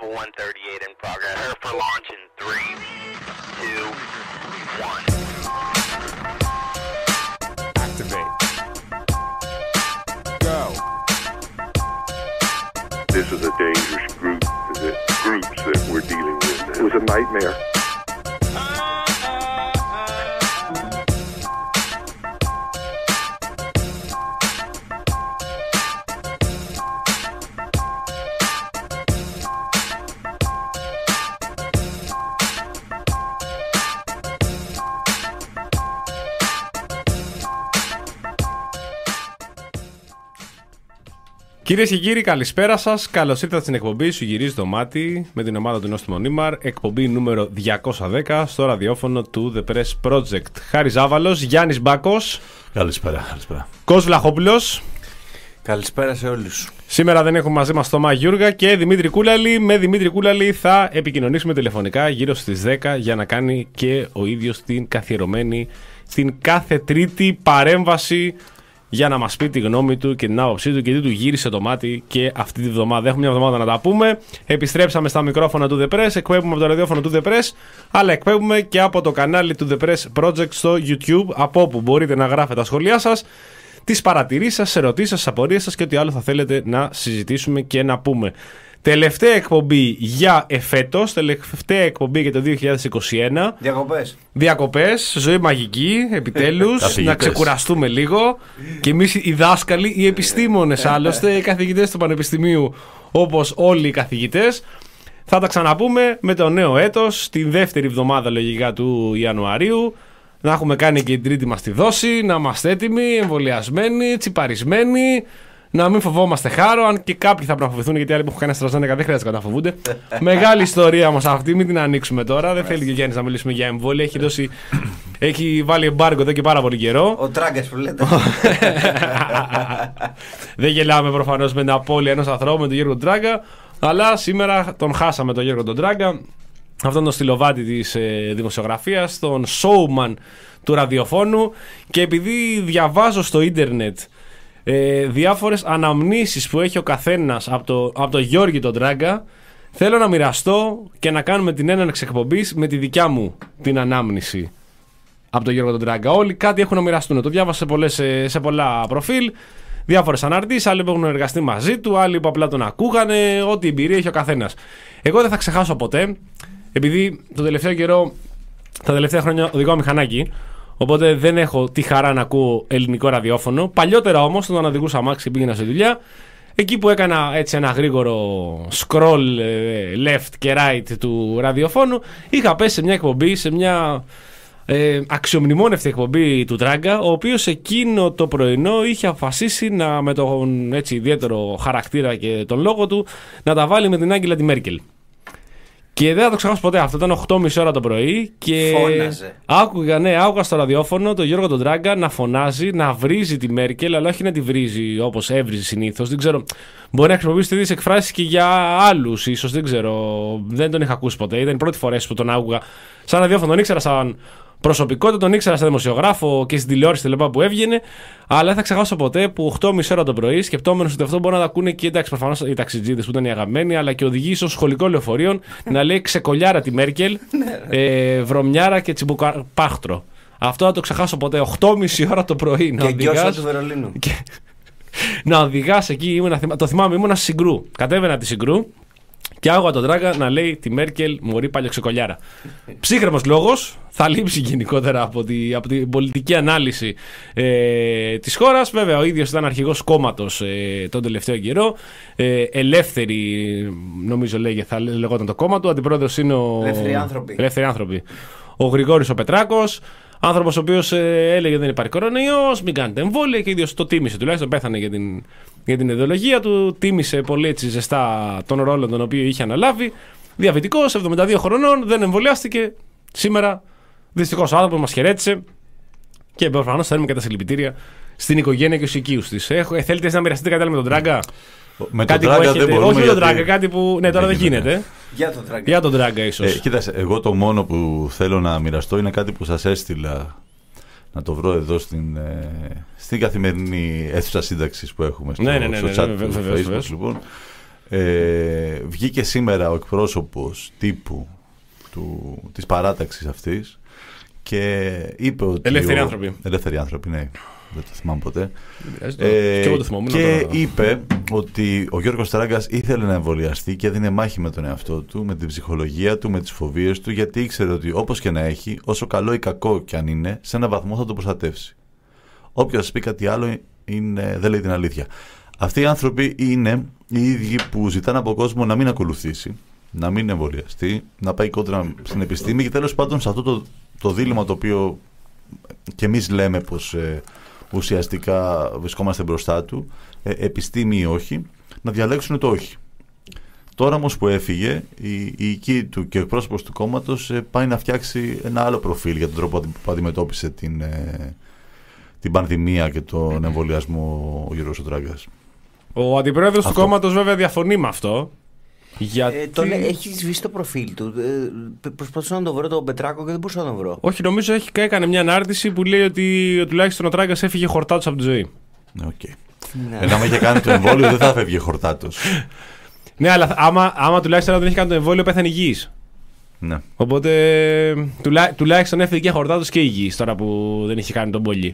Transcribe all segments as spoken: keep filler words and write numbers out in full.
Apple one thirty-eight in progress. Her for launch in three, two, one. Activate. Go. This is a dangerous group, the groups that we're dealing with. It was a nightmare. Κυρίες και κύριοι, καλησπέρα σας. Καλώς ήρθατε στην εκπομπή Σου Γυρίζει το Μάτι με την ομάδα του Νόστιμο Νίμαρ. Εκπομπή νούμερο διακόσια δέκα στο ραδιόφωνο του The Press Project. Χάρης Ζάβαλος, Γιάννης Μπάκος. Καλησπέρα, καλησπέρα. Κος Βλαχόπουλος. Καλησπέρα σε όλους. Σήμερα δεν έχουμε μαζί μας τον Μα Γιούργα και Δημήτρη Κούλαλη. Με Δημήτρη Κούλαλη θα επικοινωνήσουμε τηλεφωνικά γύρω στις δέκα για να κάνει και ο ίδιος την καθιερωμένη, στην κάθε τρίτη παρέμβαση, για να μας πει τη γνώμη του και την άποψή του και τι του γύρισε το μάτι και αυτή τη βδομάδα. Έχουμε μια εβδομάδα να τα πούμε. Επιστρέψαμε στα μικρόφωνα του The Press, εκπέμπουμε από το ραδιόφωνο του The Press, αλλά εκπέμπουμε και από το κανάλι του The Press Project στο YouTube, από όπου μπορείτε να γράφετε τα σχόλιά σας, τις παρατηρήσεις σας, ερωτήσεις σας, απορίες σας και ό,τι άλλο θα θέλετε να συζητήσουμε και να πούμε. Τελευταία εκπομπή για εφέτος, τελευταία εκπομπή για το δύο χιλιάδες είκοσι ένα. Διακοπές. Διακοπές, ζωή μαγική, επιτέλους, να ξεκουραστούμε λίγο. Και εμείς οι δάσκαλοι, οι επιστήμονες άλλωστε, οι καθηγητές του Πανεπιστημίου, όπως όλοι οι καθηγητές. Θα τα ξαναπούμε με το νέο έτος, την δεύτερη εβδομάδα λογικά του Ιανουαρίου. Να έχουμε κάνει και την τρίτη μας τη δόση, να είμαστε έτοιμοι, εμβολιασμένοι, τσιπαρισμένοι. Να μην φοβόμαστε χάρο, αν και κάποιοι θα φοβηθούν, γιατί άλλοι που έχουν κάνει AstraZeneca δεν χρειάζεται να φοβούνται. Μεγάλη ιστορία όμως αυτή, μην την ανοίξουμε τώρα. Δεν θέλει και ο Γιάννης να μιλήσουμε για εμβόλια. Έχει, δώσει, έχει βάλει εμπάργκο εδώ και πάρα πολύ καιρό. Ο Τράγκας που λέτε. Δεν γελάμε προφανώς με την απώλεια ενός ανθρώπου, με τον Γιώργο Τράγκα. Αλλά σήμερα τον χάσαμε τον Γιώργο τον Τράγκα. Αυτόν τον στυλοβάτη της ε, δημοσιογραφίας, τον showman του ραδιοφώνου. Και επειδή διαβάζω στο ίντερνετ Ε, διάφορες αναμνήσεις που έχει ο καθένας από το, από το Γιώργη τον Τράγκα, θέλω να μοιραστώ και να κάνουμε την έναρξη εκπομπής με τη δικιά μου την ανάμνηση από τον Γιώργο τον Τράγκα. Όλοι κάτι έχουν να μοιραστούν. Το διάβασα σε, πολλές, σε, σε πολλά προφίλ, διάφορες αναρτήσεις, άλλοι που έχουν εργαστεί μαζί του, άλλοι που απλά τον ακούγανε, ό,τι εμπειρία έχει ο καθένας. Εγώ δεν θα ξεχάσω ποτέ, επειδή το τελευταίο καιρό, τα τελευταία χρόνια οδηγώ μηχανάκι. Οπότε δεν έχω τη χαρά να ακούω ελληνικό ραδιόφωνο. Παλιότερα όμως, όταν οδηγούσα αμάξι και πήγαινα στη δουλειά, εκεί που έκανα έτσι ένα γρήγορο scroll left και right του ραδιοφώνου, είχα πέσει σε μια εκπομπή, σε μια ε, αξιομνημόνευτη εκπομπή του Τράγκα, ο οποίος εκείνο το πρωινό είχε αποφασίσει να, με τον έτσι ιδιαίτερο χαρακτήρα και τον λόγο του, να τα βάλει με την Άγγελα τη Μέρκελ. Και δεν θα το ξεχάσω ποτέ. Αυτό ήταν οκτώ και μισή ώρα το πρωί. Και φώναζε. Άκουγα, ναι, άκουγα στο ραδιόφωνο τον Γιώργο τον Τράγκα να φωνάζει, να βρίζει τη Μέρκελ, αλλά όχι να τη βρίζει όπως έβριζε συνήθως. Δεν ξέρω. Μπορεί να χρησιμοποιήσει τέτοιες εκφράσεις και για άλλους, ίσως. Δεν ξέρω. Δεν τον είχα ακούσει ποτέ. Ήταν η πρώτη φορά που τον άκουγα σαν ραδιόφωνο. Τον ήξερα σαν προσωπικότητα, τον ήξερα σαν δημοσιογράφο και στην τηλεόραση τελεπά που έβγαινε. Αλλά δεν θα ξεχάσω ποτέ που οκτώ και μισή ώρα το πρωί, σκεπτόμενος ότι αυτό μπορεί να τα ακούνε και εντάξει, προφανώς οι ταξιτζίδες που ήταν οι αγαπημένοι, αλλά και οδηγοί στο σχολικό λεωφορείο να λέει ξεκολιάρα τη Μέρκελ, ε, βρωμιάρα και τσιμπουκαπάχτρο. Αυτό θα το ξεχάσω ποτέ. οκτώ και μισή ώρα το πρωί. Και γκιόσα του Βερολίνου. Και... να οδηγάς εκεί, ήμουνα, το θυμάμαι, ήμουνα στη Συγκρού. Κατέβαινα τη Συγκρού. Και άκουγα τον Τράγκα να λέει τη Μέρκελ μωρή παλιοξεκολιάρα. Ψύχρεμος λόγος, θα λείψει γενικότερα από, τη, από την πολιτική ανάλυση ε, της χώρας. Βέβαια, ο ίδιος ήταν αρχηγός κόμματος ε, τον τελευταίο καιρό. Ε, ελεύθερη, νομίζω λέγε, θα λεγόταν το κόμμα του. Αντιπρόεδρος είναι ο. Ελεύθεροι άνθρωποι. Ελεύθεροι άνθρωποι. Ο Γρηγόρης ο Πετράκος. Άνθρωπος ο οποίος ε, έλεγε δεν υπάρχει κορονοϊός, μην κάνετε εμβόλια και ο ίδιος το τίμησε. Τουλάχιστον πέθανε για την, για την ιδεολογία του. Τίμησε πολύ έτσι ζεστά τον ρόλο τον οποίο είχε αναλάβει. Διαβητικός, εβδομήντα δύο χρονών, δεν εμβολιάστηκε. Σήμερα δυστυχώς ο άνθρωπος μας χαιρέτησε και προφανώς θέλουμε και τα συλληπιτήρια στην οικογένεια και στους οικείους της. Ε, θέλετε να μοιραστείτε κάτι άλλο με τον Τράγκα? Με κάτι τον Τράγκα δεν μπορούμε. Όχι με τον γιατί... Τράγκα, κάτι που. Ναι, τώρα δεν, δεν γίνεται. γίνεται. Για τον Τράγκα. Για τον Τράγκα, ίσως. Ε, κοίταξε, εγώ το μόνο που θέλω να μοιραστώ είναι κάτι που σας έστειλα. Να το βρω εδώ στην, ε, στην καθημερινή αίθουσα σύνταξης που έχουμε στο, ναι, ναι, ναι, στο ναι, chat ναι, του βεβαίως, Facebook. βεβαίως. Λοιπόν. Ε, βγήκε σήμερα ο εκπρόσωπος τύπου του, της παράταξης αυτής και είπε ότι... Ελεύθεροι ο, άνθρωποι. Ελεύθεροι άνθρωποι, ναι. Δεν το θυμάμαι ποτέ. Ε, και εγώ το θυμάμαι, και το... είπε ότι ο Γιώργος Τράγκας ήθελε να εμβολιαστεί και έδινε μάχη με τον εαυτό του, με την ψυχολογία του, με τις φοβίες του, γιατί ήξερε ότι όπως και να έχει, όσο καλό ή κακό κι αν είναι, σε έναν βαθμό θα το προστατεύσει. Όποιος σας πει κάτι άλλο είναι, δεν λέει την αλήθεια. Αυτοί οι άνθρωποι είναι οι ίδιοι που ζητάνε από κόσμο να μην ακολουθήσει, να μην εμβολιαστεί, να πάει κόντρα στην επιστήμη και τέλος πάντων σε αυτό το, το δίλημμα το οποίο και εμείς λέμε πως ε, ουσιαστικά βρισκόμαστε μπροστά του, ε, επιστήμη ή όχι, να διαλέξουν το όχι. Τώρα όμως που έφυγε, η, η οική του και ο εκπρόσωπος του κόμματος ε, πάει να φτιάξει ένα άλλο προφίλ για τον τρόπο που αντιμετώπισε την, ε, την πανδημία και τον εμβολιασμό ο Γιώργος Τράγκας. Ο αντιπρόεδρος του κόμματος βέβαια διαφωνεί με αυτό. Γιατί... Ε, τον έχει σβήσει το προφίλ του. Ε, προσπαθούσα να τον βρω τον Πετράκο και δεν μπορούσα να τον βρω. Όχι, νομίζω έχει, έκανε μια ανάρτηση που λέει ότι τουλάχιστον ο Τράγκας έφυγε χορτάτος από τη ζωή. Okay. Ναι. Ενώ είχε κάνει το εμβόλιο δεν θα έφευγε χορτάτος. Ναι, αλλά άμα, άμα τουλάχιστον δεν είχε κάνει το εμβόλιο πέθανε υγιής. Ναι. Οπότε τουλά, τουλάχιστον έφυγε και χορτάτος και υγιής τώρα που δεν είχε κάνει τον πολύ.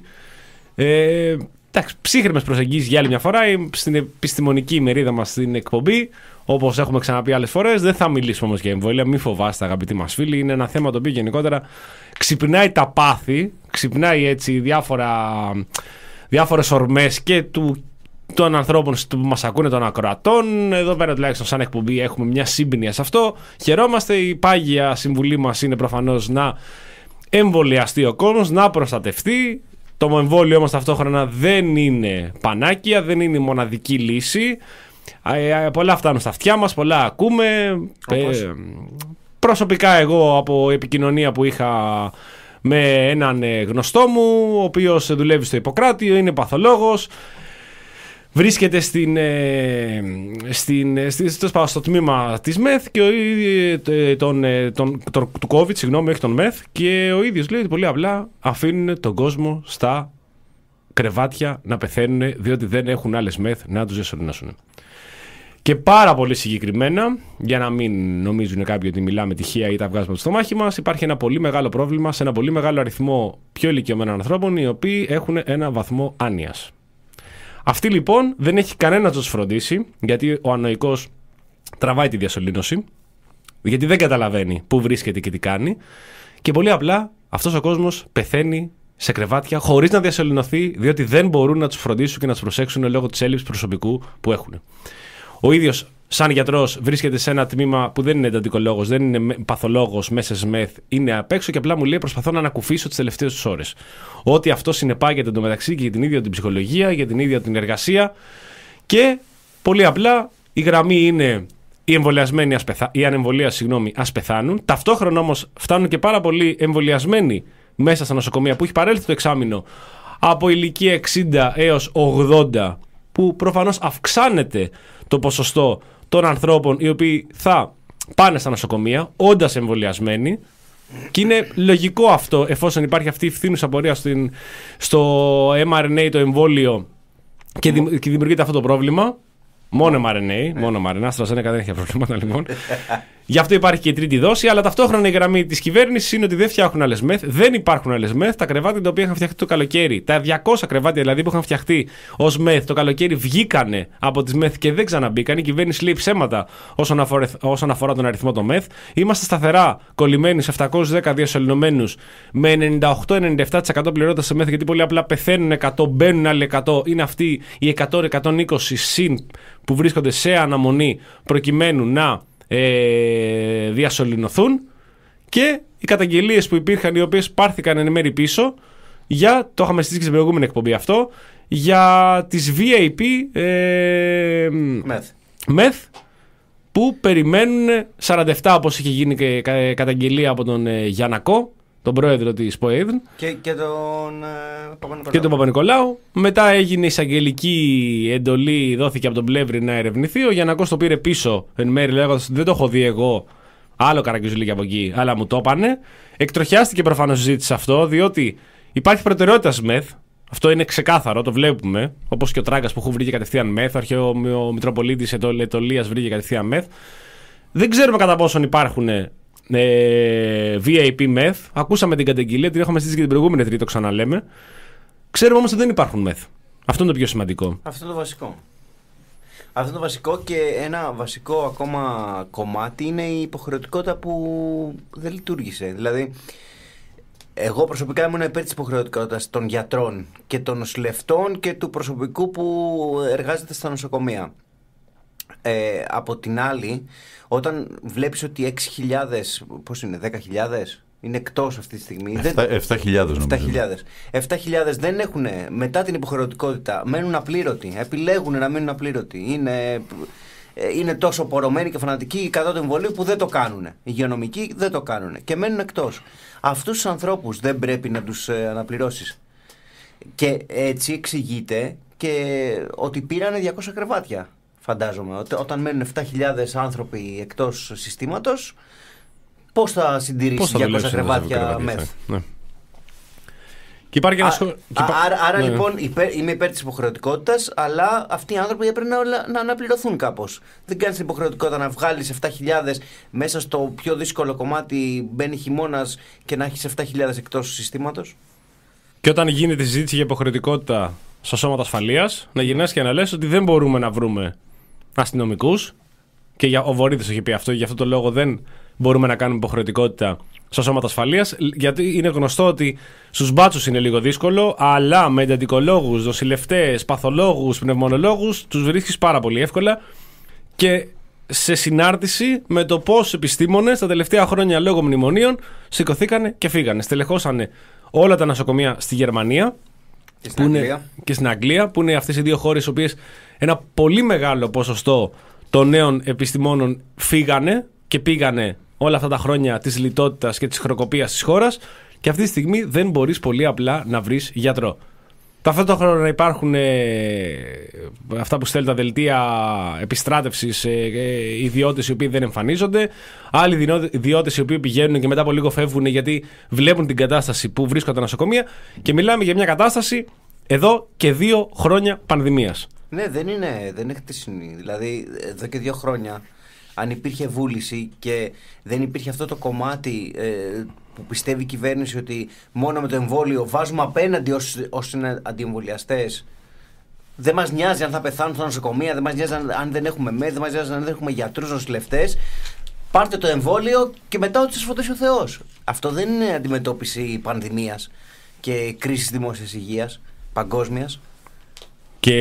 Ε, εντάξει, ψύχρεμες προσεγγίσεις για άλλη μια φορά στην επιστημονική ημερίδα μας στην εκπομπή. Όπως έχουμε ξαναπεί άλλες φορές, δεν θα μιλήσουμε όμως για εμβόλια. Μην φοβάστε, αγαπητοί μας φίλοι. Είναι ένα θέμα το οποίο γενικότερα ξυπνάει τα πάθη, ξυπνάει έτσι διάφορα, διάφορες ορμές και του, των ανθρώπων που μας ακούνε, των ακροατών. Εδώ πέρα τουλάχιστον σαν εκπομπή έχουμε μια σύμπνοια σε αυτό. Χαιρόμαστε. Η πάγια συμβουλή μας είναι προφανώς να εμβολιαστεί ο κόσμος, να προστατευτεί. Το εμβόλιο όμως ταυτόχρονα δεν είναι πανάκια, δεν είναι η μοναδική λύση. Ε, πολλά φτάνουν στα αυτιά μας, πολλά ακούμε. Ε, προσωπικά εγώ από επικοινωνία που είχα με έναν γνωστό μου, ο οποίος δουλεύει στο Ιπποκράτιο, είναι παθολόγος, βρίσκεται στην, ε, στην, στην, στο, στο τμήμα της ΜΕΘ και ο, τον, τον, τον, του COVID, συγγνώμη, όχι τον ΜΕΘ, και ο ίδιος λέει πολύ απλά αφήνουν τον κόσμο στα κρεβάτια να πεθαίνουν διότι δεν έχουν άλλες ΜΕΘ να τους διασωληνώσουν. Και πάρα πολύ συγκεκριμένα, για να μην νομίζουν κάποιοι ότι μιλάμε τυχαία ή τα βγάζουμε από το στομάχι μας, υπάρχει ένα πολύ μεγάλο πρόβλημα σε ένα πολύ μεγάλο αριθμό πιο ηλικιωμένων ανθρώπων, οι οποίοι έχουν ένα βαθμό άνοιας. Αυτοί λοιπόν δεν έχει κανένα να τους φροντίσει, γιατί ο ανοϊκός τραβάει τη διασωλήνωση, γιατί δεν καταλαβαίνει πού βρίσκεται και τι κάνει, και πολύ απλά αυτός ο κόσμος πεθαίνει σε κρεβάτια χωρίς να διασωληνωθεί, διότι δεν μπορούν να τους φροντίσουν και να τους προσέξουν λόγω της έλλειψης προσωπικού που έχουν. Ο ίδιος, σαν γιατρός, βρίσκεται σε ένα τμήμα που δεν είναι εντατικολόγος, δεν είναι παθολόγος μέσα σε ΜΕΘ, είναι απ' έξω και απλά μου λέει: προσπαθώ να ανακουφίσω τις τελευταίες τους ώρες. Ότι αυτό συνεπάγεται εντωμεταξύ και για την ίδια την ψυχολογία, για την ίδια την εργασία. Και πολύ απλά η γραμμή είναι οι εμβολιασμένοι, ας πεθα... οι ανεμβολίασοι, συγγνώμη, ας πεθάνουν. Ταυτόχρονα όμως φτάνουν και πάρα πολλοί εμβολιασμένοι μέσα στα νοσοκομεία που έχει παρέλθει το εξάμηνο από ηλικία εξήντα έως ογδόντα, που προφανώς αυξάνεται το ποσοστό των ανθρώπων οι οποίοι θα πάνε στα νοσοκομεία όντας εμβολιασμένοι, και είναι λογικό αυτό εφόσον υπάρχει αυτή η φθήνουσα πορεία στην, στο εμ αρ εν έι το εμβόλιο και, δη, και δημιουργείται αυτό το πρόβλημα. Μόνο εμ αρ εν έι, μόνο εμ αρ εν έι, AstraZeneca δεν έχει προβλήματα λοιπόν. Γι' αυτό υπάρχει και η τρίτη δόση, αλλά ταυτόχρονα η γραμμή της κυβέρνησης είναι ότι δεν φτιάχνουν άλλες ΜΕΘ, δεν υπάρχουν άλλες ΜΕΘ. Τα κρεβάτια τα οποία είχαν φτιαχτεί το καλοκαίρι, τα διακόσια κρεβάτια δηλαδή που είχαν φτιαχτεί ως ΜΕΘ το καλοκαίρι, βγήκανε από τις ΜΕΘ και δεν ξαναμπήκαν. Η κυβέρνηση λέει ψέματα όσον αφορά, όσον αφορά τον αριθμό των ΜΕΘ. Είμαστε σταθερά κολλημένοι σε επτακόσιους δέκα διασωληνωμένους με ενενήντα οκτώ με ενενήντα επτά τοις εκατό πληρώνοντα σε ΜΕΘ, γιατί πολύ απλά πεθαίνουν εκατό, μπαίνουν άλλοι εκατό. Είναι αυτοί οι εκατό με εκατόν είκοσι συν που βρίσκονται σε αναμονή προκειμένου να ε, διασωληνωθούν, και οι καταγγελίες που υπήρχαν, οι οποίες πάρθηκαν εν μέρει πίσω, για, το είχαμε συζητήσει στην προηγούμενη εκπομπή αυτό, για τις βι άι πι ε, μεθ. μεθ που περιμένουν σαράντα επτά, όπως είχε γίνει και καταγγελία από τον ε, Γιαννακό, τον πρόεδρο της ΠΟΕΔΝ και, και τον ε, Παπα-Νικολάου. Και τον Παπα-Νικολάου. Μετά έγινε εισαγγελική εντολή, δόθηκε από τον Πλεύρη να ερευνηθεί. Ο Γιαννακός το πήρε πίσω εν μέρει, λέγοντας: δεν το έχω δει εγώ. Άλλο καραγκιουζιλίκι από εκεί, αλλά μου το έπανε. Εκτροχιάστηκε προφανώς η συζήτηση σε αυτό, διότι υπάρχει προτεραιότητα ΜΕΘ. Αυτό είναι ξεκάθαρο, το βλέπουμε. Όπως και ο Τράγκας που έχουν βρει κατευθείαν μεθ, ο Μητροπολίτης Ετωλίας βρήκε κατευθείαν μεθ. Δεν ξέρουμε κατά πόσον υπάρχουν ε, βι έι πι μεθ. Ακούσαμε την καταγγελία, την έχουμε στήσει και την προηγούμενη Τρίτη, το ξαναλέμε. Ξέρουμε όμως ότι δεν υπάρχουν μεθ. Αυτό είναι το πιο σημαντικό. Αυτό είναι το βασικό. Αυτό είναι το βασικό και ένα βασικό ακόμα κομμάτι είναι η υποχρεωτικότητα που δεν λειτουργήσε. Δηλαδή, εγώ προσωπικά ήμουν υπέρ της υποχρεωτικότητας των γιατρών και των νοσηλευτών και του προσωπικού που εργάζεται στα νοσοκομεία. Ε, από την άλλη, όταν βλέπεις ότι έξι χιλιάδες, πώς είναι, δέκα χιλιάδες είναι εκτός αυτή τη στιγμή. επτά χιλιάδες νομίζω. επτά χιλιάδες δεν έχουν, μετά την υποχρεωτικότητα, μένουν απλήρωτοι. Επιλέγουν να μείνουν απλήρωτοι. Είναι, είναι τόσο πορωμένοι και φανατικοί κατά του εμβολίου που δεν το κάνουν. Οι υγειονομικοί δεν το κάνουν και μένουν εκτός. Αυτούς τους ανθρώπους δεν πρέπει να τους αναπληρώσεις. Και έτσι εξηγείται και ότι πήραν διακόσια κρεβάτια. Φαντάζομαι. Όταν μένουν επτά χιλιάδες άνθρωποι εκτός συστήματος, πώς θα συντηρήσει διακόσια κρεβάτια μεθ. Ναι. Και υπάρχει ένα σχόλιο. Άρα, άρα ναι. λοιπόν υπέρ, είμαι υπέρ της υποχρεωτικότητας, αλλά αυτοί οι άνθρωποι έπρεπε να, να αναπληρωθούν κάπως. Δεν κάνεις την υποχρεωτικότητα να βγάλεις επτά χιλιάδες μέσα στο πιο δύσκολο κομμάτι, μπαίνει χειμώνας και να έχεις επτά χιλιάδες εκτός συστήματος. Και όταν γίνεται συζήτηση για υποχρεωτικότητα στα σώματα ασφαλείας, να γυρνάς και να λες ότι δεν μπορούμε να βρούμε αστυνομικούς. Και για, ο Βορύδης έχει πει αυτό, γι' αυτό το λόγο δεν μπορούμε να κάνουμε υποχρεωτικότητα στα σώματα ασφαλείας. Γιατί είναι γνωστό ότι στους μπάτσους είναι λίγο δύσκολο, αλλά με εντατικολόγους, νοσηλευτές, παθολόγους, πνευμονολόγους τους βρίσκεις πάρα πολύ εύκολα. Και σε συνάρτηση με το πώς επιστήμονες τα τελευταία χρόνια λόγω μνημονίων σηκωθήκανε και φύγανε. Στελεχώσανε όλα τα νοσοκομεία στη Γερμανία. Και στην, που είναι, και στην Αγγλία, που είναι αυτές οι δύο χώρες οι οποίες ένα πολύ μεγάλο ποσοστό των νέων επιστημόνων φύγανε και πήγανε όλα αυτά τα χρόνια της λιτότητας και της χρεοκοπίας της χώρας και αυτή τη στιγμή δεν μπορείς πολύ απλά να βρεις γιατρό. Ταυτόχρονα υπάρχουν ε, αυτά που στέλνουν τα δελτία επιστράτευσης, ε, ε, ιδιώτες οι οποίοι δεν εμφανίζονται, άλλοι ιδιώτες οι οποίοι πηγαίνουν και μετά από λίγο φεύγουν γιατί βλέπουν την κατάσταση που βρίσκονται τα νοσοκομεία και μιλάμε για μια κατάσταση εδώ και δύο χρόνια πανδημίας. Ναι, δεν είναι, δεν είναι χτεσινή. Δηλαδή, εδώ και δύο χρόνια, αν υπήρχε βούληση και δεν υπήρχε αυτό το κομμάτι ε, που πιστεύει η κυβέρνηση ότι μόνο με το εμβόλιο βάζουμε απέναντι όσοι είναι αντιεμβολιαστές, δεν μας νοιάζει αν θα πεθάνουν στα νοσοκομεία, δεν μας νοιάζει αν, αν δεν έχουμε μεθ, δεν μας νοιάζει αν δεν έχουμε γιατρούς, νοσηλευτές. Πάρτε το εμβόλιο και μετά ό,τι σας φωτίσει ο Θεός. Αυτό δεν είναι αντιμετώπιση πανδημίας και κρίσης δημόσιας υγείας παγκόσμιας. Και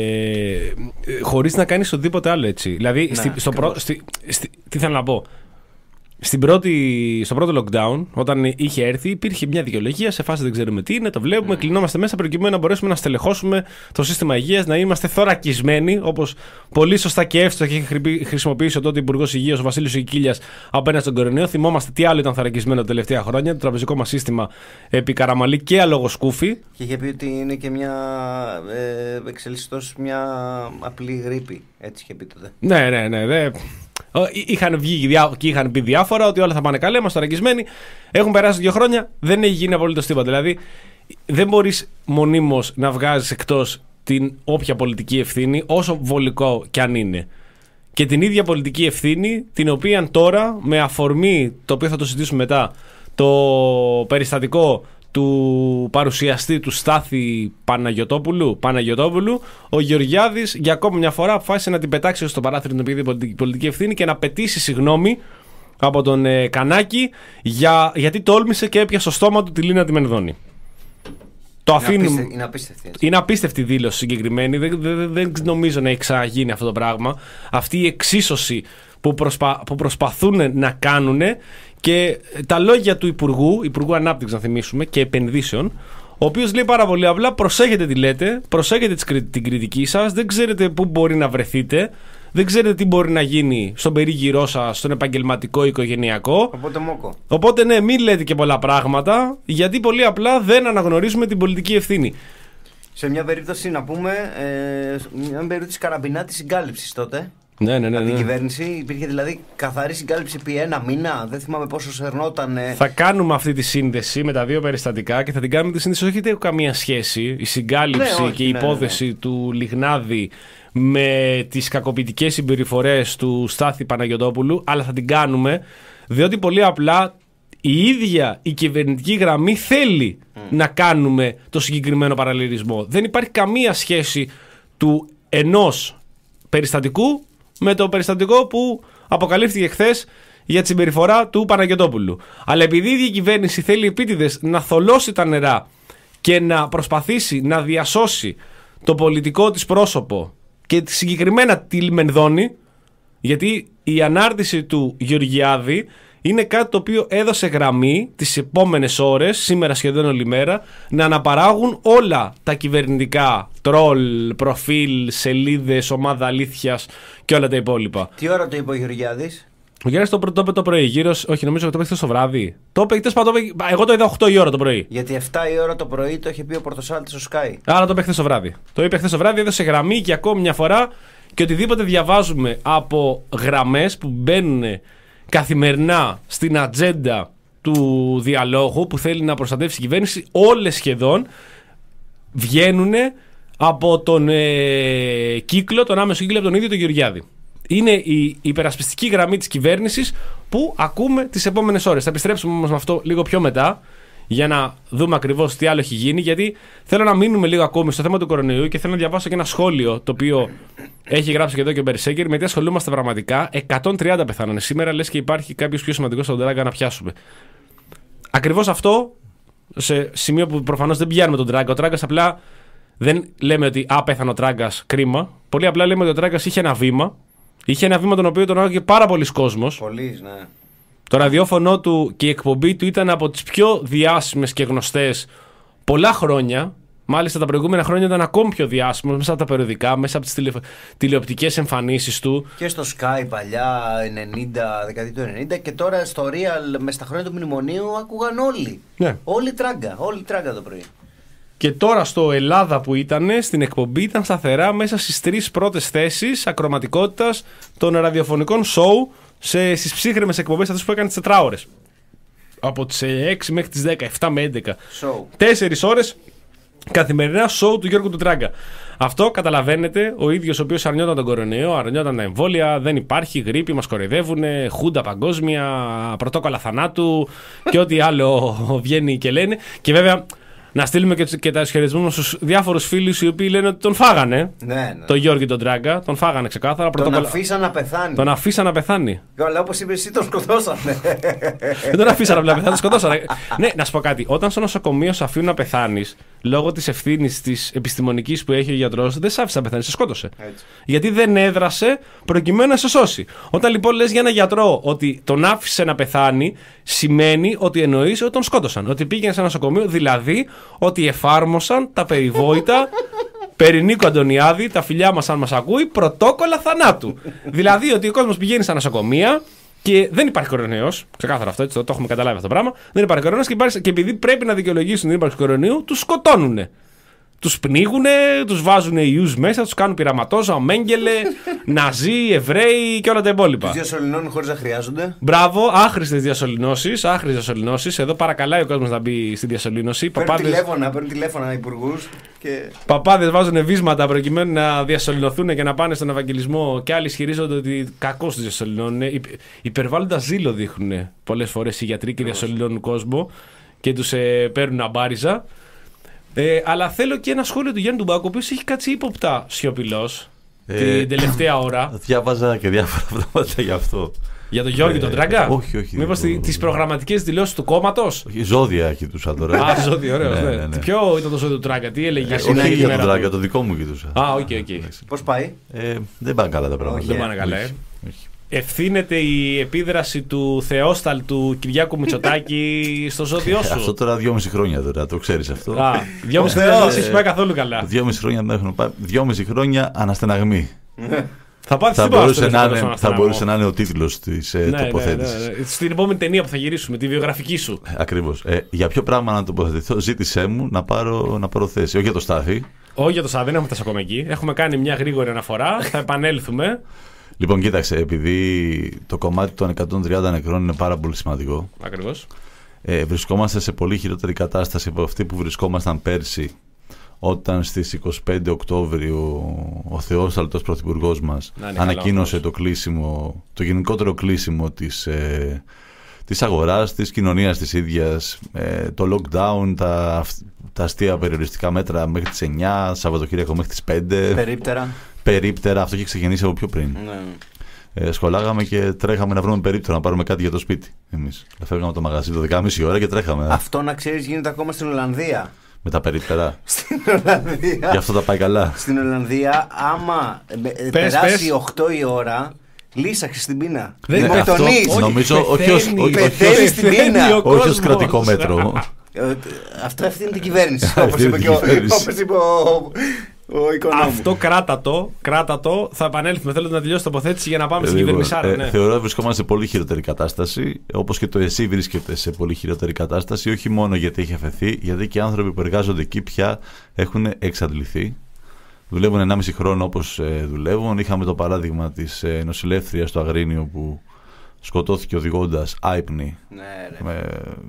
χωρίς να κάνεις οτιδήποτε άλλο έτσι. Δηλαδή, ναι, στη, στο προ, στη, στη, τι θέλω να πω. Στην πρώτη, στο πρώτο lockdown, όταν είχε έρθει, υπήρχε μια δικαιολογία σε φάση δεν ξέρουμε τι είναι, το βλέπουμε, mm. κλεινόμαστε μέσα προκειμένου να μπορέσουμε να στελεχώσουμε το σύστημα υγείας, να είμαστε θωρακισμένοι, όπως πολύ σωστά και εύστοχα έχει χρησιμοποιήσει ο τότε Υπουργός Υγείας, ο Βασίλης Οικίλιας, απέναντι στον κορονοϊό. Θυμόμαστε τι άλλο ήταν θωρακισμένο τα τελευταία χρόνια, το τραπεζικό μας σύστημα επί Καραμαλή και αλόγω Σκούφι. Και είχε πει ότι είναι και μια ε, εξελισσιτός μια απλή γρίπη. Έτσι είχε πει τότε. Ναι, ναι, ναι. ναι. Είχαν βγει και είχαν πει διάφορα ότι όλα θα πάνε καλά, είμαστε θωρακισμένοι. Έχουν περάσει δύο χρόνια, δεν έχει γίνει απολύτως τίποτα. Δηλαδή, δεν μπορείς μονίμως να βγάζεις εκτός την όποια πολιτική ευθύνη, όσο βολικό κι αν είναι. Και την ίδια πολιτική ευθύνη, την οποία τώρα, με αφορμή, το οποίο θα το συζητήσουμε μετά, το περιστατικό του παρουσιαστή του Στάθη Παναγιωτόπουλου, Παναγιωτόπουλου, ο Γεωργιάδης για ακόμα μια φορά αποφάσισε να την πετάξει στο παράθυρο την πολιτική, πολιτική ευθύνη και να πετήσει συγγνώμη από τον ε, Κανάκη για, γιατί τόλμησε και έπιασε στο στόμα του τη Λίνα τη Μενδώνη. Το είναι, αφήνουμε... απίστε, είναι απίστευτη. Έτσι. Είναι απίστευτη δήλωση συγκεκριμένη. Δεν, δεν, δεν νομίζω να έχει ξαναγίνει αυτό το πράγμα. Αυτή η εξίσωση που, προσπα... που προσπαθούν να κάνουν. Και τα λόγια του Υπουργού, Υπουργού Ανάπτυξης να θυμίσουμε και Επενδύσεων, ο οποίος λέει πάρα πολύ απλά: προσέχετε τι λέτε, προσέχετε την κριτική σας, δεν ξέρετε πού μπορεί να βρεθείτε, δεν ξέρετε τι μπορεί να γίνει στον περίγυρό σας, στον επαγγελματικό, οικογενειακό. Οπότε μόκο. Οπότε ναι, μην λέτε και πολλά πράγματα, γιατί πολύ απλά δεν αναγνωρίζουμε την πολιτική ευθύνη. Σε μια περίπτωση να πούμε, ε, μια περίπτωση καραμπινά της συγκάλυψης τότε. Ναι, ναι, ναι, Από την ναι. κυβέρνηση. Υπήρχε δηλαδή καθαρή συγκάλυψη επί ένα μήνα. Δεν θυμάμαι πόσο σερνόταν. Θα κάνουμε αυτή τη σύνδεση με τα δύο περιστατικά και θα την κάνουμε τη σύνδεση. Όχι, δεν έχει καμία σχέση η συγκάλυψη Ναι, όχι, και η ναι, υπόθεση ναι, ναι. του Λιγνάδη με τις κακοποιητικές συμπεριφορές του Στάθη Παναγιωτόπουλου, αλλά θα την κάνουμε διότι πολύ απλά η ίδια η κυβερνητική γραμμή θέλει mm. να κάνουμε το συγκεκριμένο παραλληλισμό. Δεν υπάρχει καμία σχέση του ενός περιστατικού με το περιστατικό που αποκαλύφθηκε χθες για τη συμπεριφορά του Παναγιωτόπουλου. Αλλά επειδή η ίδια κυβέρνηση θέλει επίτηδες να θολώσει τα νερά και να προσπαθήσει να διασώσει το πολιτικό της πρόσωπο και συγκεκριμένα τη Λιμενδόνη, γιατί η ανάρτηση του Γεωργιάδη είναι κάτι το οποίο έδωσε γραμμή τις επόμενες ώρες, σήμερα σχεδόν όλη μέρα, να αναπαράγουν όλα τα κυβερνητικά τρόλ, προφίλ, σελίδες, ομάδα αλήθειας και όλα τα υπόλοιπα. Τι ώρα το είπε ο Γεωργιάδης? Ο Γιάννης το, το είπε το πρωί, γύρω, όχι νομίζω ότι το είπε χθες το βράδυ. Το είπε, χθες, το είπε, εγώ το είδα οκτώ η ώρα το πρωί. Γιατί εφτά η ώρα το πρωί το είχε πει ο Πορτοσάλτης στο Sky. Άρα το είπε χθες το βράδυ. Το είπε χθες το βράδυ, έδωσε γραμμή και ακόμη μια φορά και οτιδήποτε διαβάζουμε από γραμμές που μπαίνουν καθημερινά στην ατζέντα του διαλόγου που θέλει να προστατεύσει η κυβέρνηση, όλες σχεδόν βγαίνουν από τον ε, κύκλο, τον άμεσο κύκλο από τον ίδιο τον Γεωργιάδη. Είναι η υπερασπιστική γραμμή της κυβέρνησης που ακούμε τις επόμενες ώρες. Θα επιστρέψουμε όμως με αυτό λίγο πιο μετά για να δούμε ακριβώς τι άλλο έχει γίνει, γιατί θέλω να μείνουμε λίγο ακόμη στο θέμα του κορονοϊού και θέλω να διαβάσω και ένα σχόλιο το οποίο έχει γράψει και εδώ και ο Μπερσέκερ. Με τι ασχολούμαστε πραγματικά? εκατόν τριάντα πεθάνανε σήμερα, λες και υπάρχει κάποιος πιο σημαντικός στον Τράγκα να πιάσουμε. Ακριβώς αυτό, σε σημείο που προφανώς δεν πιάνουμε τον Τράγκα. Ο Τράγκας απλά δεν λέμε ότι α, πέθανε ο Τράγκας, κρίμα. Πολύ απλά λέμε ότι ο Τράγκας είχε ένα βήμα. Είχε ένα βήμα τον οποίο τον άκουγε πάρα πολλοί κόσμος. Πολλοί, ναι. Το ραδιόφωνο του και η εκπομπή του ήταν από τις πιο διάσημες και γνωστές πολλά χρόνια. Μάλιστα τα προηγούμενα χρόνια ήταν ακόμη πιο διάσημος μέσα από τα περιοδικά, μέσα από τις τηλε... τηλεοπτικές εμφανίσεις του. Και στο Sky παλιά, ενενήντα, δεκαετία του ενενήντα, και τώρα στο Real με στα χρόνια του μνημονίου άκουγαν όλοι. Ναι. Όλοι Τράγκα, όλοι Τράγκα το πρωί. Και τώρα στο Ελλάδα που ήταν, στην εκπομπή ήταν σταθερά μέσα στις τρεις πρώτες θέσεις ακροματικότητας των ραδιοφωνικών show σε, στις ψύχρεμες εκπομπές αυτές που έκανε τις τετράωρες. Από τις έξι μέχρι τις δέκα, επτά με έντεκα. Show. Τέσσερις ώρες καθημερινά show του Γιώργου του Τράγκα. Αυτό καταλαβαίνετε, ο ίδιος ο οποίος αρνιόταν τον κορονοϊό, αρνιόταν τα εμβόλια, δεν υπάρχει γρίπη, μας κοροϊδεύουν, χούντα παγκόσμια, πρωτόκολλα θανάτου και ό,τι άλλο βγαίνει και λένε. Και βέβαια να στείλουμε και, και τα ισχυρισμούς μας στους διάφορους φίλους οι οποίοι λένε ότι τον φάγανε. Ναι, ναι. Τον Γιώργη τον Τράγκα, τον φάγανε ξεκάθαρα. Τον πρωτόκολλα... αφήσαν να πεθάνει. Τον αφήσαν να πεθάνει. Αλλά όπως είπες εσύ, τον σκοτώσανε. Δεν τον αφήσαν να πεθάνει, τον σκοτώσανε. Ναι, να σου πω κάτι. Όταν στο νοσοκομείο σε αφήνουν να πεθάνει, λόγω της ευθύνης της επιστημονικής που έχει ο γιατρός, δεν σε άφησε να πεθάνει, σε σκότωσε. Έτσι. Γιατί δεν έδρασε προκειμένου να σε σώσει. Όταν λοιπόν λες για ένα γιατρό ότι τον άφησε να πεθάνει, σημαίνει ότι εννοείς ότι τον σκότωσαν. Ότι πήγαινε σε ένα νοσοκομείο, δηλαδή ότι εφάρμοσαν τα περιβόητα περί Νίκου Αντωνιάδη, τα φιλιά μας αν μας ακούει, πρωτόκολλα θανάτου. Δηλαδή ότι ο κόσμος πηγαίνει στα νοσοκομεία και δεν υπάρχει κορονοϊός. Ξεκάθαρα αυτό, έτσι, το, το έχουμε καταλάβει αυτό το πράγμα. Δεν υπάρχει κορονοϊός και, υπάρχει, και επειδή πρέπει να δικαιολογήσουν την ύπαρξη κορονοϊού, τους σκοτώνουνε. Τους πνίγουνε, τους βάζουν ιούς μέσα, τους κάνουν πειραματόζωα, Μέγκελε, Ναζί, Εβραίοι και όλα τα υπόλοιπα. Τους διασωληνώνουν χωρίς να χρειάζονται. Μπράβο, άχρηστες διασωληνώσεις. Άχρηστες διασωληνώσεις. Εδώ παρακαλάει ο κόσμος να μπει στη διασωλήνωση. Παίρνουν Παπάδες, τηλέφωνα, παίρνουν τηλέφωνα υπουργούς και... παπάδες βάζουν βίσματα προκειμένου να διασωληνωθούν και να πάνε στον Ευαγγελισμό. Και άλλοι ισχυρίζονται ότι κακώς τους διασωληνώνουν. Υπ, υπερβάλλοντα ζήλο δείχνουν πολλές φορές οι γιατροί και διασωληνώνουν κόσμο και τους ε, παίρνουν αμπάριζα. Ε, αλλά θέλω και ένα σχόλιο του Γιάννη Ντουμπάκου, ο οποίος έχει κάτσει ύποπτα σιωπηλός ε, την τελευταία ώρα. Διάβαζα και διάφορα πράγματα γι' αυτό. Για τον Γιώργη ε, τον Τράγκα. Όχι, όχι. Μήπως το... τις προγραμματικές δηλώσεις του κόμματος. Ζώδια κοιτούσα τώρα. Α, ζώδιο, ωραίο. Ναι, Ναι, ναι, ναι. Ποιο ήταν το ζώδιο του Τράγκα, τι έλεγε Ε, σήμερα όχι τη για μέρα τον του? Τράγκα, το δικό μου κοιτούσα. Α, οκ, οκ. Πώς πάει? Ε, δεν πάνε καλά τα πράγματα. Όχι, Δεν πάνε καλά, ε. Όχι, όχι. Ευθύνεται η επίδραση του Θεόσταλτου Κυριάκου Μητσοτάκη στο ζώδιό σου. Αυτό τώρα δυόμιση χρόνια τώρα, το ξέρεις αυτό. Α, δυόμιση Ο χρόνια δεν Θεός. έχει πάει καθόλου καλά. Δυόμιση χρόνια δεν έχουν πάει. Δυόμιση χρόνια αναστεναγμή. Θα πάτε Θα στην μπορούσε, Πάστα, να δεν είναι, θα μπορούσε να είναι ο τίτλος της ε, Ναι, ναι, τοποθέτησης. ναι, ναι. Στην επόμενη ταινία που θα γυρίσουμε, τη βιογραφική σου. Ακριβώς. Ε, για ποιο πράγμα να τοποθετηθώ, ζήτησέ μου να πάρω, να πάρω θέση. Όχι για το Στάθη. Όχι για το Σάββατο, δεν έχουμε φτάσει ακόμα εκεί. Έχουμε κάνει μια γρήγορη αναφορά. Θα επανέλθουμε. Λοιπόν, κοίταξε, επειδή το κομμάτι των εκατόν τριάντα νεκρών είναι πάρα πολύ σημαντικό. Ακριβώς. Ε, βρισκόμαστε σε πολύ χειρότερη κατάσταση από αυτή που βρισκόμασταν πέρσι, όταν στις είκοσι πέντε Οκτώβριου ο θεόσταλτος πρωθυπουργός μας ανακοίνωσε καλά, το κλείσιμο, το γενικότερο κλείσιμο της, ε, της αγοράς, της κοινωνίας της ίδιας, ε, το lockdown, τα, τα αστεία περιοριστικά μέτρα μέχρι τις εννιά, Σαββατοκύριακο μέχρι τις πέντε. Περίπτερα. Περίπτερα, αυτό είχε ξεκινήσει από πιο πριν. Ναι. Ε, σχολάγαμε και τρέχαμε να βρούμε περίπτερα να πάρουμε κάτι για το σπίτι. Εμείς. Φεύγαμε το μαγαζί το δέκα και μισή ώρα και τρέχαμε. Αυτό να ξέρεις γίνεται ακόμα στην Ολλανδία. Με τα περίπτερα. Στην Ολλανδία. Γι' αυτό τα πάει καλά. Στην Ολλανδία, άμα ε, περάσει πες. οκτώ η ώρα, λύσαξε στην πείνα. Δεν- Ναι, αυτό Δημοκτονείς. νομίζω όχι ως- πεθαίνει, όχι- όχι πεθαίνει ως- στην πείνα. ο όχι ως κόσμος. κρατικό μέτρο. Ε, Αυτό ευθύνει την κυβέρνηση. Όπως Ευθύνει είπε την και ο- κυβέρνηση. όπως είπε ο- ο οικονόμου. Αυτό κράτα το, κράτα το. Θα επανέλθουμε. Θέλω να τελειώσω τοποθέτηση για να πάμε στην Λοιπόν, κυβερνησάρα. ε, Ναι. Θεωρώ ότι βρισκόμαστε σε πολύ χειρότερη κατάσταση. Όπως και το ΕΣΥ βρίσκεται σε πολύ χειρότερη κατάσταση. Όχι μόνο γιατί έχει αφαιθεί, γιατί και οι άνθρωποι που εργάζονται εκεί πια έχουν εξαντληθεί. Δουλεύουν ενάμιση χρόνο όπως ε, δουλεύουν. Είχαμε το παράδειγμα της ε, νοσηλεύτριας στο Αγρίνιο που σκοτώθηκε οδηγώντας άυπνη Ναι, ρε. με,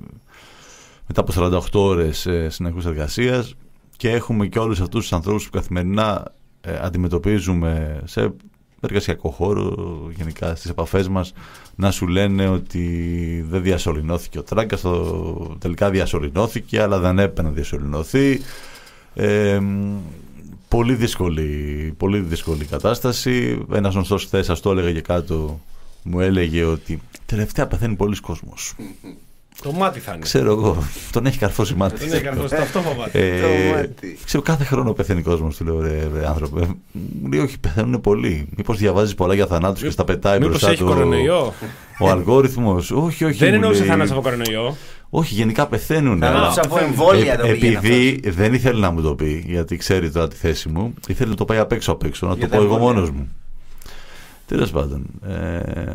μετά από σαράντα οκτώ ώρες ε, συνεχούς εργασίας, και έχουμε και όλους αυτούς τους ανθρώπους που καθημερινά ε, αντιμετωπίζουμε σε εργασιακό χώρο, γενικά στις επαφές μας, να σου λένε ότι δεν διασωληνώθηκε ο Τράγκας, το, τελικά διασωληνώθηκε αλλά δεν έπρεπε να διασωληνωθεί. Ε, πολύ δύσκολη, πολύ δύσκολη κατάσταση. Ένας γνωστός χθες, σας το έλεγε και κάτω, μου έλεγε ότι τελευταία πεθαίνει πολλοί κόσμος. Το μάτι θα είναι. Ξέρω εγώ, τον έχει καρφώσει μάτι. Δεν έκανε αυτό, αυτό φοβάται. Ε, Το μάτι. ξέρω, κάθε χρόνο πεθαίνει κόσμος, του λέω, ρε, ρε άνθρωπε. Μου λέει, όχι, πεθαίνουν πολλοί. Μήπως διαβάζεις πολλά για θανάτους και στα πετάει Μήπως μπροστά έχει του κορονοϊό. ο αλγόριθμος. Όχι, όχι. Δεν μου εννοούσε λέει, θάνατος από κορονοϊό. όχι, γενικά πεθαίνουν. Θάνατος Αλλά- από εμβόλια το πήγαινε επειδή δεν ήθελε να μου το πει, γιατί ξέρει τώρα τη θέση μου, ήθελε να το πάει απ' έξω απ' έξω, να το Για πω τα εγώ εμβόλια. μόνος μου. Τέλος πάντων. Ε,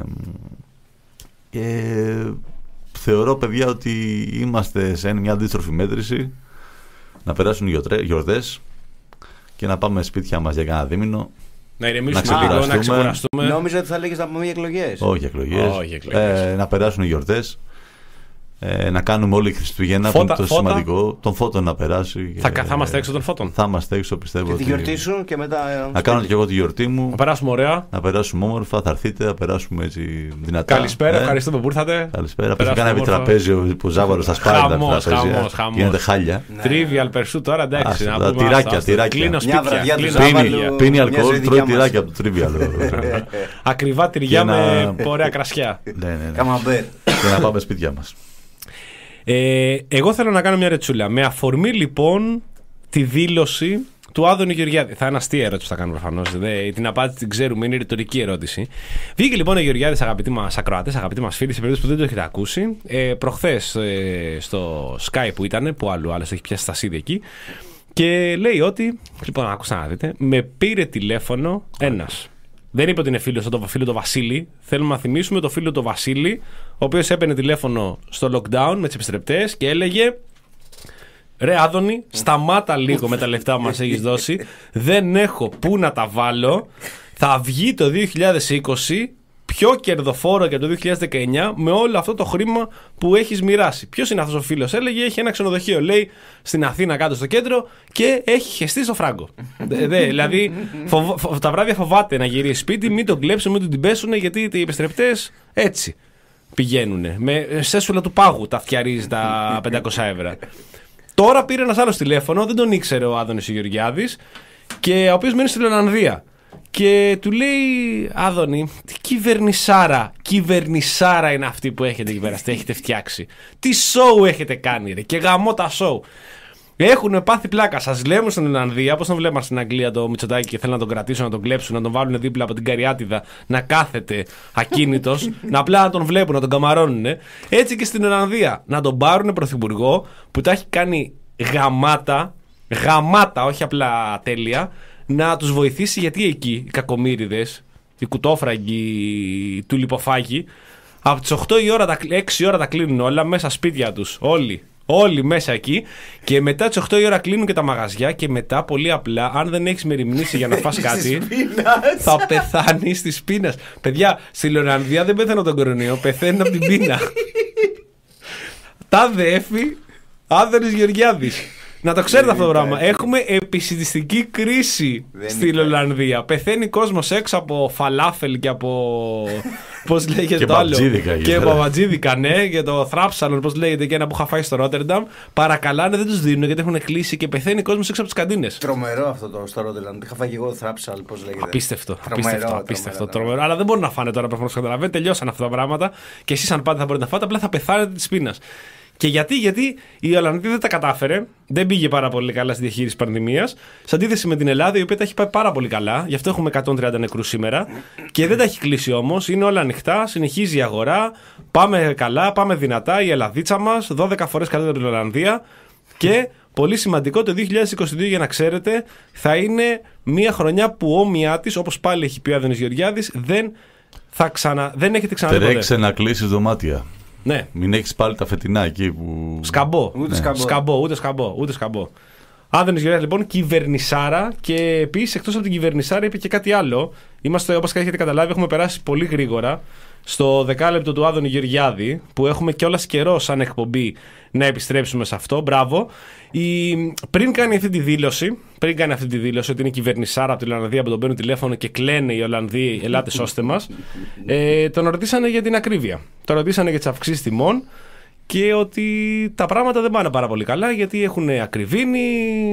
ε, θεωρώ, παιδιά, ότι είμαστε σε μια αντίστροφη μέτρηση, να περάσουν οι γιορτέ- γιορτές και να πάμε σπίτια μας για κανένα δίμηνο. Να ηρεμήσουμε Να λίγο, να ξεκουραστούμε. ξεκουραστούμε. Νόμιζα ότι θα λέγεις να πάμε για εκλογές. Όχι εκλογές. Όχι εκλογές. Ε, να περάσουν οι γιορτές. Ε, να κάνουμε όλοι Χριστούγεννα, που Φώτα, είναι το φώτα. σημαντικό. Τον φώτο να περάσει. Θα, Ε, θα είμαστε έξω των φώτων. Θα είμαστε έξω, πιστεύω. Και τη ότι- γιορτή σου και μετά. ε, Να σπίτι. κάνω και εγώ τη γιορτή μου. Να περάσουμε ωραία. Να περάσουμε όμορφα, θα έρθετε, να περάσουμε έτσι δυνατά. Καλησπέρα, Ε, ευχαριστούμε που ήρθατε. Καλησπέρα. Πες Περάσουμε κανένα όμορφα. επιτραπέζιο που Ζάβαρο θα σπάρει τα Χαμός, τραπέζια. χαμός, χαμός. Γίνεται χάλια. Trivial Pursuit τώρα, εντάξει. Άσε, να τα πούμε, τυράκια, άστα, άστα. τυράκια. Κλείνω Μια σπίτια. βραδιά του κλείνω Ζάβαλου. σπίτια. Πίνει, πίνει Μια αλκοόλ, ζωή τρώει δικιά μας. τυράκια από το τρίβιαλ. Ακριβά τυριά Και με να- ωραία κρασιά. Ναι, ναι, ναι. Καμαμπέρ. Και να πάμε σπίτια μας. Ε, εγώ θέλω να κάνω μια ρετσούλα. Με αφορμή λοιπόν τη δήλωση του Άδωνη Γεωργιάδη. Θα είναι αστεία ερώτηση που θα κάνω προφανώ. Την απάντηση την ξέρουμε, είναι ρητορική ερώτηση. Βγήκε λοιπόν ο Γεωργιάδης, αγαπητοί μας ακροατές, αγαπητοί μας φίλοι, σε περίπτωση που δεν το έχετε ακούσει, ε, προχθές ε, στο Sky που ήταν, που άλλο, άλλος έχει πιάσει στα σίδια εκεί, και λέει ότι. Λοιπόν, άκουσα να δείτε, με πήρε τηλέφωνο ένας. Δεν είπε ότι είναι φίλο το φίλο του Βασίλη. Θέλουμε να θυμίσουμε το φίλο του Βασίλη, ο οποίος έπαιρνε τηλέφωνο στο lockdown με τις επιστρεπτές και έλεγε: ρε Άδωνη, σταμάτα λίγο με τα λεφτά που μας έχεις δώσει. Δεν έχω πού να τα βάλω. Θα βγει το δύο χιλιάδες είκοσι πιο κερδοφόρο και το δύο χιλιάδες δεκαεννιά με όλο αυτό το χρήμα που έχεις μοιράσει. Ποιος είναι αυτός ο φίλος? Έλεγε: έχει ένα ξενοδοχείο, λέει, στην Αθήνα κάτω στο κέντρο και έχει χεστεί στο φράγκο. δε, δε, δηλαδή, φοβ, φοβ, τα βράδια φοβάται να γυρίσει σπίτι, μην τον κλέψουν, μην τον την πέσουν, γιατί οι επιστρεπτές έτσι πηγαίνουν. Με σέσουλα του πάγου τα φτιαρίζει τα πεντακόσια ευρώ. Τώρα πήρε ένας άλλος τηλέφωνο, δεν τον ήξερε ο Άδωνης ο Γεωργιάδης, και ο οποίος μένει στην Ολλανδία. Και του λέει: Άδωνη, τι κυβερνησάρα, κυβερνησάρα είναι αυτή που έχετε εκεί πέρα, τι έχετε φτιάξει. Τι σοου έχετε κάνει, ρε, και γαμώ τα σοου. Έχουν πάθει πλάκα. Σας λέμε στην Ολλανδία, όπως τον βλέπαμε στην Αγγλία το Μητσοτάκη και θέλουν να τον κρατήσουν, να τον κλέψουν, να τον βάλουν δίπλα από την Καριάτιδα, να κάθεται ακίνητος, να απλά να τον βλέπουν, να τον καμαρώνουν. Έτσι και στην Ολλανδία, να τον πάρουν πρωθυπουργό που τα έχει κάνει γαμάτα, γαμάτα, όχι απλά τέλεια, να τους βοηθήσει, γιατί εκεί οι κακομοίριδες, οι κουτόφραγκοι, οι τουλιποφάγοι, από τις οκτώ η ώρα, τα, έξι η ώρα τα κλείνουν όλα μέσα σπίτια τους. Όλοι. Όλοι μέσα εκεί. Και μετά τις οκτώ η ώρα κλείνουν και τα μαγαζιά. Και μετά, πολύ απλά, αν δεν έχεις μεριμνήσει για να φας κάτι, θα πεθάνεις της πείνας. Παιδιά, στη Λεωνανδία δεν πεθαίνουν τον κορονοϊό, πεθαίνουν από την πείνα. Τα δέφη, Άδωνης Γεωργιάδης. Να το ξέρετε αυτό το πράγμα. Έχουμε επισιτιστική κρίση στην Ολλανδία. Πεθαίνει κόσμος έξω από φαλάφελ και από. Πώς λέγεται το άλλο. Και μπαμπατζίδικα, ναι. Και το θράψαλον, πώς λέγεται, και ένα που είχα φάει στο Ρότερνταμ. Παρακαλάνε, δεν τους δίνουν γιατί έχουν κλείσει και πεθαίνει κόσμος έξω από τις καντίνες. Τρομερό αυτό το στο Ρότερνταμ. Είχα φάει και εγώ θράψαλ, πώς λέγεται. Απίστευτο. Τρομερό, απίστευτο, απίστευτο τρομερό, τρομερό. Αλλά δεν μπορούν να φάνε τώρα, προφανώς καταλαβαίνετε. Τελειώσαν αυτά τα πράγματα. Και εσείς, αν πάτε, θα μπορείτε να φάτε. Απλά θα πεθάνετε της πείνας. Και γιατί, γιατί η Ολλανδία δεν τα κατάφερε, δεν πήγε πάρα πολύ καλά στη διαχείριση πανδημίας. Σε αντίθεση με την Ελλάδα, η οποία τα έχει πάει πάρα πολύ καλά, γι' αυτό έχουμε εκατόν τριάντα νεκρούς σήμερα. Και δεν τα έχει κλείσει όμως, είναι όλα ανοιχτά, συνεχίζει η αγορά, πάμε καλά, πάμε δυνατά. Η Ελλαδίτσα μας, δώδεκα φορές καλύτερα από την Ολλανδία. Και πολύ σημαντικό, το δύο χιλιάδες είκοσι δύο, για να ξέρετε, θα είναι μια χρονιά που όμοιά της, όπως πάλι έχει πει ο Άδωνης Γεωργιάδης, δεν, θα ξανα, δεν έχετε ξαναδεί ποτέ. Τρέξε να κλείσεις δωμάτια. Ναι. Μην έχεις πάλι τα φετινά εκεί που. Σκαμπό. Ούτε Ναι. σκαμπό. σκαμπό. Ούτε σκαμπό. Ούτε σκαμπό. Άδωνης Γεωργιάδης, λοιπόν, κυβερνησάρα. Και επίσης, εκτός από την κυβερνησάρα, είπε και κάτι άλλο. Είμαστε, όπως έχετε καταλάβει, έχουμε περάσει πολύ γρήγορα στο δεκάλεπτο του Άδωνη Γεωργιάδη, που έχουμε κιόλας καιρό σαν εκπομπή να επιστρέψουμε σε αυτό. Μπράβο. Η... Πριν κάνει αυτή τη δήλωση, πριν κάνει αυτή τη δήλωση ότι είναι κυβερνησάρα από την Ολλανδία που τον παίρνουν τηλέφωνο και κλαίνε οι Ολλανδοί, ελάτε σώστε μας, ε, τον ρωτήσανε για την ακρίβεια. Τον ρωτήσανε για τις αυξήσεις τιμών και ότι τα πράγματα δεν πάνε πάρα πολύ καλά γιατί έχουν ακριβήνει,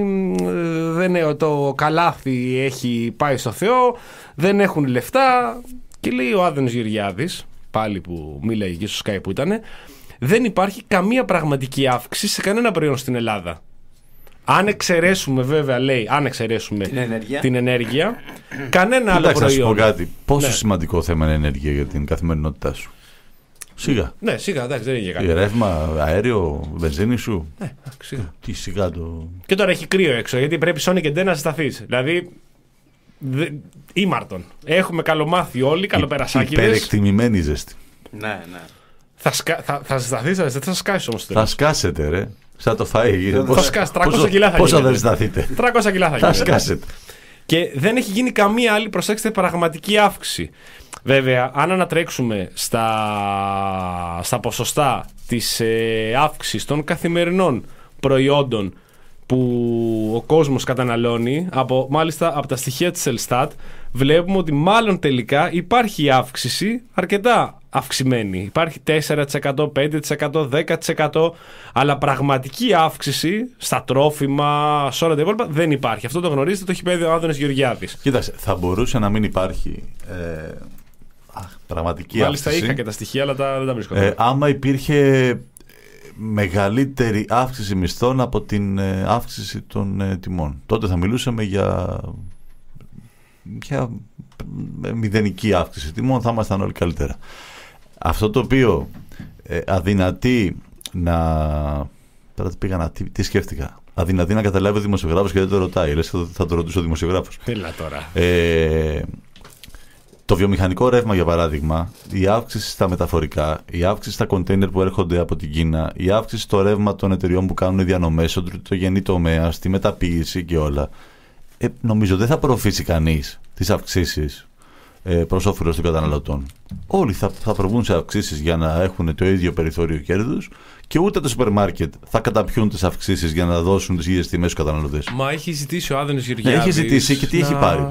δεν, το καλάθι έχει πάει στο Θεό, δεν έχουν λεφτά. Και λέει ο Άδωνης Γεωργιάδης, πάλι που μίλαγε και στο Sky που ήτανε, δεν υπάρχει καμία πραγματική αύξηση σε κανένα προϊόν στην Ελλάδα. Αν εξαιρέσουμε, βέβαια, λέει, αν εξαιρέσουμε την ενέργεια, την ενέργεια κανένα άλλο Εντάξει, προϊόν. να σου πω κάτι. Πόσο Ναι. σημαντικό θέμα είναι η ενέργεια για την καθημερινότητά σου. Σιγά. Ναι, σιγά, εντάξει, δεν είναι Τι, κάτι. ρεύμα, αέριο, βενζίνη σου. Ναι, σιγά. Τι σιγά το. Και τώρα έχει κρύο έξω, γιατί πρέπει Sony και Ντε να ζεσταθείς. Δηλαδή, δε, ήμαρτον. Έχουμε καλομάθει όλοι, καλοπερασάκιδες. Υπερεκτιμημένη ζέστη. Ναι, ναι. Θα, σκα, θα, θα ζεσταθείς, θα, δεν θα σκάσεις όμως. Θα σκάσετε, ρε. Σαν το φαΐ. Θα σκάσει, τριακόσια κιλά θα Πόσο γίνετε. θα ζεσταθείτε. τριακόσια κιλά θα Θα γίνετε. σκάσετε. Και δεν έχει γίνει καμία άλλη, προσέξτε, πραγματική αύξηση. Βέβαια, αν ανατρέξουμε στα, στα ποσοστά της ε, αύξησης των καθημερινών προϊόντων που ο κόσμος καταναλώνει, από, μάλιστα από τα στοιχεία της Ελστάτ, βλέπουμε ότι μάλλον τελικά υπάρχει αύξηση αρκετά αυξημένη. Υπάρχει τέσσερα τοις εκατό, πέντε τοις εκατό, δέκα τοις εκατό, αλλά πραγματική αύξηση στα τρόφιμα, σε όλα τα υπόλοιπα δεν υπάρχει. Αυτό το γνωρίζετε, το έχει πει ο Άδωνης Γεωργιάδης. Κοίταξε, θα μπορούσε να μην υπάρχει ε, αχ, πραγματική Μάλιστα αύξηση. είχα και τα στοιχεία, αλλά τα, δεν τα βρίσκω. Ε, άμα υπήρχε μεγαλύτερη αύξηση μισθών από την ε, αύξηση των ε, τιμών. Τότε θα μιλούσαμε για, για μηδενική αύξηση τιμών, θα ήμασταν όλοι καλύτερα. Αυτό το οποίο ε, αδυνατεί να... Τώρα τι πήγα να... Τι, τι σκέφτηκα. Αδυνατεί να καταλάβει ο δημοσιογράφος και δεν το ρωτάει. Λες θα, θα το ρωτούσε ο δημοσιογράφος. Έλα τώρα. Ε, το βιομηχανικό ρεύμα, για παράδειγμα, η αύξηση στα μεταφορικά, η αύξηση στα κοντέινερ που έρχονται από την Κίνα, η αύξηση στο ρεύμα των εταιριών που κάνουν διανομές, στον τριτογενή τομέα, στη μεταποίηση και όλα, ε, νομίζω δεν θα προωθήσει κανείς τις αυξήσεις ε, προς όφελος των καταναλωτών. Όλοι θα, θα προβούν σε αυξήσεις για να έχουν το ίδιο περιθώριο κέρδους και ούτε τα σούπερ μάρκετ θα καταπιούν τις αυξήσεις για να δώσουν τις ίδιες τιμές στους καταναλωτές. Μα έχει ζητήσει ο Άδωνης Γεωργιάδης. Έχει ζητήσει και τι να... έχει πάρει.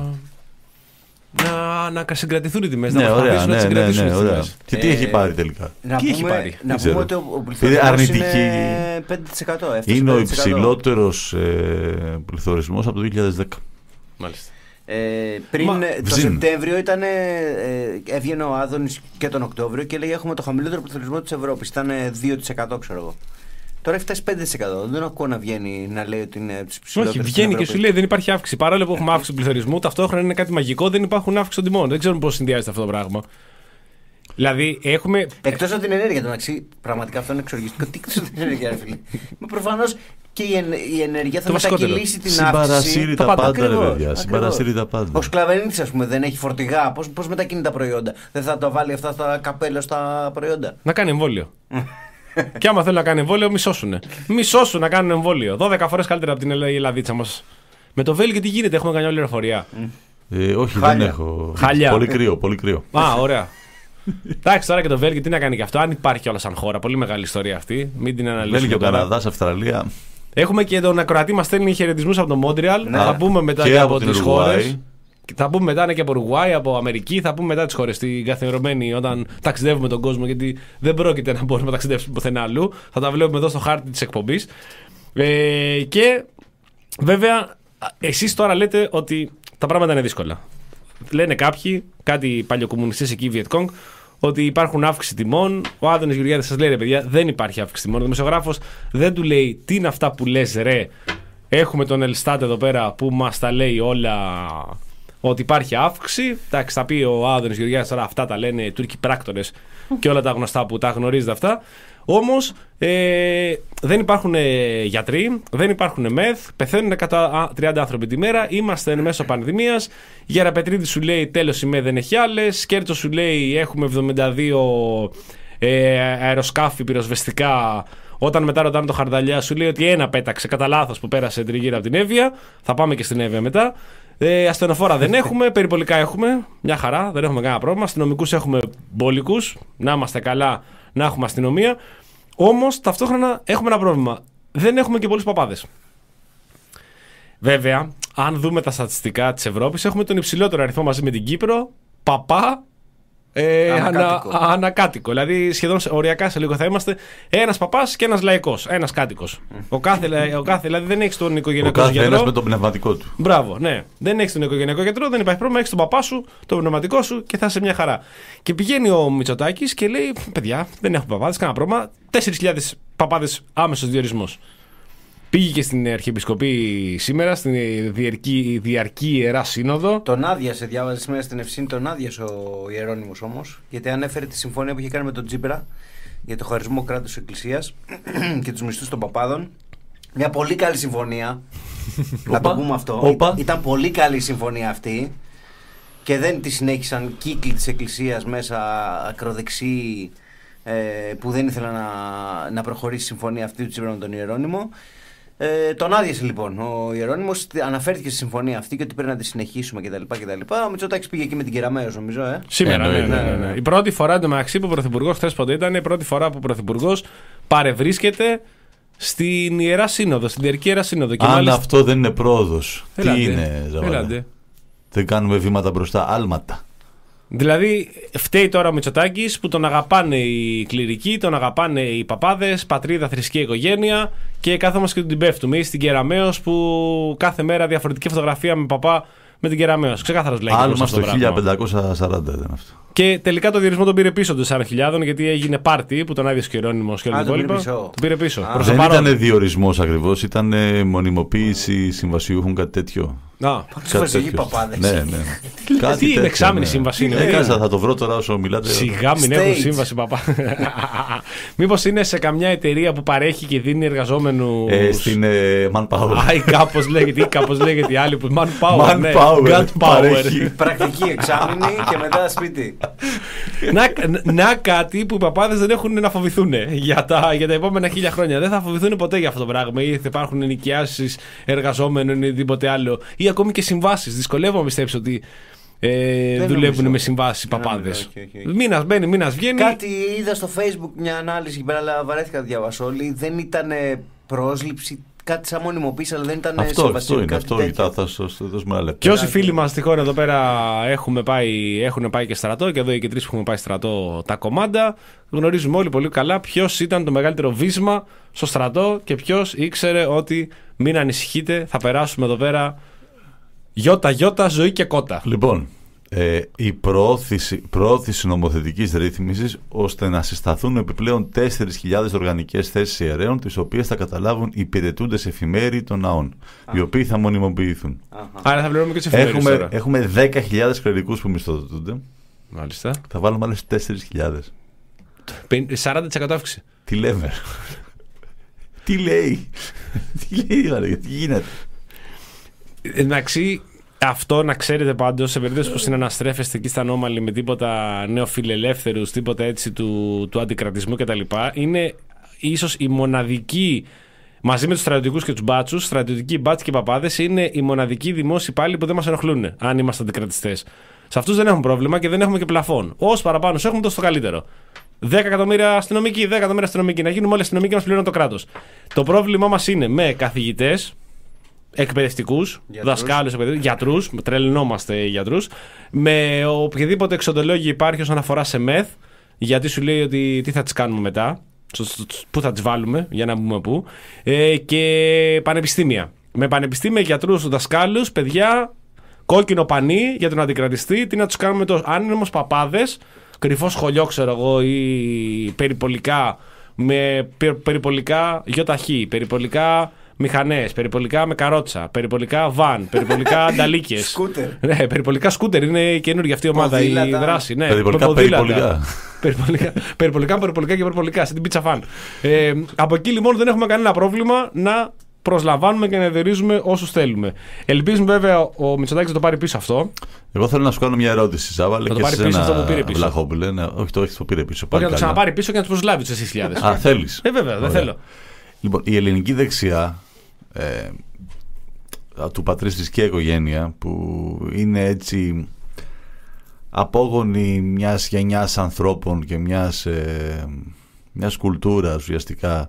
Να, να συγκρατηθούν οι τιμές. Ναι, να ωραία, προσπαθήσουν να ναι, τις ναι, συγκρατήσουν ναι, τις ωραία. τιμές. Και τι Ε, έχει πάρει τελικά. Να Τι έχει πούμε, πάρει? να Δεν ξέρω. πούμε ότι ο, ο Είναι πληθωρισμός αρνητική. είναι πέντε τοις εκατό. έφτασε Είναι ο πέντε τοις εκατό. υψηλότερος ε, πληθωρισμός από το δύο χιλιάδες δέκα. Μάλιστα. Ε, πριν Μα, ε, το βζίν. Σεπτέμβριο ήταν, ε, ε, έβγαινε ο Άδωνης και τον Οκτώβριο και λέει έχουμε το χαμηλότερο πληθωρισμό της Ευρώπης. Ήταν ε, δύο τοις εκατό, ξέρω εγώ. Τώρα έχει φτάσει πέντε τοις εκατό. Δεν ακούω να βγαίνει να λέει ότι είναι τους ψηλότερους. Όχι, βγαίνει και σου λέει δεν υπάρχει αύξηση. Παρόλο που έχουμε αύξηση του πληθωρισμού, ταυτόχρονα είναι κάτι μαγικό, δεν υπάρχουν αύξηση των τιμών. Δεν ξέρουμε πώς συνδυάζεται αυτό το πράγμα. Δηλαδή έχουμε. Εκτός από την ενέργεια, το μεταξύ, πραγματικά αυτό είναι εξοργιστικό. Τι εκτός από την ενέργεια, ρε φίλε. Μα προφανώς και η, εν, η ενέργεια θα Το βασικότερο. μετακυλήσει την αύξηση. Συμπαρασύρει τα Τα πάντα. πάντα, ρε Ακριβώς, παιδιά. ακριβώς. Συμπαρασύρει τα πάντα. Ο Σκλαβενίτης, ας πούμε, δεν έχει φορτηγά. Πώς, πώς μετακινεί τα προϊόντα. Δεν θα το βάλει αυτά στα καπέλα στα προϊόντα. Να κάνει εμβόλιο. Και άμα θέλουν να κάνουν εμβόλιο, μισώσουνε. Μισώσουν να κάνουν εμβόλιο. δώδεκα φορές καλύτερα από την Ελλαδίτσα μας. Με το Βέλγιο τι γίνεται, έχουμε καμιά πληροφορία? Ε, όχι, Χάλια. δεν έχω. Χάλια. Πολύ κρύο, πολύ κρύο. Α, ωραία. Εντάξει, τώρα και το Βέλγιο τι να κάνει και αυτό, αν υπάρχει κιόλας σαν χώρα. Πολύ μεγάλη ιστορία αυτή. Μην την αναλύσουμε. Βέλγιο, τώρα. Καναδάς, Αυστραλία. Έχουμε και τον ακροατή μας στέλνει χαιρετισμούς από το Μόντρεαλ. Ναι. Θα πούμε μετά Και και από από την τις Ουρουγουάη. χώρες. Θα πούμε μετά ναι, και από Ουρουγουάη, από Αμερική. Θα πούμε μετά τις χώρες στην καθιερωμένη όταν ταξιδεύουμε τον κόσμο. Γιατί δεν πρόκειται να μπορούμε να ταξιδεύσουμε πουθενά αλλού. Θα τα βλέπουμε εδώ στο χάρτη της εκπομπής. Ε, και βέβαια, εσείς τώρα λέτε ότι τα πράγματα είναι δύσκολα. Λένε κάποιοι, κάτι παλιοκομμουνιστές εκεί, Βιετκόγκ, ότι υπάρχουν αύξηση τιμών. Ο Άδωνης Γεωργιάδης σας λέει ρε παιδιά, δεν υπάρχει αύξηση τιμών. Ο δημοσιογράφος δεν του λέει τι είναι αυτά που λες ρε. Έχουμε τον Ελστάτ εδώ πέρα που μας τα λέει όλα ότι υπάρχει αύξηση. Εντάξει, θα πει ο Άδωνης Γεωργιάδης τώρα αυτά τα λένε οι Τούρκοι πράκτορες και όλα τα γνωστά που τα γνωρίζετε αυτά. Όμως ε, δεν υπάρχουν ε, γιατροί, δεν υπάρχουν μεθ, πεθαίνουν εκατό τριάντα άνθρωποι τη μέρα, είμαστε εν μέσω πανδημίας. Γεραπετρίδη σου λέει τέλος η ΜΕ δεν έχει άλλες, Σκέρτσο σου λέει έχουμε εβδομήντα δύο ε, αεροσκάφη πυροσβεστικά. Όταν μετά ρωτάνε το Χαρδαλιά σου λέει ότι ένα πέταξε κατά λάθος που πέρασε τριγύρω από την Εύβοια. Θα πάμε και στην Εύβοια μετά. Ε, ασθενοφόρα δεν έχουμε, περιπολικά έχουμε. Μια χαρά, δεν έχουμε κανένα πρόβλημα. Αστυνομικούς έχουμε μπόλικους. Να είμαστε καλά, να έχουμε αστυνομία. Όμως ταυτόχρονα έχουμε ένα πρόβλημα. Δεν έχουμε και πολλούς παπάδες. Βέβαια, αν δούμε τα στατιστικά της Ευρώπης, έχουμε τον υψηλότερο αριθμό μαζί με την Κύπρο. Παπά. Ε, Ανακάτοικο. ανα, ανακάτοικο. Δηλαδή, σχεδόν οριακά σε λίγο θα είμαστε ένας παπάς και ένας λαϊκός. Ένας κάτοικος. Ο κάθε, ο κάθε, δηλαδή δεν έχει τον Ο οικογενειακό κάθε γιατρό. ένας με το πνευματικό του. Μπράβο, ναι. Δεν έχει τον οικογενειακό γιατρό, δεν υπάρχει πρόβλημα. Έχει τον παπά σου, τον πνευματικό σου και θα είσαι μια χαρά. Και πηγαίνει ο Μητσοτάκης και λέει: παιδιά, δεν έχουμε παπάδες, κανένα πρόβλημα. τέσσερις χιλιάδες παπάδες άμεσος διορισμός. Πήγε και στην Αρχιεπισκοπή σήμερα, στην διαρκή, διαρκή Ιερά Σύνοδο. Τον άδειασε, διάβαζε σήμερα στην Ευσύνη, τον άδειασε ο Ιερώνυμος όμως. Γιατί ανέφερε τη συμφωνία που είχε κάνει με τον Τσίπρα για το χωρισμό κράτους εκκλησίας και τους μισθούς των παπάδων. Μια πολύ καλή συμφωνία. Να το πούμε αυτό. Οπα. Ήταν πολύ καλή η συμφωνία αυτή και δεν τη συνέχισαν κύκλοι της εκκλησίας μέσα ακροδεξιοί ε, που δεν ήθελαν να, να προχωρήσει η συμφωνία αυτή του Τσίπρα με τον Ιερώνυμο. Ε, τον άδειασε λοιπόν. Ο Ιερώνυμος αναφέρθηκε στη συμφωνία αυτή και ότι πρέπει να τη συνεχίσουμε κτλ. κτλ. Ο Μητσοτάκης πήγε εκεί με την Κεραμέως, νομίζω. Ε. Σήμερα, ναι, Εννοείται. ναι, ναι, ναι. Η πρώτη φορά εντωμεταξύ που ο Πρωθυπουργός, χθες πότε ήταν, η πρώτη φορά που ο Πρωθυπουργός παρευρίσκεται στην Ιερά Σύνοδο, στην Διαρκή Ιερά Σύνοδο. Και Αν μάλιστα... αυτό δεν είναι πρόοδος, Έλατε, τι είναι, Ζαβαλά? έλατε. Δεν κάνουμε βήματα μπροστά, άλματα. Δηλαδή, φταίει τώρα ο Μητσοτάκης που τον αγαπάνε οι κληρικοί, τον αγαπάνε οι παπάδες, πατρίδα, θρησκεία, οικογένεια και κάθομαστε και τον την πέφτουμε. Ή στην Κεραμέως που κάθε μέρα διαφορετική φωτογραφία με παπά με την Κεραμέως. Ξεκάθαρος λέγεται. Άλμα στο χίλια πεντακόσια σαράντα ήταν αυτό. Και τελικά το διορισμό τον πήρε πίσω των τεσσάρων χιλιάδων γιατί έγινε πάρτι που τον άδειασε και ο Ιερώνυμος και όλα Α, τα τον πήρε υπόλοιπα. πίσω. Τον πήρε πίσω. Α. Προς το Δεν παρόν. ήταν διορισμός ακριβώς, ήταν ε, μονιμοποίηση συμβασιούχων, κάτι τέτοιο. Α, Συμβασιούχοι παπάδες. Ναι, ναι. Κάτι τι είναι, τέτοιο, εξάμηνη ναι. σύμβαση είναι, Ε, ε. κάτσα, θα το βρω τώρα όσο μιλάτε. σιγά μην έχουν States. σύμβαση παπά. Μήπως είναι σε καμιά εταιρεία που παρέχει και δίνει εργαζόμενους. Ε, στην ε, Manpower. Α, ή κάπως λέγεται, ή κάπως λέγεται η άλλη που. Manpower. Manpower, ναι. God παρέχει. power. Πρακτική εξάμηνη και μετά σπίτι. να, να κάτι που οι παπάδες δεν έχουν να φοβηθούν για τα, για τα επόμενα χίλια χρόνια. Δεν θα φοβηθούν ποτέ για αυτό το πράγμα. Ή θα υπάρχουν ενοικιάσεις εργαζόμενων ή οτιδήποτε άλλο. Ή ακόμη και συμβάσεις. Δυσκολεύομαι να πιστέψω ότι ε, Δεν δουλεύουν νομίζω. με συμβάσεις οι Δεν παπάδες. νομίζω, όχι, όχι. Μήνας μπαίνει, μήνας βγαίνει. Κάτι είδα στο Facebook μια ανάλυση εκεί πέρα, αλλά βαρέθηκα να διαβάσω όλοι. Δεν ήταν πρόσληψη, κάτι σαν μονιμοποίηση, αλλά δεν ήταν Αυτό, συμβασιούχο, αυτό είναι. κάτι Αυτό τέτοιο. θα, θα σας δώσουμε ένα λεπτό. Και όσοι φίλοι μας τυχόν εδώ πέρα έχουμε πάει, έχουν πάει και στρατό, και εδώ οι και τρεις που έχουμε πάει στρατό τα κομμάντα, γνωρίζουμε όλοι πολύ καλά ποιος ήταν το μεγαλύτερο βίσμα στο στρατό και ποιος ήξερε ότι μην ανησυχείτε, θα περάσουμε εδώ πέρα γιώτα γιώτα, ζωή και κότα. Λοιπόν, ε, η προώθηση, προώθηση νομοθετικής ρύθμισης ώστε να συσταθούν επιπλέον τέσσερις χιλιάδες οργανικές θέσεις ιερέων, τις οποίες θα καταλάβουν οι υπηρετούντες εφημέροι των ναών, οι οποίοι θα μονιμοποιηθούν. Άρα θα πληρώνουμε και τις εφημερίδες Έχουμε, τώρα. έχουμε δέκα χιλιάδες κληρικούς που μισθοδοτούνται. Μάλιστα. Θα βάλουμε άλλες τέσσερις χιλιάδες. σαράντα τοις εκατό αύξηση. Τι λέμε? Τι λέει? Τι λέει, δηλαδή, τι γίνεται? Εντάξει, αυτό να ξέρετε πάντως, σε περίπτωση που συναναστρέφεστε εκεί στα ανώμαλοι με τίποτα νεοφιλελεύθερους, τίποτα έτσι του, του αντικρατισμού κτλ., είναι ίσως η μοναδική, μαζί με τους στρατιωτικούς και τους μπάτσους, στρατιωτικοί μπάτσοι και παπάδες είναι οι μοναδικοί δημόσιοι υπάλληλοι που δεν μας ενοχλούν, αν είμαστε αντικρατιστές. Σε αυτούς δεν έχουμε πρόβλημα και δεν έχουμε και πλαφόν. Όσο παραπάνω σε έχουμε, τόσο το καλύτερο. δέκα εκατομμύρια αστυνομικοί, δέκα εκατομμύρια αστυνομικοί, να γίνουμε όλοι αστυνομικοί και μας πληρώνει το κράτος. Το πρόβλημά μας είναι με καθηγητές, εκπαιδευτικούς, δασκάλους, γιατρούς, τρελνόμαστε γιατρούς, με οποιαδήποτε εξοντολόγιο υπάρχει όσον αφορά σε μεθ, γιατί σου λέει ότι τι θα τις κάνουμε μετά, πού θα τις βάλουμε, για να πούμε πού, ε, και πανεπιστήμια. Με πανεπιστήμια, γιατρούς, δασκάλους, παιδιά, κόκκινο πανί για τον αντικρατιστή, τι να τους κάνουμε τόσο. Αν είναι όμως παπάδες, κρυφό σχολείο, ξέρω εγώ, ή περιπολικά, με περιπολικά γιοταχή, περιπολικά μηχανές, περιπολικά με καρότσα, περιπολικά βαν, περιπολικά ανταλίκες. Σκούτερ. Ναι, περιπολικά σκούτερ είναι η καινούργια αυτή ομάδα, Ποδήλατα. η δράση. Ναι, Περιπολικά, ποδήλατα. περιπολικά. Περιπολικά, περιπολικά, περιπολικά και περιπολικά, σε την πίτσα φαν. Ε, από εκεί λοιπόν δεν έχουμε κανένα πρόβλημα να προσλαμβάνουμε και να εδερίζουμε όσους θέλουμε. Ελπίζουμε βέβαια ο Μητσοτάκης να το πάρει πίσω αυτό. Εγώ θέλω να σου κάνω μια ερώτηση, Σάββαλε. Να το και πάρει σε πίσω ένα αυτό που πήρε πίσω. Βλαχόπουλε. Ναι, όχι, το όχι, το πήρε πίσω. Όχι, Πάλι να το καλά. ξαναπάρει πίσω και να του προσλάβει του εσείς χιλιάδες. Α, θέλεις. Ε, βέβαια, δεν Ωραία. θέλω. Λοιπόν, η ελληνική δεξιά ε, του πατρίς της και οικογένεια, που είναι έτσι απόγονοι μιας γενιάς ανθρώπων και μιας, ε, μιας κουλτούρας ουσιαστικά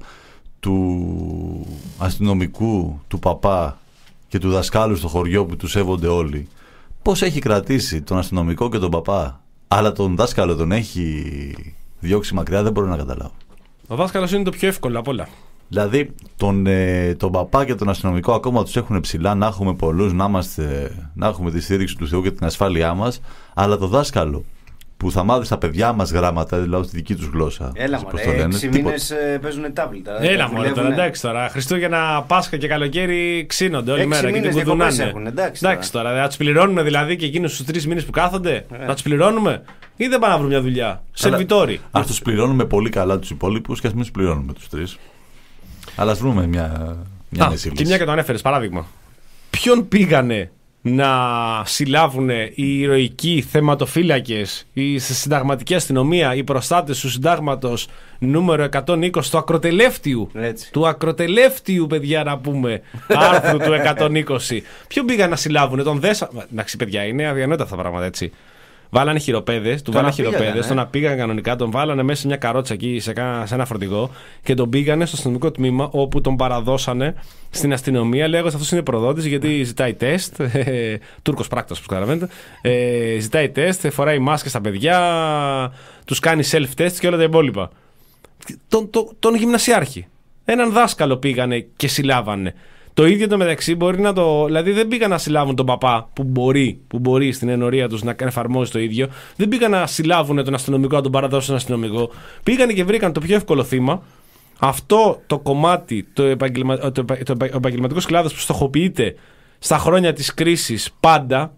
του αστυνομικού, του παπά και του δασκάλου στο χωριό που του σέβονται όλοι, πώς έχει κρατήσει τον αστυνομικό και τον παπά, αλλά τον δάσκαλο τον έχει διώξει μακριά, δεν μπορώ να καταλάβω. Ο δάσκαλος είναι το πιο εύκολο απ' όλα. Δηλαδή τον, ε, τον παπά και τον αστυνομικό ακόμα τους έχουν ψηλά, να έχουμε πολλούς, να, είμαστε, να έχουμε τη στήριξη του Θεού και την ασφάλειά μας, αλλά το δάσκαλο που θα μάθει στα παιδιά μας γράμματα, δηλαδή στη δική τους γλώσσα. Έλα πώς μωρέ, το λένε, έξι τίποτα. μήνες ε, παίζουν τάβλη τώρα. Έλα τα μωρέ τώρα, δουλεύουνε. εντάξει τώρα. Χριστούγεννα, Πάσχα και καλοκαίρι ξύνονται όλη Έξι μέρα και την μήνες διακοπές κουδουνάνε. έχουν, εντάξει Εντάξει τώρα, θα τους πληρώνουμε δηλαδή και εκείνους τους τρεις μήνες που κάθονται. Ε. Θα τους πληρώνουμε ή δεν πάνε να βρουν μια δουλειά. Σερβιτόροι. Ας τους πληρώνουμε πολύ καλά τους υπόλοιπους και ας μην τους πληρώνουμε τους τρεις. Αλλά ας βρούμε μια, μια Α, μέση και λύση. μια και το ανέφερες, παράδειγμα. Ποιον πήγανε να συλλάβουν οι ηρωικοί θεματοφύλακες, η συνταγματική αστυνομία, οι προστάτες του συντάγματος νούμερο εκατόν είκοσι του ακροτελεύτιου. Έτσι. Του ακροτελεύτιου, παιδιά, να πούμε, άρθρου του εκατόν είκοσι. Ποιον πήγαν να συλλάβουν, τον Δέσα. Εντάξει, παιδιά, είναι αδιανόητα αυτά τα πράγματα, έτσι. Βάλανε χειροπέδες, του βάλανε χειροπέδες, τον πήγαν κανονικά, τον βάλανε μέσα σε μια καρότσα εκεί, σε, κάνα, σε ένα φορτηγό και τον πήγανε στο αστυνομικό τμήμα όπου τον παραδώσανε στην αστυνομία λέγοντας αυτός είναι προδότης γιατί ζητάει τεστ. Ε, Τούρκος πράκτορας, όπως καταλαβαίνετε. Ε, ζητάει τεστ, φοράει μάσκες στα παιδιά, τους κάνει self-test και όλα τα υπόλοιπα. Τον, τον, τον γυμνασιάρχη. Έναν δάσκαλο πήγανε και συλλάβανε. Το ίδιο το μεταξύ μπορεί να το. Δηλαδή δεν πήγαν να συλλάβουν τον παπά που μπορεί, που μπορεί στην ενορία του να εφαρμόζει το ίδιο. Δεν πήγαν να συλλάβουν τον αστυνομικό, να τον παραδώσουν στον αστυνομικό. Πήγαν και βρήκαν το πιο εύκολο θύμα. Αυτό το κομμάτι, το, επαγγελμα... το, επα... το επαγγελματικό κλάδος που στοχοποιείται στα χρόνια της κρίσης πάντα,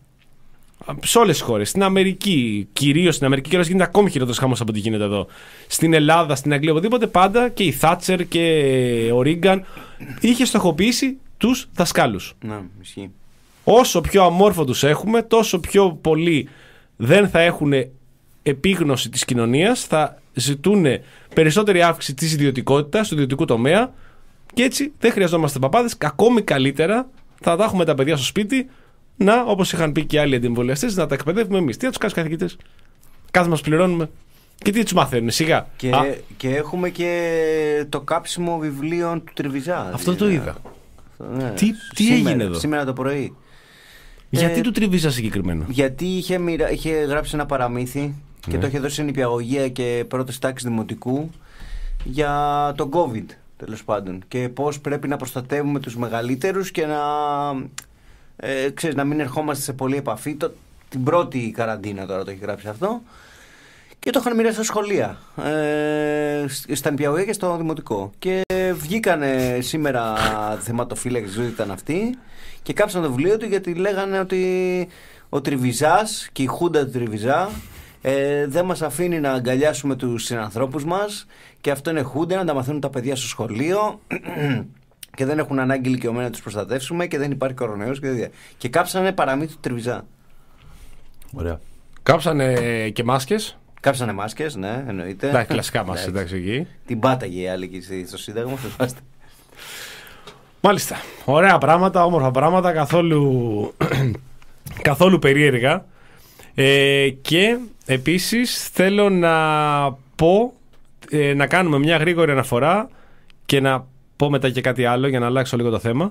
σε όλες τις χώρες, στην Αμερική, κυρίως στην Αμερική, και όλες γίνεται ακόμη χειρότερος χαμός από ό,τι γίνεται εδώ. Στην Ελλάδα, στην Αγγλία, οπουδήποτε πάντα και η Θάτσερ και ο Ρίγκαν είχε στοχοποιήσει τους δασκάλους. Να, ισχύει. Όσο πιο αμόρφωτους έχουμε, τόσο πιο πολύ δεν θα έχουν επίγνωση της κοινωνίας, θα ζητούν περισσότερη αύξηση της ιδιωτικότητας, του ιδιωτικού τομέα και έτσι δεν χρειαζόμαστε παπάδες. Ακόμη καλύτερα θα τα έχουμε τα παιδιά στο σπίτι. Να, όπως είχαν πει και άλλοι αντιεμβολιαστές, να τα εκπαιδεύουμε εμείς. Τι να τους κάνουν καθηγητές. Κάθε μας πληρώνουμε. Και τι τους μαθαίνουν, σιγά. Και, Α, και έχουμε και το κάψιμο βιβλίων του Τριβιζά. αυτό το είδα. Ναι. Τι- τι Σήμερα- έγινε εδώ? Σήμερα το πρωί. γιατί ε, του Τριβίζα συγκεκριμένα. Γιατί είχε, μοιρα... είχε γράψει ένα παραμύθι και το είχε δώσει σε νηπιαγωγία και πρώτη τάξη δημοτικού για τον COVID, τέλος πάντων. Και πώς πρέπει να προστατεύουμε τους μεγαλύτερους και να, ε, ξέρεις, να μην ερχόμαστε σε πολλή επαφή. Το, την πρώτη καραντίνα τώρα το έχει γράψει αυτό. Και το είχαν μοιράσει στα σχολεία, ε, στα νηπιαγωγεία και στο δημοτικό. Και βγήκανε σήμερα θεματοφύλακες, δεν ήταν αυτοί, και κάψαν το βιβλίο του γιατί λέγανε ότι ο Τριβιζάς και η χούντα του Τριβιζά ε, δεν μας αφήνει να αγκαλιάσουμε τους συνανθρώπους μας και αυτό είναι χούντα, να τα μαθαίνουν τα παιδιά στο σχολείο και δεν έχουν ανάγκη ηλικιωμένα να τους προστατεύσουμε και δεν υπάρχει κορονοϊός και τέτοια. Και κάψανε παραμύθι του Τριβιζά. Ωραία. Κάψανε και μάσκες. Κάψανε μάσκες, ναι, εννοείται. Εντάξει, κλασικά μας, εντάξει, εκεί. Την πάταγε η άλλη εκεί στο Σύνταγμα. Μάλιστα. Ωραία πράγματα, όμορφα πράγματα, καθόλου, καθόλου περίεργα. Ε, και επίσης θέλω να πω, ε, να κάνουμε μια γρήγορη αναφορά και να πω μετά και κάτι άλλο για να αλλάξω λίγο το θέμα.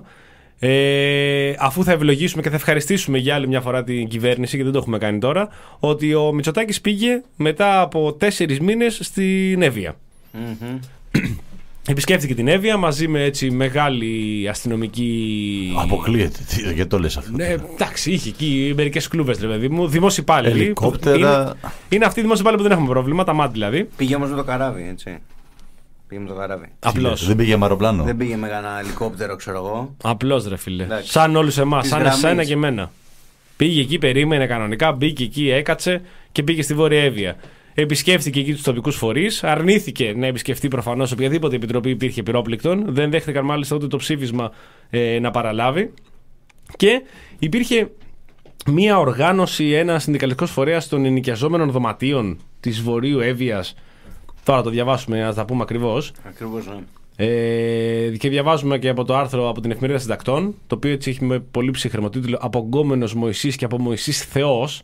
Ε, αφού θα ευλογήσουμε και θα ευχαριστήσουμε για άλλη μια φορά την κυβέρνηση, και δεν το έχουμε κάνει τώρα, ότι ο Μητσοτάκης πήγε μετά από τέσσερις μήνες στην Εύβοια. Mm-hmm. Επισκέφθηκε την Εύβοια μαζί με έτσι μεγάλη αστυνομική. Αποκλείεται. Γιατί το λες αυτό. Ναι, εντάξει, είχε εκεί μερικές κλούβες, ρε παιδί μου. Δημόσιοι υπάλληλοι. Ελικόπτερα. Είναι, είναι αυτοί οι δημόσιοι υπάλληλοι που δεν έχουμε πρόβλημα, τα μάτια δηλαδή. Πήγε όμως με το καράβι, έτσι. Πήγε με το καράβι. Απλώς. Δεν πήγε με αεροπλάνο. Δεν πήγε με ένα ελικόπτερο, ξέρω εγώ. Απλώς, ρε φίλε. Εντάξει. Σαν όλους εμάς, σαν γραμμής. εσένα και εμένα. Πήγε εκεί, περίμενε κανονικά, μπήκε εκεί, έκατσε και πήγε στη Βόρεια Εύβοια. Επισκέφθηκε εκεί τους τοπικούς φορείς, αρνήθηκε να επισκεφτεί προφανώς οποιαδήποτε επιτροπή υπήρχε πυρόπληκτον, δεν δέχτηκαν μάλιστα ούτε το ψήφισμα ε, να παραλάβει. Και υπήρχε μία οργάνωση, ένα συνδικαλιστικός φορέας των ενοικιαζόμενων δωματίων της Βορείου Εύβοιας. Τώρα το διαβάσουμε, να τα πούμε ακριβώς. Ακριβώς, ναι. Ε, και διαβάζουμε και από το άρθρο από την Εφημερίδα Συντακτών, το οποίο έτσι έχει με πολύ ψύχρεμο τίτλο «Απογκόμενος Μωυσής και από Μωυσής Θεός».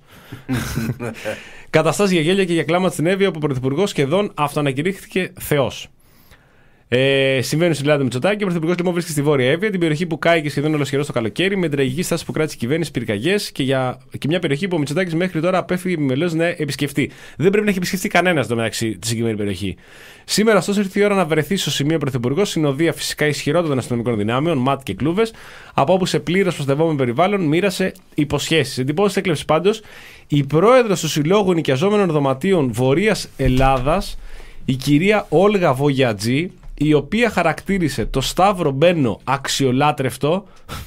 Καταστάσεις για γέλια και για κλάματα στην Εύβοια, όπου ο Πρωθυπουργός σχεδόν αυτοανακηρύχθηκε Θεός. Ε, συμβαίνουν στην Ελλάδα Μητσοτάκη. Ο Πρωθυπουργός λοιπόν βρίσκεται στη Βόρεια Εύβοια, την περιοχή που κάει και σχεδόν ολοσχερός το καλοκαίρι, με την τραγική στάση που κράτησε η κυβέρνηση, πυρκαγιές και, για... και μια περιοχή που ο Μητσοτάκης μέχρι τώρα απέφυγε μελώς να επισκεφτεί. Δεν πρέπει να έχει επισκεφτεί κανένας εδώ μεταξύ τη συγκεκριμένη περιοχή. Σήμερα, ωστόσο, ήρθε η ώρα να βρεθεί στο σημείο Πρωθυπουργός, συνοδεία φυσικά ισχυρότατων αστυνομικών δυνάμεων, ΜΑΤ και κλούβες, από όπου σε πλήρως προστατευόμενο περιβάλλον μοίρασε υποσχέσεις. Εντυπώσεις έκλεψε πάντως η πρόεδρος του Συλλόγου Ενοικιαζόμενων Δωματίων Βορείας Ελλάδας, η κυρία Όλγα Βογιατζή, η οποία χαρακτήρισε το Σταύρο Μπένο αξιολάτρευτο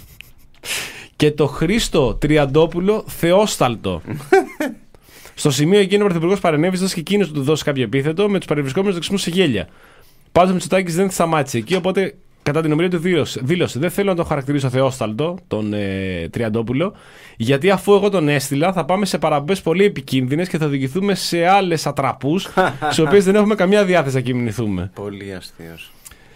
και το Χρήστο Τριαντόπουλο θεόσταλτο. Στο σημείο εκείνο ο Πρωθυπουργός παρενέβησε και εκείνος του δώσει κάποιο επίθετο, με τους παρευρισκόμενους δεξιμούς σε γέλια. Πάντως ο Μητσοτάκης δεν σταμάτησε εκεί, οπότε κατά την ομιλία του δήλωσε, δήλωσε δεν θέλω να τον χαρακτηρίσω θεόσταλτο, τον ε, Τριαντόπουλο, γιατί αφού εγώ τον έστειλα θα πάμε σε παραμπές πολύ επικίνδυνες και θα οδηγηθούμε σε άλλες ατραπούς, στις οποίες δεν έχουμε καμία διάθεση να κινηθούμε. Πολύ αστείος.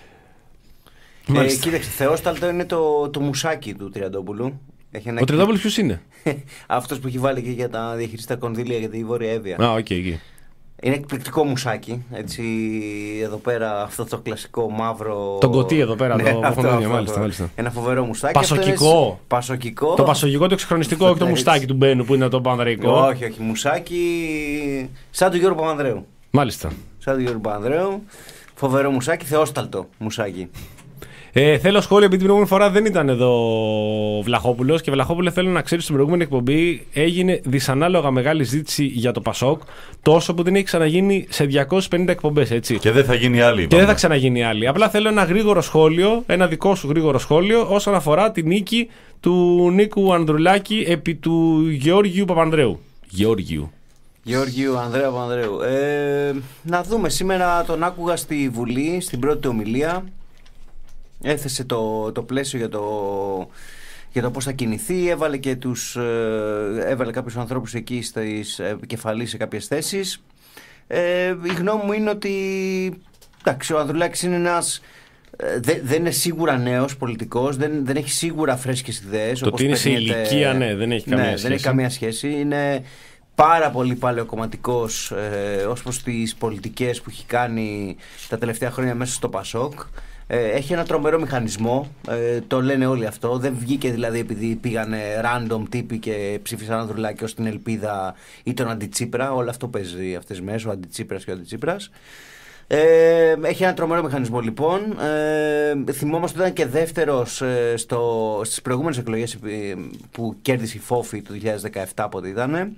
Ε, κοίταξε, θεόσταλτο είναι το, το μουσάκι του Τριαντόπουλου. Έχει ένα ο Τριαντόπουλος ποιος είναι? Αυτός που έχει βάλει και για τα διαχειριστικά κονδύλια για τη Βόρεια Εύβοια. Α, οκ, okay, okay. Είναι εκπληκτικό μουσάκι. Έτσι, εδώ πέρα αυτό το κλασικό μαύρο. Τον κωτί εδώ πέρα, ναι, το αυτό, μάλιστα, μάλιστα. Ένα φοβερό μουσάκι. Πασοκικό. Είναι... Πασοκικό. Το πασοκικό, το εξυγχρονιστικό, όχι το μουστάκι του Μπένου που είναι το πανδρεϊκό. Όχι, όχι. Μουσάκι σαν του Γιώργου Παπανδρέου. Μάλιστα. Σαν του Γιώργου Παπανδρέου. Φοβερό μουσάκι, θεόσταλτο μουσάκι. Ε, θέλω σχόλιο, επειδή την προηγούμενη φορά δεν ήταν εδώ ο Βλαχόπουλος. Και Βλαχόπουλε, θέλω να ξέρεις, στην προηγούμενη εκπομπή έγινε δυσανάλογα μεγάλη ζήτηση για το Πασόκ. Τόσο που δεν έχει ξαναγίνει σε διακόσιες πενήντα εκπομπές, έτσι. Και δεν θα γίνει άλλη. Και πάμε. δεν θα ξαναγίνει άλλη. Απλά θέλω ένα γρήγορο σχόλιο, ένα δικό σου γρήγορο σχόλιο, όσον αφορά τη νίκη του Νίκου Ανδρουλάκη επί του Γεώργιου Παπανδρέου. Γεώργιου. Γεώργιου Ανδρέα Παπανδρέου. Ε, να δούμε, σήμερα τον άκουγα στη Βουλή, στην πρώτη του ομιλία. Έθεσε το, το πλαίσιο για το, για το πώς θα κινηθεί, έβαλε, και τους, ε, έβαλε κάποιους ανθρώπους εκεί στις επικεφαλής σε κάποιες θέσεις. Ε, η γνώμη μου είναι ότι εντάξει, ο Ανδρουλάκης είναι ένας, ε, δε, δεν είναι σίγουρα νέος πολιτικός, δεν, δεν έχει σίγουρα φρέσκες ιδέες. Το ότι είναι σε ηλικία, ναι, δεν έχει καμία ναι, σχέση. Δεν έχει καμία σχέση. Είναι πάρα πολύ παλαιοκομματικός ε, ως προς τις πολιτικές που έχει κάνει τα τελευταία χρόνια μέσα στο Πασόκ. Ε, έχει ένα τρομερό μηχανισμό, ε, το λένε όλοι αυτό. Δεν βγήκε δηλαδή επειδή πήγανε random τύποι και ψήφισαν Ανδρουλάκη ως την ελπίδα ή τον Αντιτσίπρα. Όλο αυτό παίζει αυτές τις μέρες, ο Αντιτσίπρας και ο Αντιτσίπρας. Ε, έχει ένα τρομερό μηχανισμό λοιπόν. Ε, θυμόμαστε ότι ήταν και δεύτερος ε, στο, στις προηγούμενες εκλογές ε, που κέρδισε η Φόφη το δύο χιλιάδες δεκαεπτά, από ό,τι ήταν.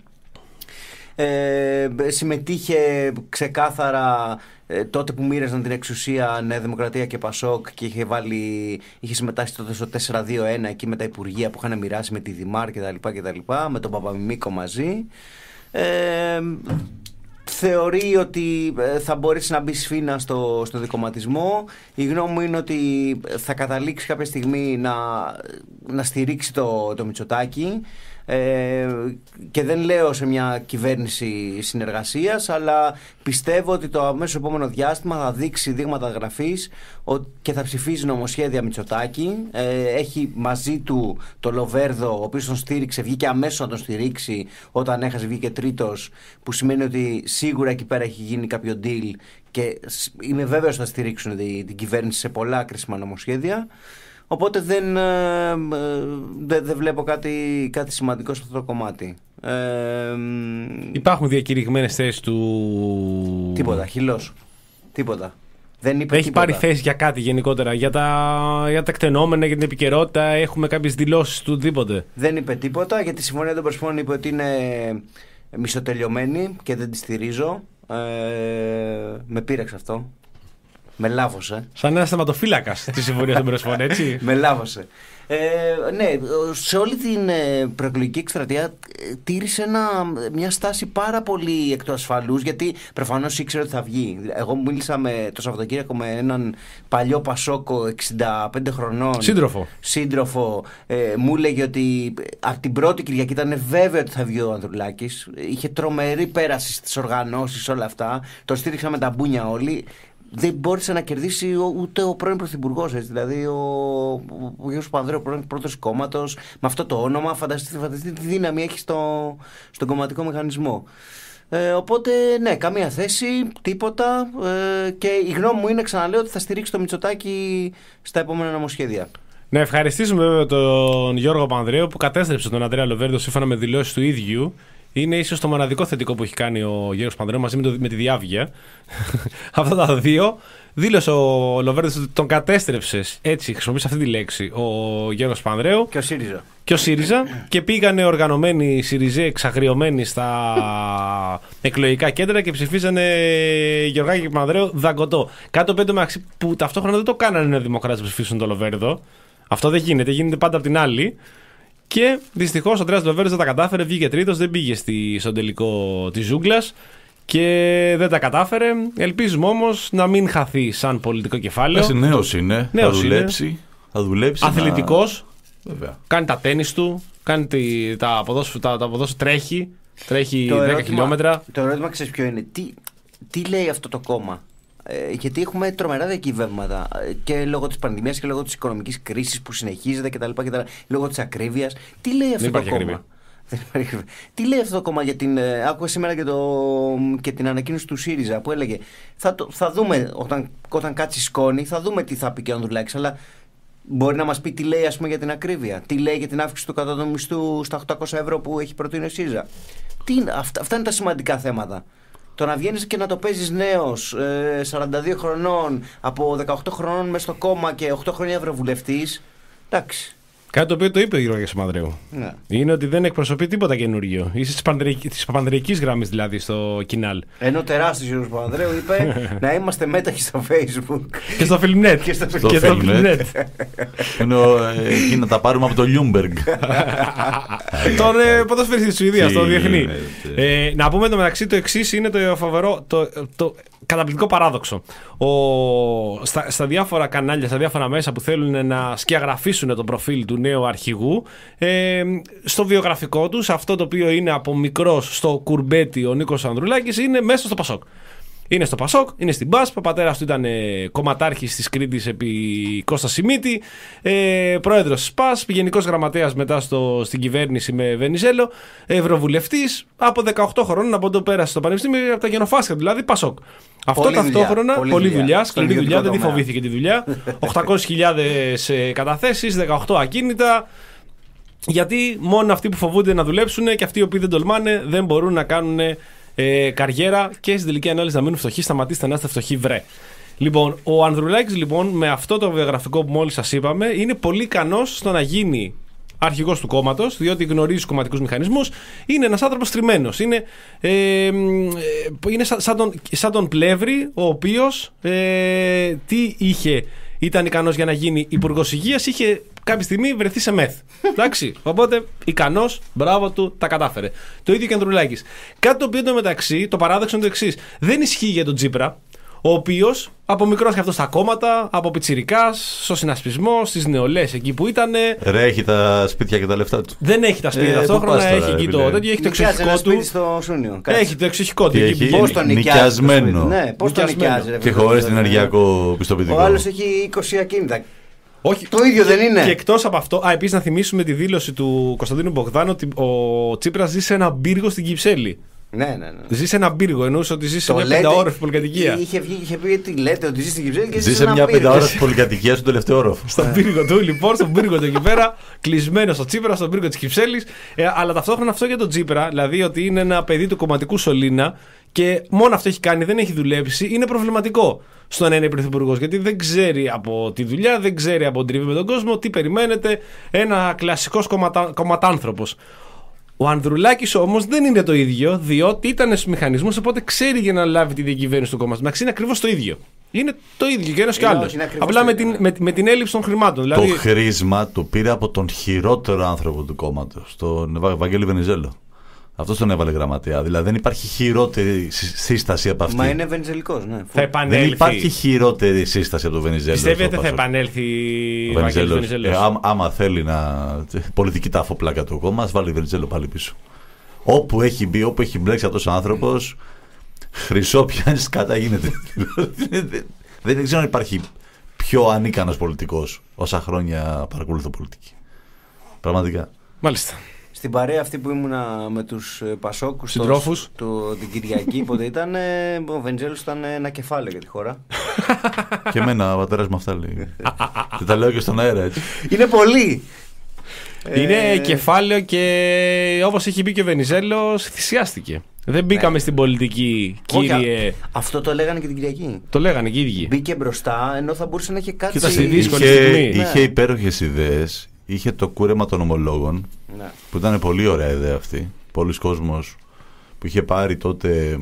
Ε, συμμετείχε ξεκάθαρα ε, τότε που μοίραζαν την εξουσία Νέα Δημοκρατία και Πασόκ, και είχε, βάλει, είχε συμμετάσχει τότε στο τέσσερα δύο ένα εκεί με τα υπουργεία που είχαν μοιράσει με τη Δημάρ κτλ, με τον Παπαμιμίκο μαζί. Ε, θεωρεί ότι θα μπορέσει να μπει σφήνα στο, στο δικομματισμό. Η γνώμη μου είναι ότι θα καταλήξει κάποια στιγμή να, να στηρίξει το, το Μητσοτάκη. Ε, και δεν λέω σε μια κυβέρνηση συνεργασίας, αλλά πιστεύω ότι το αμέσως επόμενο διάστημα θα δείξει δείγματα γραφής και θα ψηφίζει νομοσχέδια Μητσοτάκη. Ε, έχει μαζί του το Λοβέρδο, ο οποίος τον στήριξε, βγήκε αμέσως να τον στηρίξει όταν έχασε, βγήκε τρίτος, που σημαίνει ότι σίγουρα εκεί πέρα έχει γίνει κάποιο deal και είμαι βέβαιος ότι θα στηρίξουν την, την κυβέρνηση σε πολλά κρίσιμα νομοσχέδια. Οπότε δεν, ε, δεν, δεν βλέπω κάτι, κάτι σημαντικό σε αυτό το κομμάτι. Ε, Υπάρχουν διακηρυγμένες θέσεις του... Τίποτα, χυλός. Τίποτα. Δεν είπε Έχει τίποτα. πάρει θέση για κάτι γενικότερα, για τα, για τα εκτενόμενα, για την επικαιρότητα, έχουμε κάποιες δηλώσεις του οτιδήποτε. Δεν είπε τίποτα, γιατί η Συμφωνία των Πρεσπών είπε ότι είναι μισοτελειωμένη και δεν τη στηρίζω. Ε, με πείραξε αυτό. Με λάβωσε. Σαν ένα θεματοφύλακα τη Συμφωνία των Πρεσπών, έτσι. Με λάβωσε. Ε, ναι, σε όλη την ε, προεκλογική εκστρατεία ε, τήρησε ένα, μια στάση πάρα πολύ εκ του ασφαλούς, γιατί προφανώς ήξερε ότι θα βγει. Εγώ μίλησα με, το Σαββατοκύριακο με έναν παλιό Πασόκο εξήντα πέντε χρονών. Σύντροφο. Σύντροφο. Ε, μου έλεγε ότι από την πρώτη Κυριακή ήταν βέβαιο ότι θα βγει ο Ανδρουλάκης. Είχε τρομερή πέραση στις οργανώσεις, όλα αυτά. Το στήριξαν με τα μπούνια όλοι. Δεν μπόρεσε να κερδίσει ούτε ο πρώην πρωθυπουργός, δηλαδή ο, ο Γιώργος Παπανδρέου, πρώην πρώτος κόμματος, με αυτό το όνομα. Φανταστείτε, φανταστείτε τι δύναμη έχει στο, στον κομματικό μηχανισμό. Ε, οπότε, ναι, καμία θέση, τίποτα. Ε, και η γνώμη μου είναι, ξαναλέω, ότι θα στηρίξει το Μητσοτάκη στα επόμενα νομοσχέδια. Να ευχαριστήσουμε βέβαια τον Γιώργο Παπανδρέου που κατέστρεψε τον Αντρέα Λοβέρδο σύμφωνα με δηλώσεις του ίδιου. Είναι ίσως το μοναδικό θετικό που έχει κάνει ο Γιώργος Παπανδρέου μαζί με, το, με τη Διάβγεια. Αυτά τα δύο. Δήλωσε ο Λοβέρδος ότι τον κατέστρεψε, έτσι χρησιμοποιήσε αυτή τη λέξη, ο Γιώργος Παπανδρέου. Και ο ΣΥΡΙΖΑ. Και ο ΣΥΡΙΖΑ. Και πήγανε οργανωμένοι οι ΣΥΡΙΖΑΙ εξαγριωμένοι στα εκλογικά κέντρα και ψηφίζανε Γεωργάκη και Παπανδρέου δαγκωτό. Κάτι το πέντε που ταυτόχρονα δεν το κάνανε οι Δημοκράτες να ψηφίσουν τον Λοβέρδο. Αυτό δεν γίνεται, γίνεται πάντα από την άλλη. Και δυστυχώς ο Ανδρέας Λοβέρδος δεν τα κατάφερε, βγήκε τρίτος, δεν πήγε στη, στον τελικό της ζούγκλας και δεν τα κατάφερε. Ελπίζουμε όμως να μην χαθεί σαν πολιτικό κεφάλαιο. Εσύ νέος είναι, νέος θα δουλέψει. Είναι. Θα δουλέψει Αθλητικός, να... Βέβαια. Κάνει τα τένις του, κάνει τη, τα αποδόσεις, τα, τα αποδόσεις, τρέχει, τρέχει το δέκα ερώτημα, χιλιόμετρα. Το ερώτημα ξέρεις ποιο είναι, τι, τι λέει αυτό το κόμμα. Ε, γιατί έχουμε τρομερά διακυβεύματα και λόγω της πανδημίας και λόγω της οικονομικής κρίσης που συνεχίζεται κτλ. Λόγω της ακρίβειας. Τι λέει αυτό το κόμμα. Τι λέει αυτό το κόμμα για την. Ε, άκουγα σήμερα και, το, και την ανακοίνωση του ΣΥΡΙΖΑ που έλεγε θα, το, θα δούμε όταν, όταν κάτσει σκόνη, θα δούμε τι θα πει και ο Ανδρουλάκης. Αλλά μπορεί να μας πει τι λέει, ας πούμε, για την ακρίβεια. Τι λέει για την αύξηση του κατώτατου μισθού στα οκτακόσια ευρώ που έχει προτείνει ο ΣΥΡΙΖΑ. Τι, αυτά, αυτά είναι τα σημαντικά θέματα. Το να βγαίνεις και να το παίζεις νέος, ε, σαράντα δύο χρονών, από δεκαοκτώ χρονών μέσα στο κόμμα και οκτώ χρόνια ευρωβουλευτής. Εντάξει. Κάτι το οποίο το είπε ο Γιώργος Παπανδρέου. Ναι. Είναι ότι δεν εκπροσωπεί τίποτα καινούργιο. Είσαι της παπανδρεϊκής γραμμής δηλαδή στο κοινάλ. Ενώ τεράστιος Γιώργος Παπανδρέου είπε να είμαστε μέτοχοι στο Facebook. Και στο Filmnet. Και στο Στο Filmnet. Ενώ εκεί να τα πάρουμε από το Λιούμπεργκ. Τον ποδοσφαιριστή της Σουηδίας, το διεθνή. Ε, να πούμε το μεταξύ το εξής είναι το φοβερό, το, το καταπληκτικό παράδοξο. Ο, στα, στα διάφορα κανάλια, στα διάφορα μέσα που θέλουν να σκιαγραφίσουν το προφίλ του νέου αρχηγού, ε, στο βιογραφικό τους, αυτό το οποίο είναι από μικρός στο κουρμπέτι ο Νίκος Ανδρουλάκης, είναι μέσα στο Πασόκ. Είναι στο Πασόκ, είναι στην Μπάσπ. Ο πατέρας του ήταν ε, κομματάρχης της Κρήτης επί Κώστα Σιμίτη, ε, πρόεδρος της ΠΑΣΠ, γενικός γραμματέας μετά στο, στην κυβέρνηση με Βενιζέλο, ευρωβουλευτής από δεκαοκτώ χρόνων, από το πέρασε στο Πανεπιστήμιο, από τα γενοφάσια δηλαδή Πασόκ. Αυτό πολύ ταυτόχρονα, δουλειά, πολλή δουλειά, δουλειά σκληρή δουλειά, δεν τη φοβήθηκε τη δουλειά. οκτακόσιες χιλιάδες ε, καταθέσεις, δεκαοκτώ ακίνητα. Γιατί μόνο αυτοί που φοβούνται να δουλέψουν και αυτοί οι οποίοι δεν τολμάνε δεν μπορούν να κάνουν Ε, καριέρα και στην τελική ανάλυση να μείνουν φτωχοί. Σταματήστε να είστε φτωχοί, βρε. Λοιπόν, ο Ανδρουλάκης λοιπόν με αυτό το βιογραφικό που μόλις σας είπαμε είναι πολύ ικανός στο να γίνει αρχηγός του κόμματος, διότι γνωρίζει τους κομματικούς μηχανισμούς. Είναι ένας άνθρωπος τριμμένος. Είναι, ε, ε, είναι σαν, σαν, τον, σαν τον Πλεύρη, ο οποίος ε, τι είχε, ήταν ικανός για να γίνει υπουργός υγείας, είχε κάποια στιγμή βρεθεί σε μεθ. Εντάξει. Οπότε ικανός, μπράβο του, τα κατάφερε. Το ίδιο και ο Ανδρουλάκης. Κάτι το οποίο το μεταξύ, το παράδοξο είναι το εξής. Δεν ισχύει για τον Τσίπρα, ο οποίος από μικρός και αυτό στα κόμματα, από πιτσιρικάς, στο συνασπισμό, στις νεολαίες εκεί που ήταν. Ρε, έχει τα σπίτια και τα λεφτά του. Δεν έχει τα σπίτια Ε, ταυτόχρονα, πού πας τώρα, έχει εκεί ρε, το φίλε? τέτοιο, έχει το Νοικιάζει ένα εξοχικό σπίτι του. στο Σούνιο. Κάτσε. Έχει το εξοχικό του. Τι εκεί έχει? που Πώς γίνει. το νοικιάζει? Νοικιασμένο. το σπίτι? Ναι, πώς το Νοικιασμένο. νοικιάζει, ρε Και φίλε, χωρίς το- ενεργειακό πιστοποιητικό. Ο άλλος έχει είκοσι ακίνητα. Όχι, Το ίδιο δεν είναι. Και εκτός από αυτό, α, επίσης να θυμίσουμε τη δήλωση του Κωνσταντίνου Μπογδάνου ότι ο Τσίπρας ζει σε ένα πύργο στην Κυψέλη. Ναι, ναι, ναι. Ζει σε ένα πύργο, εννοούσε ότι ζει σε Το μια λέτε- πενταόροφη πολυκατοικία. Είχε βγει και είχε πει τι λέτε, ότι ζει στην Κυψέλη και Ζει σε μια πενταόροφη πολυκατοικία στον τελευταίο όροφο. Στον πύργο του, λοιπόν, στον πύργο του εκεί πέρα, κλεισμένο στο Τσίπρα, στον πύργο τη Κυψέλη. Ε, αλλά ταυτόχρονα αυτό για τον Τσίπρα, δηλαδή ότι είναι ένα παιδί του κομματικού σωλήνα και μόνο αυτό έχει κάνει, δεν έχει δουλέψει, είναι προβληματικό στο να είναι πρωθυπουργός. Γιατί δεν ξέρει από τη δουλειά, δεν ξέρει από τριβή με τον κόσμο, τι περιμένετε. Ένα κλασικός κομματα, κομματάνθρωπος. Ο Ανδρουλάκης όμως δεν είναι το ίδιο, διότι ήταν στους μηχανισμούς, οπότε ξέρει για να λάβει τη διακυβέρνηση του κόμματος. Εντάξει, είναι ακριβώς το ίδιο. Είναι το ίδιο και ένας και Είναι, άλλος. όχι, είναι ακριβώς Απλά το με ίδιο, την, ναι. με, με την έλλειψη των χρημάτων. Δηλαδή, Το χρήσμα το πήρε από τον χειρότερο άνθρωπο του κόμματος, τον Ευα- Βαγγέλη Βενιζέλο. Αυτό τον έβαλε γραμματέα. Δηλαδή δεν υπάρχει χειρότερη σύ- σύσταση από αυτή. Μα είναι βενιζελικός, ναι. θα επανέλθει. Δεν υπάρχει χειρότερη σύσταση από τον Βενιζέλο. Πιστεύετε στο θα Πασόκ. επανέλθει Ο ο Βαγγέλης Βενιζέλος. Βενιζέλος? Ε, άμα, άμα θέλει να. Πολιτική τάφοπλάκα το κόμμα, ας βάλει Βενιζέλο πάλι πίσω. Όπου έχει μπει, όπου έχει μπλέξει αυτός ο άνθρωπος, χρυσό πιάνει κατά γίνεται. δεν, δεν ξέρω αν υπάρχει πιο ανίκανος πολιτικός όσα χρόνια παρακολουθώ πολιτική. Πραγματικά. Μάλιστα. Στην παρέα αυτή που ήμουνα με τους ε, Πασόκους το- Συντρόφους. το- την Κυριακή, πότε ήταν, ε, ο Βενιζέλος ήταν ένα κεφάλαιο για τη χώρα. Και εμένα ο πατέρας μου αυτά λέει. Και τα λέω και στον αέρα έτσι. Είναι πολύ! Είναι Ε, κεφάλαιο και όπως είχε πει και ο Βενιζέλος, θυσιάστηκε. Δεν μπήκαμε Ναι. στην πολιτική, όχι, α- κύριε. Αυτό το λέγανε και την Κυριακή. Το λέγανε και οι ίδιοι. Μπήκε μπροστά ενώ θα μπορούσε να έχει κάτσει. Κοίτα, στη δύσκολη Είχε, στιγμή. είχε Ναι. υπέροχες ιδέες. Είχε το κούρεμα των ομολόγων. Ναι. Που ήταν πολύ ωραία ιδέα αυτή. Πολλοί κόσμος που είχε πάρει τότε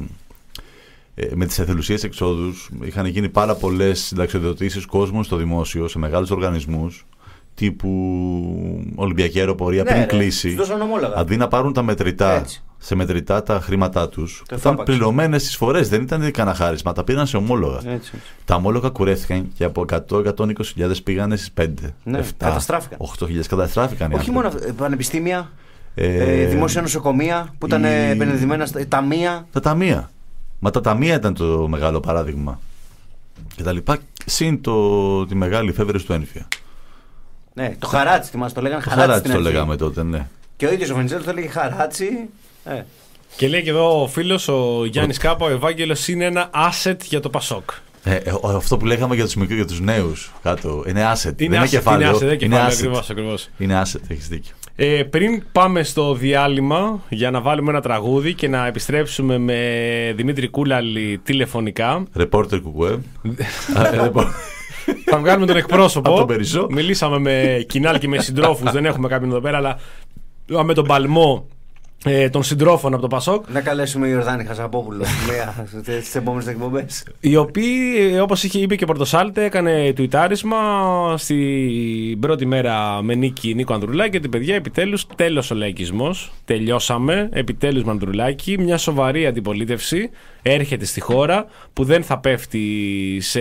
ε, με τις εθελουσίες εξόδους, είχαν γίνει πάρα πολλές συνταξιοδοτήσεις κόσμου στο δημόσιο, σε μεγάλους οργανισμούς τύπου Ολυμπιακή Αεροπορία Ναι, πριν ρε, κλείσει. τους δώσαν ομόλογα. Αντί να πάρουν τα μετρητά, Έτσι. σε μετρητά τα χρήματά τους, Το ήταν εφάπαξ. πληρωμένες στις φορές, δεν ήταν κανένα χάρισμα, τα πήραν σε ομόλογα. Έτσι, έτσι. Τα ομόλογα κουρεύτηκαν και από εκατό με εκατόν είκοσι χιλιάδες πήγανε στις πέντε, Ναι, επτά, καταστράφηκαν. οκτώ χιλιάδες καταστράφηκαν. οι Όχι άνθρωποι. μόνο αυτό, ε, πανεπιστήμια, Ε, ε, δημόσια νοσοκομεία που ήταν η- ε, επενδυμένα στα ταμεία. Τα ταμεία. Μα τα ταμεία ήταν το μεγάλο παράδειγμα. Και τα λοιπά. Συν το, τη μεγάλη φεύρεση του ένφια. Ναι, το χαράτσι, θυμάσαι, το λέγανε Το χαράτσι. χαράτσι στην το αρχή. λέγαμε τότε, ναι. Και ο ίδιος ο Βενιζέλος το έλεγε χαράτσι. Ε. Και λέει και εδώ ο φίλος, ο Γιάννης Κάπα, ο Ευάγγελος είναι ένα asset για το Πασόκ. Ε, ε, ο- αυτό που λέγαμε για τους μικρούς, για τους νέους κάτω, είναι asset. δεν asset, είναι κεφάλαιο. Είναι asset, δεν είναι κεφάλαιο, asset. ακριβώς, ακριβώς. Είναι asset, έχεις δίκιο. Ε, πριν πάμε στο διάλειμμα για να βάλουμε ένα τραγούδι και να επιστρέψουμε με Δημήτρη Κούλαλη τηλεφωνικά, Ρεπόρτερ κουκουέ. Α, ε, ρεπο- θα βγάλουμε τον εκπρόσωπο. Από τον Περισσό. Μιλήσαμε με κοινάλ και με συντρόφους, δεν έχουμε κάποιον εδώ πέρα, αλλά με τον παλμό ε, των συντρόφων από το Πασόκ, Να καλέσουμε Ιορδάνη Χασαπόπουλο στις επόμενες εκπομπές. οι οποίοι, ε, όπως είχε είπε και ο Πορτοσάλτε, έκανε τουιτάρισμα στην πρώτη μέρα με νίκη Νίκο Ανδρουλάκη και την παιδιά, επιτέλους τέλος ο λαϊκισμός. Τελειώσαμε, επιτέλους με Ανδρουλάκη. Μια σοβαρή αντιπολίτευση έρχεται στη χώρα που δεν θα πέφτει σε,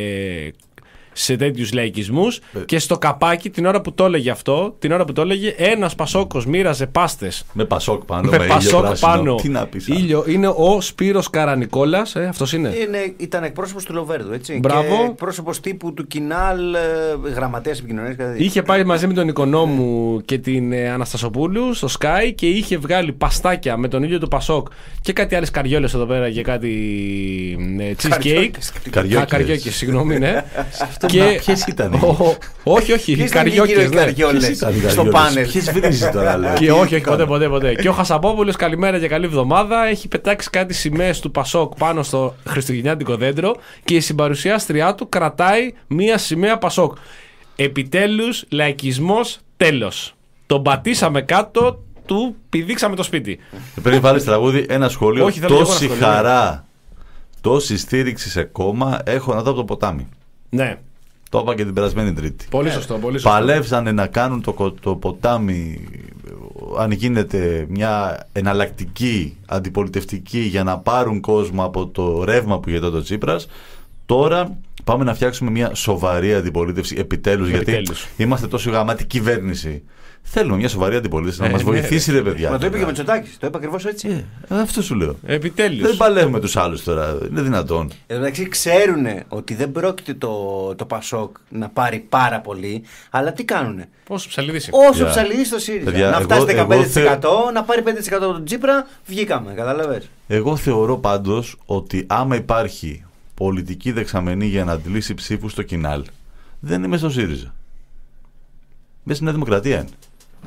σε τέτοιους λαϊκισμούς. Και στο καπάκι, την ώρα που το έλεγε αυτό, την ώρα που το έλεγε, ένας Πασόκος μοίραζε πάστες Με πασόκ πάνω. με ήλιο Πασόκ πράσινο. πάνω. Τι να πεις. Ήλιο. Είναι ο Σπύρος Καρανικόλας, ε, αυτός είναι. Είναι, ήταν εκπρόσωπος του Λοβέρδου, έτσι. Μπράβο. Και εκπρόσωπος τύπου του Κινάλ, ε, γραμματέας επικοινωνίας. κάτι. Είχε πάει μαζί με τον Οικονόμου και την ε, Αναστασοπούλου στο Sky και είχε βγάλει παστάκια με τον ήλιο του Πασόκ και κάτι άλλες καριόλες εδώ πέρα για κάτι ε, cheesecake. Καριόκες. Καριόκες. Α, καριόκες, συγγνώμη, ναι. να- ποιες ήταν? Ο- ο- όχι, όχι, Ποιες ήταν οι καριόκες, κύριες ναι. καριόλες Ποιες ήταν οι στο καριόλες? πάνελ. Ποιες βρίζει τώρα, λέω. Και όχι, όχι, ποτέ, ποτέ, ποτέ. Και ο Χασαπόπουλος, καλημέρα και καλή εβδομάδα, έχει πετάξει κάτι σημαίες του Πασόκ πάνω στο χριστουγεννιάτικο δέντρο και η συμπαρουσιάστριά του κρατάει μία σημαία Πασόκ. Επιτέλους, λαϊκισμός, τέλος. Τον πατήσαμε κάτω, του πηδήξαμε το σπίτι. Πριν βάλεις τραγούδι, ένα σχόλιο. Όχι, θέλω και εγώ Τόση ένα σχόλιο, χαρά, τόση στήριξη σε κόμμα έχω να δω από το ποτάμι. Ναι, Το είπα και την περασμένη Τρίτη. πολύ σωστό, πολύ σωστό. Παλεύσανε να κάνουν το, κο- το ποτάμι, αν γίνεται, μια εναλλακτική, αντιπολιτευτική, για να πάρουν κόσμο από το ρεύμα που είχε τότε ο Τσίπρας. Τώρα πάμε να φτιάξουμε μια σοβαρή αντιπολίτευση επιτέλους, γιατί Επιτέλους. είμαστε τόσο γαμάτη κυβέρνηση. Θέλουμε μια σοβαρή αντιπολίτευση να Ε, μας ναι, βοηθήσει, ρε παιδιά. Μα το είπε και ο τώρα. Μητσοτάκης. Το είπε ακριβώς έτσι. Ε, αυτό σου λέω. Επιτέλους. Δεν παλεύουμε τους άλλους τώρα. Είναι δυνατόν. Εν τω μεταξύ ξέρουν ότι δεν πρόκειται το, το Πασόκ να πάρει πάρα πολύ, αλλά τι κάνουνε. Πόσο ψαλίδι. Όσο Yeah. ψαλίδι στο ΣΥΡΙΖΑ. Παιδιά, να εγώ- φτάσει δεκαπέντε τοις εκατό, εγώ θε- να πάρει πέντε τοις εκατό από τον Τσίπρα, βγήκαμε. Κατάλαβες. Εγώ θεωρώ πάντως ότι άμα υπάρχει πολιτική δεξαμενή για να αντλήσει ψήφους στο κοινάλ, δεν είμαι στο ΣΥΡΙΖΑ. Μέσα στη Νέα Δημοκρατία είναι.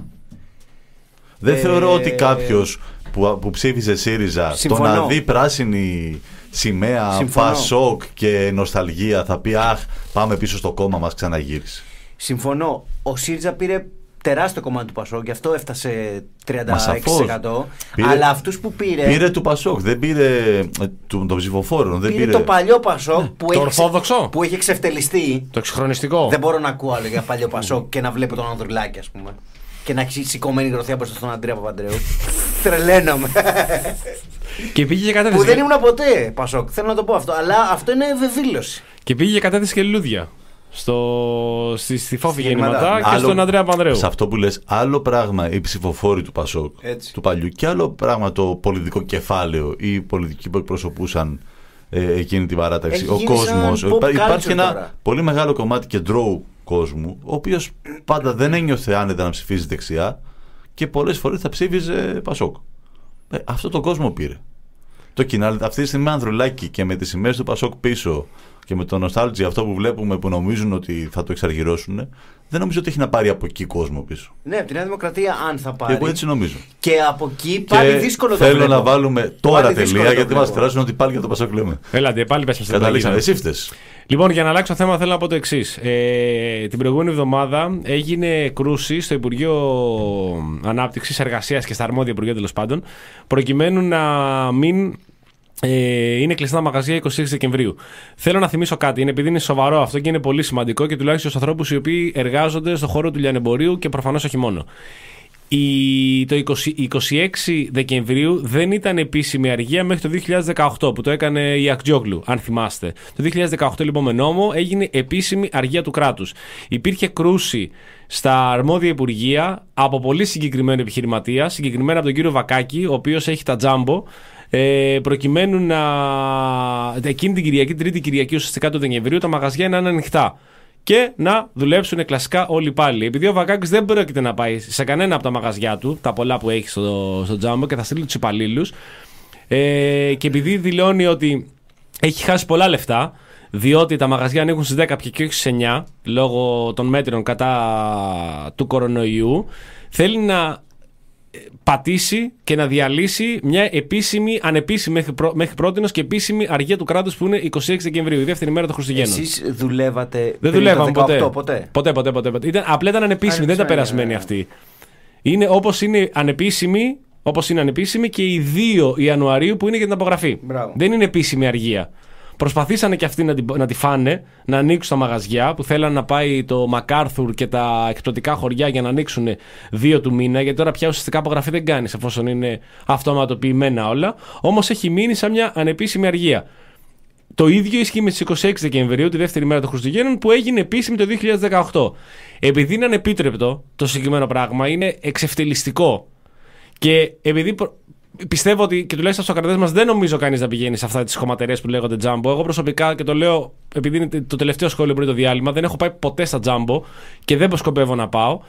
Δεν Ε, θεωρώ ότι κάποιος που, που ψήφισε ΣΥΡΙΖΑ, το Συμφωνώ. να δει πράσινη σημαία, Συμφωνώ. Πασόκ και νοσταλγία, θα πει αχ, πάμε πίσω στο κόμμα μας, ξαναγύρισε. Συμφωνώ. Ο ΣΥΡΙΖΑ πήρε τεράστιο κομμάτι του Πασόκ, γι' αυτό έφτασε τριάντα έξι τοις εκατό. Μα σαφώς. Πήρε- Αλλά αυτούς που πήρε. Πήρε του Πασόκ, δεν πήρε ε, του- των ψηφοφόρων. Δεν πήρε πήρε το παλιό Πασόκ που, Το έχει, ορθόδοξο. που έχει εξευτελιστεί. Το εξυγχρονιστικό. Δεν μπορώ να ακούω άλλο για παλιό Πασόκ και να βλέπω τον Ανδρουλάκη, ας πούμε. Και να έχει σηκωμένη γροθιά μπροστά στον Αντρέα Παπαντρέου. Τρελαίνομαι. Και πήγε για που κατάθεση. δεν ήμουν ποτέ Πασόκ. Θέλω να το πω αυτό. Αλλά αυτό είναι βεβήλωση. Και πήγε για κατάθεση και λουλούδια. Στο... Στη, στη Φόφη Στη γεννηματά γεννηματά. και Άλλο- στον Ανδρέα Παπανδρέου. Σε αυτό που λες, άλλο πράγμα οι ψηφοφόροι του Πασόκ, Έτσι. του παλιού, και άλλο πράγμα το πολιτικό κεφάλαιο ή οι πολιτικοί που εκπροσωπούσαν ε, εκείνη την παράταξη. Έχει Ο γίνει σαν κόσμος. pop Υπά- υπάρχει culture ένα τώρα. πολύ μεγάλο κομμάτι κεντρώου κόσμου, ο οποίος πάντα δεν ένιωθε άνετα να ψηφίζει δεξιά και πολλές φορές θα ψήφιζε Πασόκ. Ε, αυτό το κόσμο πήρε. Το κοινάλ, αυτή τη στιγμή με Ανδρουλάκη και με τις σημαίες του Πασόκ πίσω και με το νοστάλτζι αυτό που βλέπουμε που νομίζουν ότι θα το εξαργυρώσουν, δεν νομίζω ότι έχει να πάρει από εκεί κόσμο πίσω. Ναι, από τη Νέα Δημοκρατία, αν θα πάρει. Εγώ έτσι νομίζω. Και από εκεί πάλι Και δύσκολο το θέλω βλέπω. να βάλουμε τώρα Πάλι δύσκολο τελεία, το γιατί μας βλέπω. περάσουν ότι πάλι για το Πασόκ λέμε. Έλατε, πάλι πέσαμε στην Καταλήξαμε. πλαγίδα. Εσύ φταίς. Λοιπόν, για να αλλάξω θέμα, θέλω να πω το εξή. Ε, την προηγούμενη εβδομάδα έγινε κρούση στο Υπουργείο Ανάπτυξη, Εργασία και στα αρμόδια Υπουργεία τέλος πάντων, προκειμένου να μην ε, είναι κλειστά τα μαγαζιά είκοσι έξι Δεκεμβρίου. Θέλω να θυμίσω κάτι, είναι επειδή είναι σοβαρό αυτό και είναι πολύ σημαντικό και τουλάχιστον στους ανθρώπους οι οποίοι εργάζονται στον χώρο του λιανεμπορίου και προφανώς όχι μόνο. Η, το είκοσι, είκοσι έξι Δεκεμβρίου δεν ήταν επίσημη αργία μέχρι το δύο χιλιάδες δεκαοκτώ που το έκανε η Ακτζόγλου, αν θυμάστε. Το δύο χιλιάδες δεκαοκτώ λοιπόν με νόμο έγινε επίσημη αργία του κράτους. Υπήρχε κρούση στα αρμόδια υπουργεία από πολύ συγκεκριμένο επιχειρηματία, συγκεκριμένα από τον κύριο Βακάκη, ο οποίος έχει τα τζάμπο, ε, προκειμένου να εκείνη την Κυριακή, την τρίτη Κυριακή ουσιαστικά του Δεκεμβρίου, τα μαγαζιά να είναι ανοιχτά και να δουλέψουν κλασικά όλοι πάλι. Επειδή ο Βακάκης δεν πρόκειται να πάει σε κανένα από τα μαγαζιά του, τα πολλά που έχει στο, στο τζάμπο, και θα στείλει τους υπαλλήλους, ε, και επειδή δηλώνει ότι έχει χάσει πολλά λεφτά, διότι τα μαγαζιά ανοίγουν στις δέκα και όχι στις εννιά λόγω των μέτρων κατά του κορονοϊού, θέλει να πατήσει και να διαλύσει μια επίσημη, ανεπίσημη μέχρι, πρό, μέχρι πρότινος και επίσημη αργία του κράτους που είναι είκοσι έξι Δεκεμβρίου, η δεύτερη μέρα των Χριστουγέννων. Εσείς δουλεύατε Δεν πριν δουλεύαμε το ποτέ. δεκαοκτώ, ποτέ. Ποτέ, ποτέ, ποτέ, ποτέ. Ήταν, απλά ήταν ανεπίσημη, δεν ήταν Άνοιξα, περασμένη ε, αυτή. Είναι όπως είναι ανεπίσημη, όπως είναι ανεπίσημη και οι δύο Ιανουαρίου που είναι για την απογραφή. Μπράβο. Δεν είναι επίσημη αργία. Προσπαθήσανε και αυτοί να, την, να τη φάνε, να ανοίξουν τα μαγαζιά που θέλαν να πάει το Μακάρθουρ και τα εκπτωτικά χωριά για να ανοίξουν δύο του μήνα, γιατί τώρα πια ουσιαστικά απογραφή δεν κάνει εφόσον είναι αυτοματοποιημένα όλα. Όμως έχει μείνει σαν μια ανεπίσημη αργία. Το ίδιο ισχύει με τις είκοσι έξι Δεκεμβρίου, τη δεύτερη μέρα των Χριστουγέννων, που έγινε επίσημη το δύο χιλιάδες δεκαοκτώ. Επειδή είναι ανεπίτρεπτο το συγκεκριμένο πράγμα, είναι εξευτελιστικό. Και επειδή προ... πιστεύω ότι και τουλάχιστον στους ακρατές μας δεν νομίζω κανείς να πηγαίνει σε αυτά τις χωματερές που λέγονται τζάμπο. Εγώ προσωπικά, και το λέω επειδή είναι το τελευταίο σχόλιο πριν το διάλειμμα, δεν έχω πάει ποτέ στα τζάμπο και δεν σκοπεύω να πάω.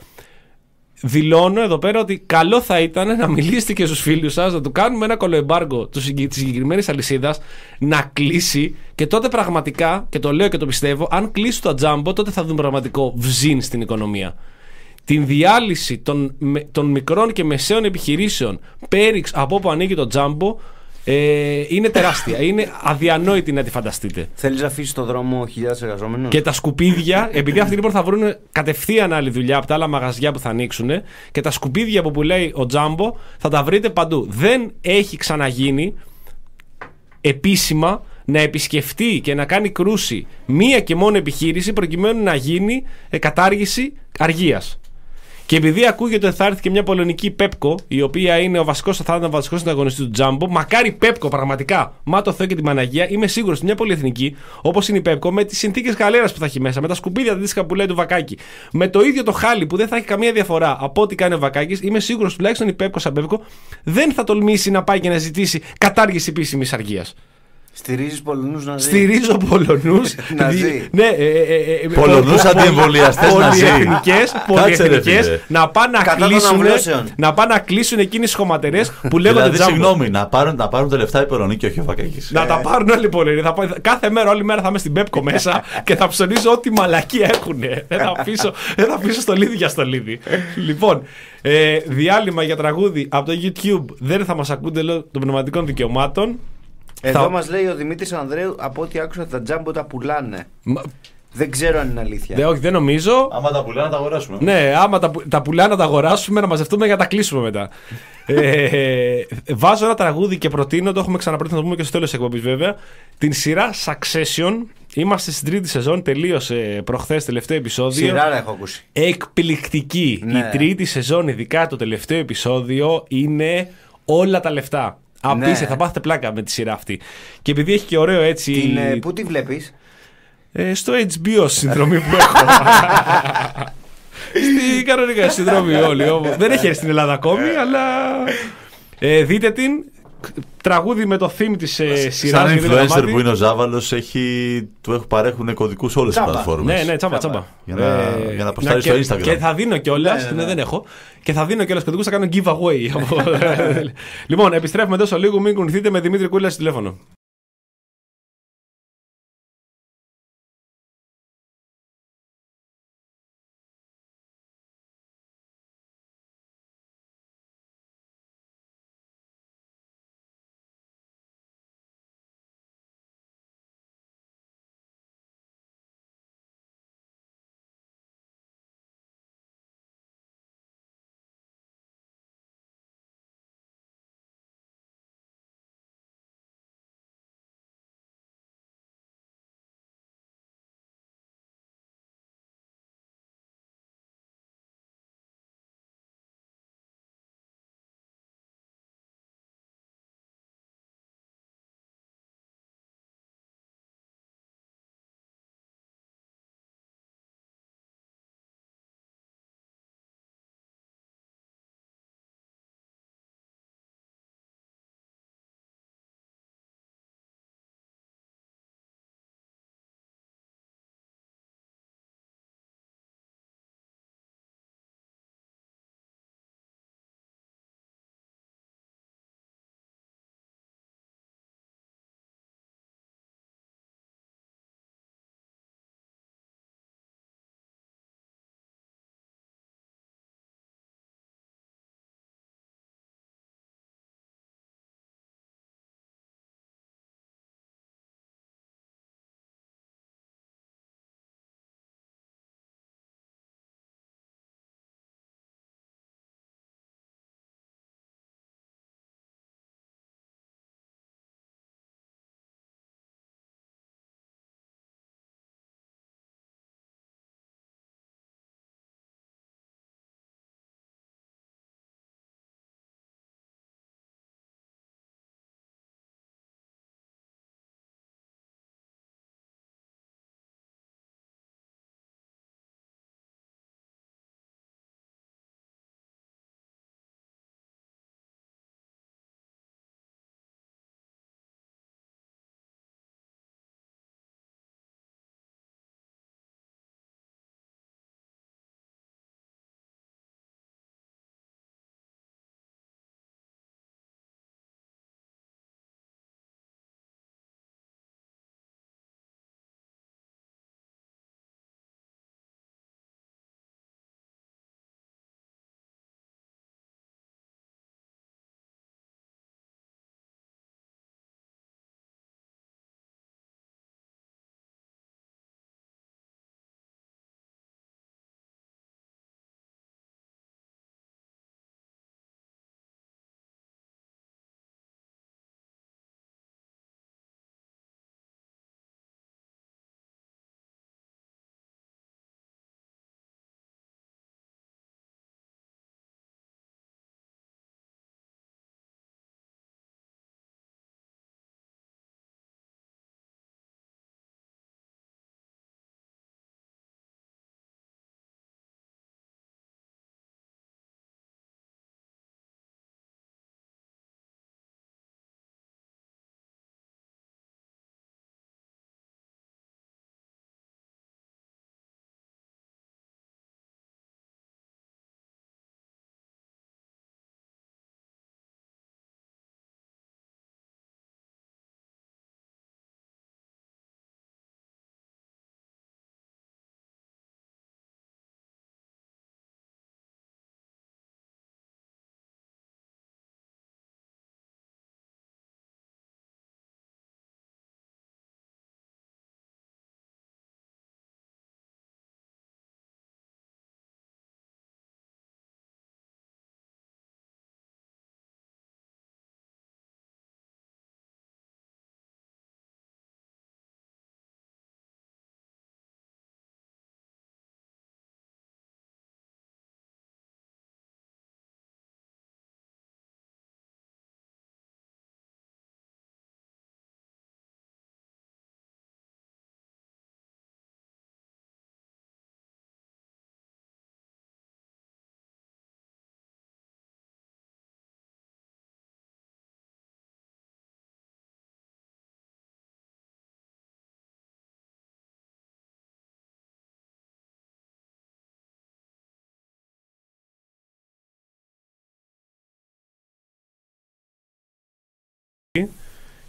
Δηλώνω εδώ πέρα ότι καλό θα ήταν να μιλήσετε και στους φίλους σας, να του κάνουμε ένα κολοεμπάργκο της συγκεκριμένης αλυσίδας να κλείσει, και τότε πραγματικά, και το λέω και το πιστεύω, αν κλείσει το τζάμπο, τότε θα δούμε πραγματικό βζίν στην οικονομία. Την διάλυση των, των μικρών και μεσαίων επιχειρήσεων πέριξ από όπου ανοίγει το τζάμπο ε, είναι τεράστια. Είναι αδιανόητη να τη φανταστείτε. Θέλεις να αφήσεις στο δρόμο χιλιάδες εργαζόμενους. Και τα σκουπίδια, επειδή αυτοί λοιπόν θα βρουν κατευθείαν άλλη δουλειά από τα άλλα μαγαζιά που θα ανοίξουν, και τα σκουπίδια που πουλάει ο τζάμπο θα τα βρείτε παντού. Δεν έχει ξαναγίνει επίσημα να επισκεφτεί και να κάνει κρούση μία και μόνο επιχείρηση προκειμένου να γίνει κατάργηση αργίας. Και επειδή ακούγεται ότι θα έρθει και μια πολωνική Pepco, η οποία είναι ο βασικός, θα ήταν ο βασικός ανταγωνιστής του Jumbo, μακάρι Pepco πραγματικά, μα το Θεό και τη Παναγία, είμαι σίγουρος ότι μια πολυεθνική όπως είναι η Pepco, με τις συνθήκες γαλέρας που θα έχει μέσα, με τα σκουπίδια αντίστοιχα που λέει του Βακάκη, με το ίδιο το χάλι που δεν θα έχει καμία διαφορά από ό,τι κάνει ο Βακάκης, είμαι σίγουρος τουλάχιστον η Pepco σαν Pepco δεν θα τολμήσει να πάει και να ζητήσει κατάργηση επίσημης αργίας. Στηρίζεις Πολωνούς να ζει. Στηρίζω Πολωνούς. Να ζει. Ναι, ε, ε, ε, Πολωνούς αντιεμβολιαστές να ζει. Πολυεθνικές, πολυεθνικές να πάνε να Κατά των κλείσουν, αμβλώσεων. να πάνε να κλείσουν εκείνες τις χωματερές που λέγονται Δηλαδή, Jumbo. συγγνώμη, να πάρουν, να πάρουν τα λεφτά οι Πολωνοί και όχι ο Βακάκης. Να τα πάρουν όλοι οι Πολωνοί. Θα πάω- Κάθε μέρα, όλη μέρα θα είμαι στην Pepco μέσα και θα ψωνίζω ό,τι μαλακία έχουν. Δεν θα αφήσω, δεν θα αφήσω στολίδι για στολίδι. Λοιπόν, ε, διάλειμμα για τραγούδι από το YouTube. Δεν θα μας ακούτε λόγω των πνευματικών δικαιωμάτων. Εδώ Θα- μας λέει ο Δημήτρης Ανδρέου, από ό,τι άκουσα τα Jumbo τα πουλάνε. Μα- Δεν ξέρω αν είναι αλήθεια. Δε, όχι, δεν νομίζω. Άμα τα πουλάνε, να τα αγοράσουμε. Ναι, άμα τα, που- τα πουλάνε να τα αγοράσουμε, να μαζευτούμε για να τα κλείσουμε μετά. ε, βάζω ένα τραγούδι και προτείνω, το έχουμε ξαναπροτείνει, θα το πούμε και στο τέλος της εκπομπής βέβαια, την σειρά Succession. Είμαστε στην τρίτη σεζόν, τελείωσε προχθές τελευταίο επεισόδιο. Σειράρα έχω ακούσει. Εκπληκτική. Ναι. Η τρίτη σεζόν, ειδικά το τελευταίο επεισόδιο, είναι όλα τα λεφτά. Απίστευτα, Ναι. θα πάθετε πλάκα με τη σειρά αυτή. Και επειδή έχει και ωραίο έτσι. Την, ε, πού τη βλέπεις? Ε, στο έιτς μπι ο συνδρομή που έχω. Στη κανονικά συνδρομή όλοι. Όμως. Δεν έχει έρθει στην Ελλάδα ακόμη, αλλά ε, δείτε την. Τραγούδι με το theme της ε, σειράς. Σαν γιατί δεν influencer γαμάτι. που είναι ο Ζάβαλος, έχει, του έχουν παρέχουν κωδικούς όλες τις Τσάμπα. πλατφόρμες. Ναι, ναι, τσάμπα, τσάμπα. Για να- για να ποστάρεις και- στο Instagram. Και θα δίνω κιόλα. Ναι, ναι, ναι. Δεν έχω. Και θα δίνω κιόλα κωδικούς, θα κάνω giveaway. Λοιπόν, επιστρέφουμε τόσο λίγο. Μην κουνηθείτε με Δημήτρη Κούλα στο τηλέφωνο.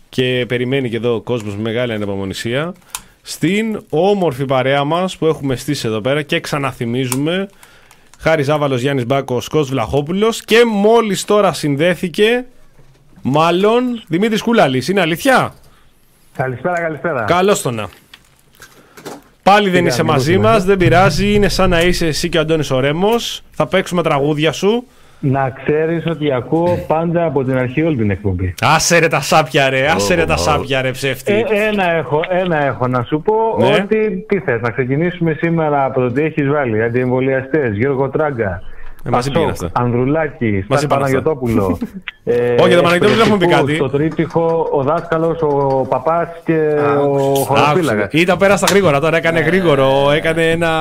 και περιμένει και εδώ ο κόσμος με μεγάλη ανεπομονησία, στην όμορφη παρέα μας που έχουμε στήσει εδώ πέρα και ξαναθυμίζουμε. Χάρης Ζάβαλος, Γιάννης Μπάκος, Κώστας Βλαχόπουλος και μόλις τώρα συνδέθηκε, μάλλον, Δημήτρης Κούλαλης. Είναι αλήθεια? Καλησπέρα, καλησπέρα. Καλώς το να. Πάλι δεν είσαι μαζί μας, δεν πειράζει, είναι σαν να είσαι εσύ και ο Αντώνης ο Ρέμος. Θα παίξουμε τραγούδια σου. Να ξέρεις ότι ακούω πάντα από την αρχή όλη την εκπομπή. Άσε ρε τα σάπια ρε, άσε ρε τα σάπια ρε ψεύτη. Ε, ένα, έχω, ένα έχω να σου πω, Ναι. ότι τι θες, να ξεκινήσουμε σήμερα από το τι έχεις βάλει. Αντιεμβολιαστές, Γιώργο Τράγκα, Ε, μαζί πήγαινε Πασόκ, αυτά. Ανδρουλάκη, Μαζί Στάση πάνε αυτά. Παναγιωτόπουλο. ε, Όχι, για τον Παναγιωτόπουλο δεν έχουμε πει κάτι. Στο τρίπτυχο ο δάσκαλος, ο παπάς και ο χωροφύλακας. Ήταν πέρασα γρήγορα τώρα, έκανε γρήγορο, έκανε ένα...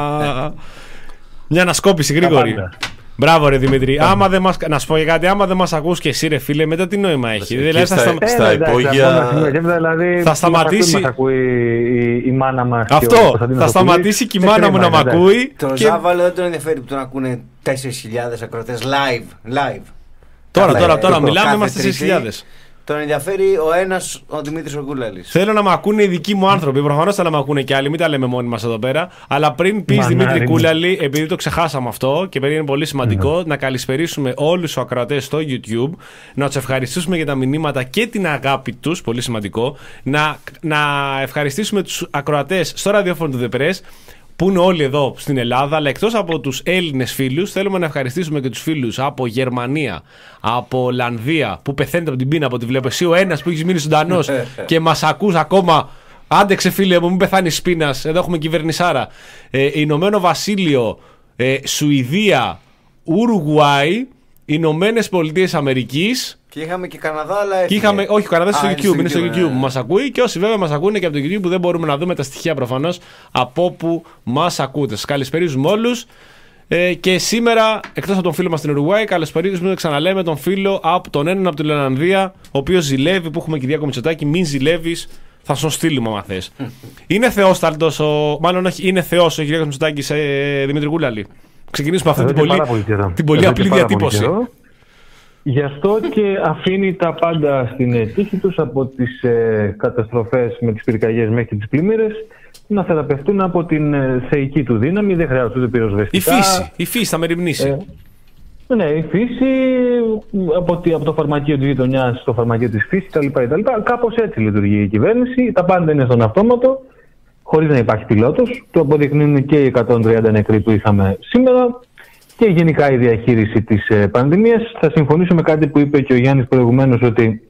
μια ανασκόπηση γρήγορη. πάντα. Μπράβο ρε Δημήτρη. Άμα δεν μας... Να σου πω για κάτι, άμα δεν μας ακούς και εσύ ρε φίλε, μετά τι νόημα έχει. Εκεί Δηλαδή, θα, στα- στα... στα Ε, εντάξει, υπόγεια- ακόμα σήμερα και μετά, δηλαδή, Θα σταματήσει- μας ακούει η, η μάνα μας και ο Αυτό, Κωνσταντίνος θα Σοφούλης. σταματήσει και η Ε, μάνα μου κρίμα, να μ' εντάξει. ακούει. Το και- Ζάβαλο δεν τον ενδιαφέρει που τον ακούνε τέσσερις χιλιάδες ακροτές live. live. Τώρα, Κάθε- τώρα, τώρα, κάθε μιλάμε, είμαστε Τρίτη. στις χιλιάδες. Τον ενδιαφέρει ο ένας, ο Δημήτρης ο Κούλαλης. Θέλω να μ' ακούνε οι δικοί μου άνθρωποι. Προφανώς θα να μ' ακούνε και άλλοι, μην τα λέμε μόνοι μας εδώ πέρα. Αλλά πριν πεις Μανάρι Δημήτρη μου. Κούλαλη, επειδή το ξεχάσαμε αυτό και επειδή είναι πολύ σημαντικό, να καλησπερίσουμε όλους τους ακροατές στο YouTube, να τους ευχαριστήσουμε για τα μηνύματα και την αγάπη τους, πολύ σημαντικό. Να, να ευχαριστήσουμε τους ακροατές στο ραδιόφωνο του The Press, που είναι όλοι εδώ στην Ελλάδα, αλλά εκτός από τους Έλληνες φίλους, θέλουμε να ευχαριστήσουμε και τους φίλους από Γερμανία, από Ολλανδία, που πεθαίνετε από την πείνα από ό,τι βλέπω. Εσύ ο ένας που έχεις μείνει ζωντανός και μας ακούς ακόμα. Άντεξε φίλε μου, μην πεθάνεις πείνας. Εδώ έχουμε κυβερνησάρα. Ε, Ηνωμένο Βασίλειο, ε, Σουηδία, Ουρουγουάι, Ηνωμένες Πολιτείες Αμερικής. Και είχαμε και Καναδά, αλλά Και έφυγε. είχαμε, όχι, ο Καναδάς Α, στο YouTube, είναι στο YouTube ναι. που μας ακούει και όσοι βέβαια μας ακούνε και από το YouTube που δεν μπορούμε να δούμε τα στοιχεία προφανώς από όπου μας ακούτε. Σας καλησπερίζουμε όλους. Ε, και σήμερα, εκτός από τον φίλο μας στην Ουρουγουάη, καλησπερίζουμε, ξαναλέμε τον φίλο από τον έναν από την Ολλανδία, ο οποίος ζηλεύει, που έχουμε Κυριάκο Μητσοτάκη. Μην ζηλεύεις, θα σου στείλουμε άμα θες. Είναι θεόσταλτος, ο, μάλλον όχι, είναι θεός ο Κυριάκος Μητσοτάκης, ε, Δημήτρη Κούλαλη. Ξεκινήσουμε αυτή Εδώ την και πολύ, πάρα πολύ καιρό. την πολύ Εδώ και απλή πάρα πολύ διατύπωση. καιρό. Γι' αυτό και αφήνει τα πάντα στην ε, τύχη τους, από τις ε, καταστροφές με τις πυρκαγιές μέχρι τις πλημμύρες, να θεραπευτούν από την ε, θεϊκή του δύναμη. Δεν χρειάζονται Η πυροσβεστικά. φύση, η φύση θα μεριμνήσει. Ε, ναι, η φύση, από, τη- από το φαρμακείο της γειτονιάς στο φαρμακείο της φύσης κτλ. Κάπως έτσι λειτουργεί η κυβέρνηση. Τα πάντα είναι στον αυτόματο, χωρίς να υπάρχει πιλότος. Το αποδεικνύουν και οι εκατόν τριάντα νεκροί που είχαμε σήμερα και γενικά η διαχείριση της ε, πανδημίας. Θα συμφωνήσω με κάτι που είπε και ο Γιάννης προηγουμένως, ότι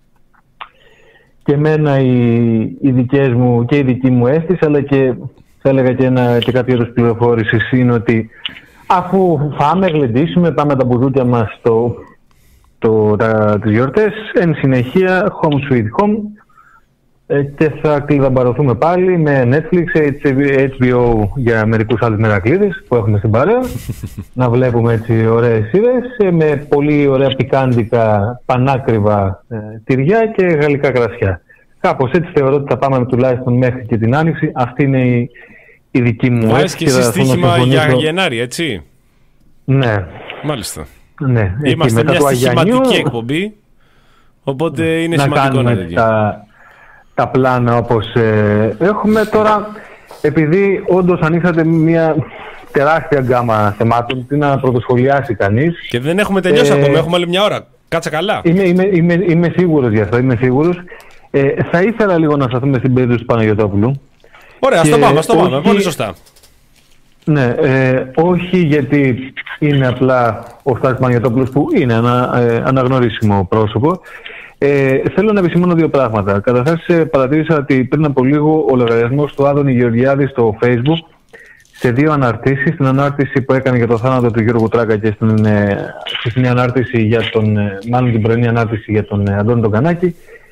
και εμένα οι, οι δικές μου και η δική μου αίσθηση, αλλά και θα έλεγα και, ένα, και κάποιο είδος πληροφόρησης, είναι ότι αφού φάμε, γλεντήσουμε, πάμε τα μπουζούκια μας στο, το, τα, τις γιορτές, εν συνεχεία home sweet home, ε, και θα κλειδαμπαρωθούμε πάλι με Netflix, έιτς μπι ο για μερικούς άλλους μερακλείδες που έχουμε στην παρέα, να βλέπουμε έτσι ωραίες σειρές, ε, με πολύ ωραία πικάντικα πανάκριβα ε, τυριά και γαλλικά κρασιά. Κάπως έτσι θεωρώ ότι θα πάμε τουλάχιστον μέχρι και την Άνοιξη. Αυτή είναι η, η δική μου Βάζεις και αίσθηση. εσύ Θα- θα στοίχημα για συμφωνήσω. Γενάρη, έτσι. Ναι, Μάλιστα. ναι. Εκεί Είμαστε μετά μια του Αγιανιού, στοιχηματική εκπομπή. Οπότε είναι να σημαντικό κάνουμε να τέτοιο. τα, τα πλάνα όπως ε, έχουμε τώρα. Επειδή όντως ανοίξατε μια τεράστια γκάμα θεμάτων, τι να πρωτοσχολιάσει κανείς. Και δεν έχουμε τελειώσει Ε, ακόμα, έχουμε άλλη μια ώρα. Κάτσε καλά. Είμαι, είμαι, είμαι, είμαι σίγουρος γι' αυτό, είμαι σίγουρος. Ε, θα ήθελα λίγο να σταθούμε στην περίπτωση του Παναγιωτόπουλου. Ωραία, ας το και πάμε, ας το πάμε. όχι- Πολύ σωστά. Ναι, ε, όχι γιατί είναι απλά ο Στάθης Παναγιωτόπουλος, που είναι ένα ε, αναγνωρίσιμο πρόσωπο. Ε, θέλω να επισημάνω δύο πράγματα. Καταρχάς, ε, παρατήρησα ότι πριν από λίγο ο λογαριασμός του Άδωνη Γεωργιάδη στο Facebook, σε δύο αναρτήσεις, στην ανάρτηση που έκανε για το θάνατο του Γιώργου Τράγκα και στην, ε, στην ανάρτηση για τον, ε, μάλλον την πρωινή ανάρτηση για τον ε, Αντώνη τον Κανάκη,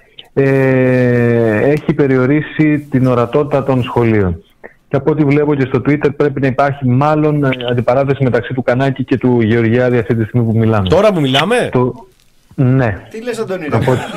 ε, έχει περιορίσει την ορατότητα των σχολείων. Και από ό,τι βλέπω και στο Twitter, πρέπει να υπάρχει μάλλον ε, αντιπαράθεση μεταξύ του Κανάκη και του Γεωργιάδη αυτή τη στιγμή που μιλάμε. Τώρα που μιλάμε, Το... Ναι. Τι λες, Αντώνη?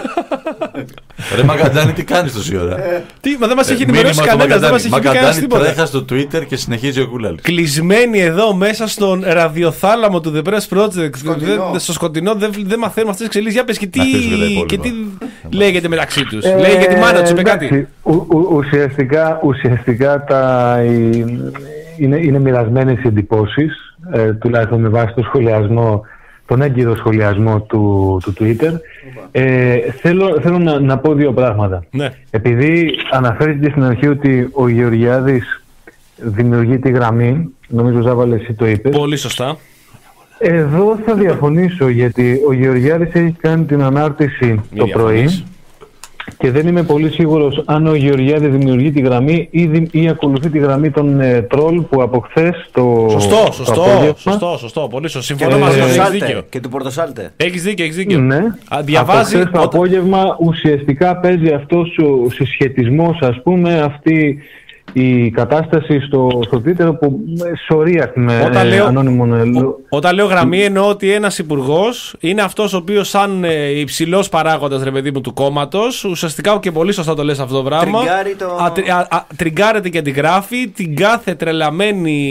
Ρε Μαγκαντάνη, τι κάνεις τόση ώρα? Τι, μα δεν μας έχει Ε, ενημερώσει μήνυμα του κανένας, δεν μας έχει πει κανένας Μαγκαντάνη τίποτα. τρέχα στο Twitter και συνεχίζει ο Κούλαλης. Κλεισμένοι εδώ μέσα στον ραδιοθάλαμο του The Press Project, Σκοτεινό. δεν- στο σκοτεινό, δεν δεν μαθαίνουμε αυτές τις εξελίξεις. Για πες και τι, Να αφήσουμε τα υπόλοιπα. και τι λέγεται μεταξύ τους. Ε, Λέει για τη μάνα τους, είπε εντάξει, κάτι. ου- ου- ουσιαστικά, ουσιαστικά τα, οι- είναι, είναι μοιρασμένες οι εντυπώσεις, ε, τουλάχιστον με βάση το σχολιασμό, τον έγκυρο σχολιασμό του, του Twitter. Ε, θέλω θέλω να, να πω δύο πράγματα. Ναι. Επειδή αναφέρθηκε στην αρχή ότι ο Γεωργιάδης δημιουργεί τη γραμμή, νομίζω Ζάβαλε εσύ το είπες. Πολύ σωστά. Εδώ θα διαφωνήσω, γιατί ο Γεωργιάδης έχει κάνει την ανάρτηση Μη το διαφωνείς. πρωί και δεν είμαι πολύ σίγουρος αν ο Γεωργιάδης δημιουργεί τη γραμμή ή, δη- ή ακολουθεί τη γραμμή των ε, τρόλ που από χθες το, Σωστό, το σωστό, απόγευμα. σωστό, σωστό, πολύ σωστό. Και Συμφωνώ του μαζί σου, έχεις Πορτοσάλτε. δίκιο. Και του Πορτοσάλτε. Έχεις δίκιο, έχεις δίκιο. Ναι. Α, διαβάζει Από χθες το όταν- απόγευμα ουσιαστικά παίζει αυτός ο συσχετισμός, ας πούμε, αυτή η κατάσταση στο, στο Twitter που σωρία με Όταν ε, λέω- ανώνυμων ε, Ο- Όταν λέω γραμμή, εννοώ ότι ένας υπουργός είναι αυτός ο οποίος, σαν ε, υψηλός παράγοντας, ρε παιδί μου, του κόμματος, ουσιαστικά και πολύ σωστά το λες αυτό το πράγμα. Τριγκάρει το- α, τρι- α, α, τριγκάρεται και την γράφει την κάθε τρελαμένη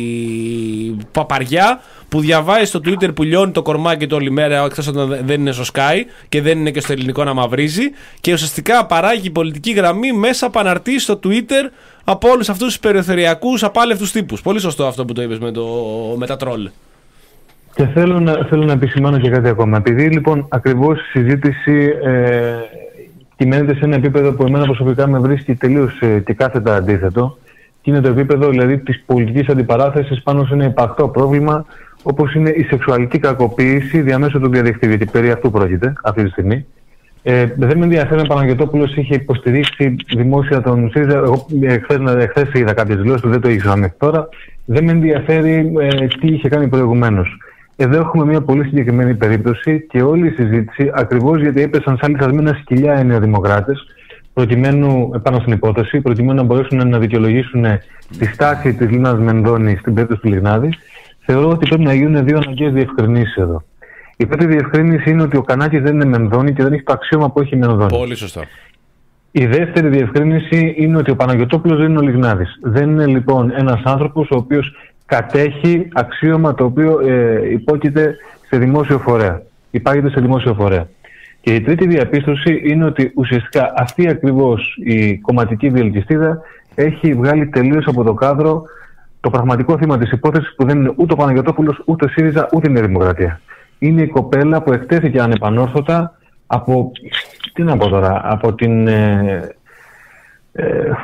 παπαριά που διαβάζει στο Twitter που λιώνει το κορμάκι του όλη μέρα, εκτός όταν δεν είναι στο Sky και δεν είναι και στο ελληνικό να μαυρίζει, και ουσιαστικά παράγει πολιτική γραμμή μέσα από αναρτήσεις στο Twitter από όλους αυτούς τους περιθωριακούς απάλευτους τύπους. Πολύ σωστό αυτό που το είπες με, το, με τα τρόλ. Και θέλω να, θέλω να επισημάνω και κάτι ακόμα. Επειδή λοιπόν ακριβώς η συζήτηση ε, κυμαίνεται σε ένα επίπεδο που εμένα προσωπικά με βρίσκει τελείως ε, και κάθετα αντίθετο, και είναι το επίπεδο δηλαδή της πολιτικής αντιπαράθεσης πάνω σε ένα υπαρκτό πρόβλημα, όπως είναι η σεξουαλική κακοποίηση διαμέσου του διαδικτύου. Γιατί περί αυτού πρόκειται αυτή τη στιγμή. Ε, δεν με ενδιαφέρει, ο Παναγιωτόπουλος είχε υποστηρίξει δημόσια τον ΣΥΡΙΖΑ. Εγώ εχθές είδα κάποιες δηλώσεις του, δεν το ήξερα μέχρι τώρα. Δεν με ενδιαφέρει ε, τι είχε κάνει προηγουμένως. Εδώ έχουμε μια πολύ συγκεκριμένη περίπτωση και όλη η συζήτηση, ακριβώς γιατί έπεσαν σαν λιθασμένα σκυλιά οι νεοδημοκράτες, προκειμένου, πάνω στην υπόθεση, προκειμένου να μπορέσουν να δικαιολογήσουν τη στάση της Λίνας Μενδώνη στην περίπτωση του Λιγνάδη, θεωρώ ότι πρέπει να γίνουν δύο αναγκαίες διευκρινήσεις εδώ. Η πρώτη διευκρίνηση είναι ότι ο Κανάκης δεν είναι Μενδώνη και δεν έχει το αξίωμα που έχει η Μενδώνη. Πολύ σωστά. Η δεύτερη διευκρίνηση είναι ότι ο Παναγιωτόπουλος δεν είναι ο Λιγνάδης. Δεν είναι λοιπόν ένας άνθρωπος ο οποίος κατέχει αξίωμα το οποίο ε, υπόκειται σε δημόσιο φορέα. Υπάγεται σε δημόσιο φορέα. Και η τρίτη διαπίστωση είναι ότι ουσιαστικά αυτή ακριβώς η κομματική διελκυστίδα έχει βγάλει τελείως από το κάδρο το πραγματικό θύμα της υπόθεσης, που δεν είναι ούτε ο Παναγιωτόπουλος, ούτε ο ΣΥΡΙΖΑ, ούτε η Νέα Δημοκρατία. Είναι η κοπέλα που εκτέθηκε ανεπανόρθωτα από, τι να πω τώρα, από την ε, ε,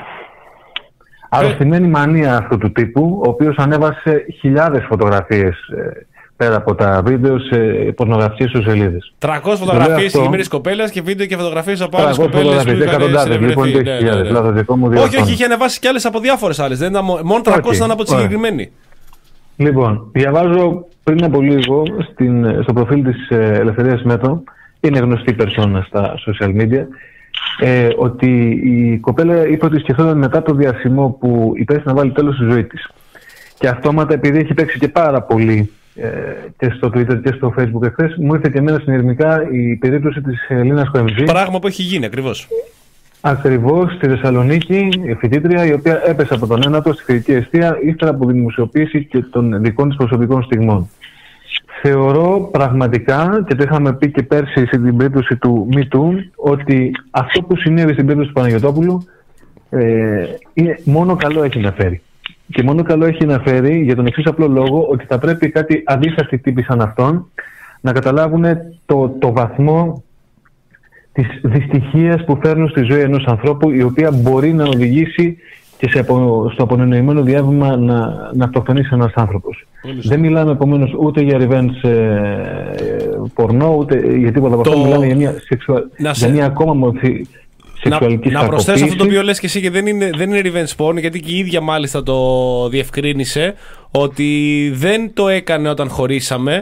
αρρωστημένη μανία αυτού του τύπου, ο οποίος ανέβασε χιλιάδες φωτογραφίες ε, πέρα από τα βίντεο σε πορνογραφικές στους σελίδες. τριακόσιες Το λέω φωτογραφίες αυτό. συγκεκριμένης κοπέλας και βίντεο και φωτογραφίες από άλλες τριακόσιες κοπέλες που φωτογραφίες, είχαν εκατοντάδες, λοιπόν, συνευρεθεί. και χιλιάδες, λάθος δικό μου, Όχι, διορθώνω. όχι, είχε ανεβάσει κι άλλες από διάφορες άλλες. Δεν ήταν, μόνο τριακόσιες ήταν από τη ωραία. συγκεκριμένη. Λοιπόν, διαβάζω πριν από λίγο στην, στο προφίλ της ε, Ελευθερίας Μέτρο, είναι γνωστή περσόνα στα social media, ε, ότι η κοπέλα είπε ότι σκεφτόταν μετά το διασημό που υπέστη να βάλει τέλος στη ζωή της. Και αυτόματα, επειδή έχει παίξει και πάρα πολύ ε, και στο Twitter και στο Facebook εχθές, μου ήρθε και εμένα συνειδημικά η περίπτωση της Ελλήνας Κοεμζή. Πράγμα που έχει γίνει ακριβώς. Ακριβώς στη Θεσσαλονίκη, η φοιτήτρια η οποία έπεσε από τον ένατο στη φοιτητική αιστεία ύστερα από τη δημοσιοποίηση και των δικών της προσωπικών στιγμών. Θεωρώ πραγματικά, και το είχαμε πει και πέρσι στην περίπτωση του MeToo, ότι αυτό που συνέβη στην περίπτωση του Παναγιωτόπουλου ε, είναι, μόνο καλό έχει να φέρει. Και μόνο καλό έχει να φέρει για τον εξής απλό λόγο, ότι θα πρέπει κάτι αδίστακτοι τύποι σαν αυτόν να καταλάβουν το, το βαθμό της δυστυχίας που φέρνουν στη ζωή ενός ανθρώπου, η οποία μπορεί να οδηγήσει και σε απο, στο απονοημένο διάβημα να, να αυτοκτονήσει ένας άνθρωπος. Δεν μιλάμε επομένως ούτε για revenge ε, πορνό, ούτε για τίποτα από Το... αυτό. Μιλάμε για μια, σεξουα... σε... για μια ακόμα μορφή σεξουαλικής να, να προσθέσω αυτό το οποίο λες και εσύ, και δεν είναι, δεν είναι revenge porn, γιατί και η ίδια μάλιστα το διευκρίνησε ότι δεν το έκανε όταν χωρίσαμε.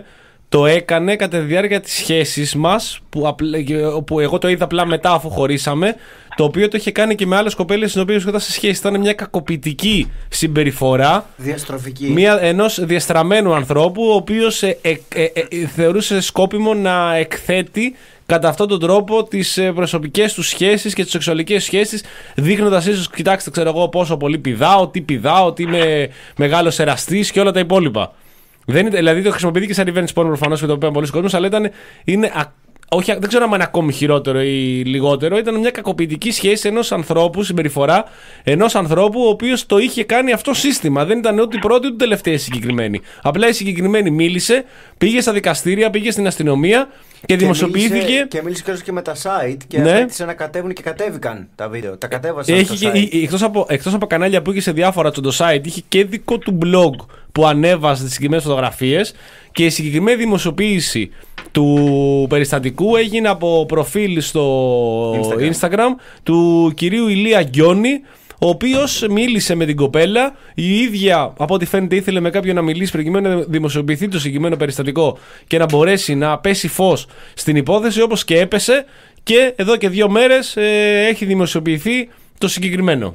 το έκανε κατά τη διάρκεια της σχέσης μας, που, που εγώ το είδα απλά μετά αφού χωρίσαμε, το οποίο το είχε κάνει και με άλλες κοπέλες στις οποίες βρισκόταν σε σχέση. Ήταν μια κακοποιητική συμπεριφορά. Διαστροφική. Μια, ενός διαστραμμένου ανθρώπου, ο οποίος ε, ε, ε, ε, θεωρούσε σκόπιμο να εκθέτει κατά αυτόν τον τρόπο τις ε, προσωπικές του σχέσεις και τις σεξουαλικές σχέσεις, δείχνοντας ίσως, κοιτάξτε, ξέρω εγώ, πόσο πολύ πηδάω, τι πηδάω, ότι είμαι μεγάλος εραστής και όλα τα υπόλοιπα. Δεν είναι, δηλαδή το χρησιμοποιείται και σαν revenge porn προφανώς, και το οποίο πολλοί κόσμος, αλλά ήταν, είναι, όχι, δεν ξέρω αν είναι ακόμη χειρότερο ή λιγότερο. Ήταν μια κακοποιητική σχέση ενός ανθρώπου, συμπεριφορά ενός ανθρώπου, ο οποίος το είχε κάνει αυτό σύστημα. Δεν ήταν ούτε η πρώτη ούτε η τελευταία συγκεκριμένη. Απλά η συγκεκριμένη μίλησε, πήγε στα δικαστήρια, πήγε στην αστυνομία και, και δημοσιοποιήθηκε. Μίλησε, και μίλησε και, και με τα site και ναι. απέκτησε να κατέβουν και κατέβηκαν τα βίντεο. Τα κατέβασαν έχει στο και, site. Εκτός από, εκτός από κανάλια που είχε σε διάφορα το site, είχε και δικό του blog που ανέβασε τις συγκεκριμένες φωτογραφίες, και η συγκεκριμένη δημοσιοποίηση του περιστατικού έγινε από προφίλ στο Instagram, Instagram του κυρίου Ηλία Γκιόνη, ο οποίος μίλησε με την κοπέλα. Η ίδια, από ό,τι φαίνεται, ήθελε με κάποιον να μιλήσει προκειμένου να δημοσιοποιηθεί το συγκεκριμένο περιστατικό και να μπορέσει να πέσει φως στην υπόθεση, όπως και έπεσε, και εδώ και δύο μέρες ε, έχει δημοσιοποιηθεί το συγκεκριμένο.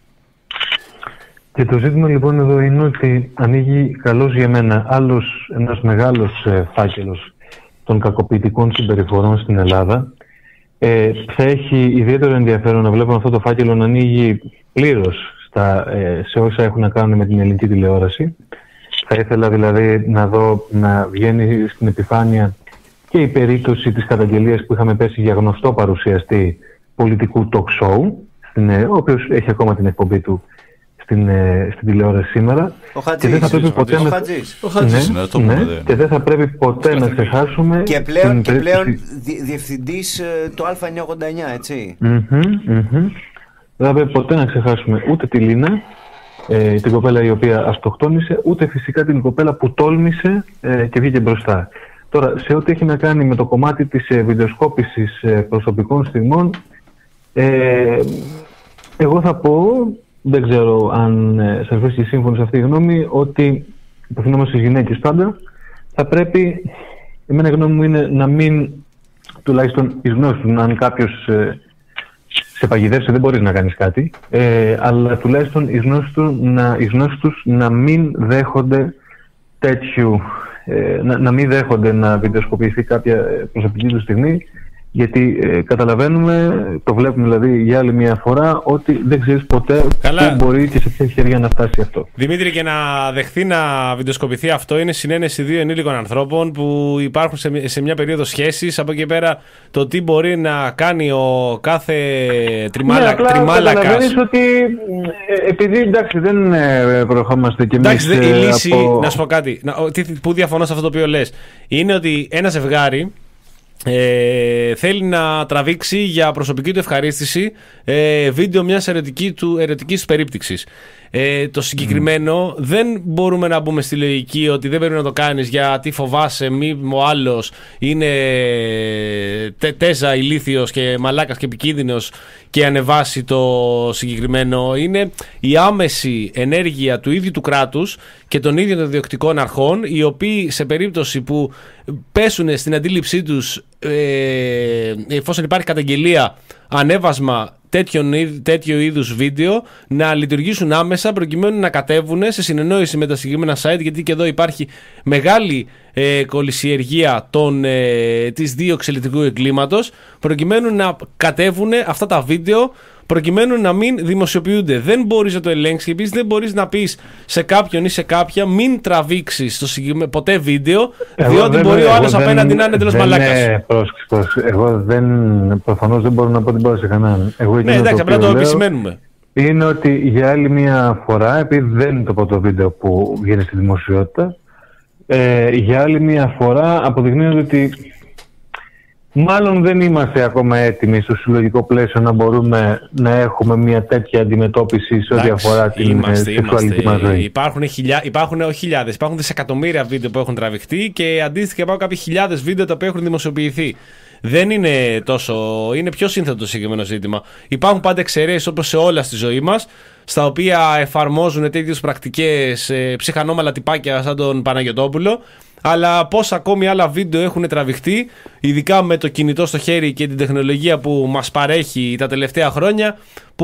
Και το ζήτημα λοιπόν εδώ είναι ότι ανοίγει καλώς για μένα άλλος ένας μεγάλος ε, φάκελος των κακοποιητικών συμπεριφορών στην Ελλάδα. Ε, θα έχει ιδιαίτερο ενδιαφέρον να βλέπω αυτό το φάκελο να ανοίγει πλήρως στα, ε, σε όσα έχουν να κάνουν με την ελληνική τηλεόραση. Θα ήθελα δηλαδή να δω να βγαίνει στην επιφάνεια και η περίπτωση της καταγγελίας που είχαμε πέσει για γνωστό παρουσιαστή πολιτικού talk show, στην, ε, ο οποίος έχει ακόμα την εκπομπή του στην, ε, στην τηλεόραση σήμερα. Ο Χατζής. Και δεν θα πρέπει ποτέ ο να... Χατζής. Ο Χατζής, ναι, το πούμε, ναι, και δεν θα πρέπει ποτέ να ξεχάσουμε. Και πλέον, και περίπτωση... πλέον δι, διευθυντής ε, του Α εννιακόσια ογδόντα εννιά, έτσι. Mm-hmm, mm-hmm. Δεν θα πρέπει ποτέ να ξεχάσουμε ούτε τη Λίνα, ε, την κοπέλα η οποία αυτοκτόνησε, ούτε φυσικά την κοπέλα που τόλμησε ε, και βγήκε μπροστά. Τώρα, σε ό,τι έχει να κάνει με το κομμάτι της ε, βιντεοσκόπησης ε, προσωπικών στιγμών, ε, εγώ θα πω, δεν ξέρω αν ε, σας βρίσκει σύμφωνο σε αυτή η γνώμη, ότι απευθυνόμαστε στις γυναίκες πάντα, θα πρέπει, εμένα η γνώμη μου είναι να μην, τουλάχιστον εις γνώση του, αν κάποιος ε, σε παγιδεύσει δεν μπορείς να κάνεις κάτι, ε, αλλά τουλάχιστον εις γνώση, του, να, εις γνώση τους να μην δέχονται τέτοιου, ε, να, να μην δέχονται να βιντεοσκοπηθεί κάποια προσωπική του στιγμή, γιατί ε, καταλαβαίνουμε, το βλέπουμε δηλαδή για άλλη μια φορά, ότι δεν ξέρεις ποτέ Καλά. πού μπορεί και σε ποια χέρια να φτάσει αυτό. Δημήτρη, και να δεχθεί να βιντεοσκοπηθεί αυτό είναι συνένεση δύο ενήλικων ανθρώπων που υπάρχουν σε, σε μια περίοδο σχέσης. Από εκεί πέρα, το τι μπορεί να κάνει ο κάθε τριμάλα, ναι, τριμάλακας. Καταλαβαίνεις ότι ε, επειδή εντάξει δεν ε, προχόμαστε κι εμείς. Εντάξει, η λύση, από... να σου πω κάτι, να, τι, που διαφωνώ σε αυτό το οποίο λες, είναι ότι ένα ζευγάρι Ε, θέλει να τραβήξει για προσωπική του ευχαρίστηση ε, βίντεο μιας ερωτική του, ερωτικής περίπτυξης. Ε, το συγκεκριμένο mm. δεν μπορούμε να μπούμε στη λογική ότι δεν πρέπει να το κάνεις γιατί φοβάσαι μη ο άλλος είναι τε, τέζα, ηλίθιος και μαλάκας και επικίνδυνος και ανεβάσει το συγκεκριμένο. Είναι η άμεση ενέργεια του ίδιου του κράτους και των ίδιων των διοκτικών αρχών, οι οποίοι σε περίπτωση που πέσουν στην αντίληψή τους ε, εφόσον υπάρχει καταγγελία, ανέβασμα τέτοιον, τέτοιο είδους βίντεο, να λειτουργήσουν άμεσα προκειμένου να κατέβουν σε συνεννόηση με τα συγκεκριμένα site, γιατί και εδώ υπάρχει μεγάλη ε, κολυσιεργία των, ε, της δίωξης ηλεκτρικού εγκλήματος, προκειμένου να κατέβουν αυτά τα βίντεο, προκειμένου να μην δημοσιοποιούνται. Δεν μπορείς να το ελέγξεις και επίσης δεν μπορείς να πεις σε κάποιον ή σε κάποια μην τραβήξεις το συγκεκριμένο ποτέ βίντεο, εγώ διότι δεν, μπορεί ο άλλος απέναντι να είναι εντελώς μαλάκας. Ναι, πρόσεξε. Εγώ δεν, προφανώς δεν μπορώ να πω την πάω σε κανέναν. Ναι, εντάξει, απλά το επισημαίνουμε. Είναι ότι για άλλη μια φορά, επειδή δεν είναι το πρώτο βίντεο που βγαίνει στη δημοσιότητα, ε, για άλλη μια φορά αποδεικνύεται ότι μάλλον δεν είμαστε ακόμα έτοιμοι στο συλλογικό πλαίσιο να μπορούμε να έχουμε μια τέτοια αντιμετώπιση σε ό,τι αφορά την είμαστε, σεξουαλική μας ζωή. Υπάρχουν, χιλιά, υπάρχουν όχι χιλιάδες, υπάρχουν δισεκατομμύρια βίντεο που έχουν τραβηχτεί και αντίστοιχα υπάρχουν κάποιες χιλιάδες βίντεο τα οποία έχουν δημοσιοποιηθεί. Δεν είναι τόσο. Είναι πιο σύνθετο το συγκεκριμένο ζήτημα. Υπάρχουν πάντα εξαιρέσεις όπως σε όλα στη ζωή μας, στα οποία εφαρμόζουν τέτοιες πρακτικές ε, ψυχανόμαλα τυπάκια σαν τον Παναγιωτόπουλο. αλλά πόσα ακόμη άλλα βίντεο έχουν τραβηχτεί, ειδικά με το κινητό στο χέρι και την τεχνολογία που μας παρέχει τα τελευταία χρόνια,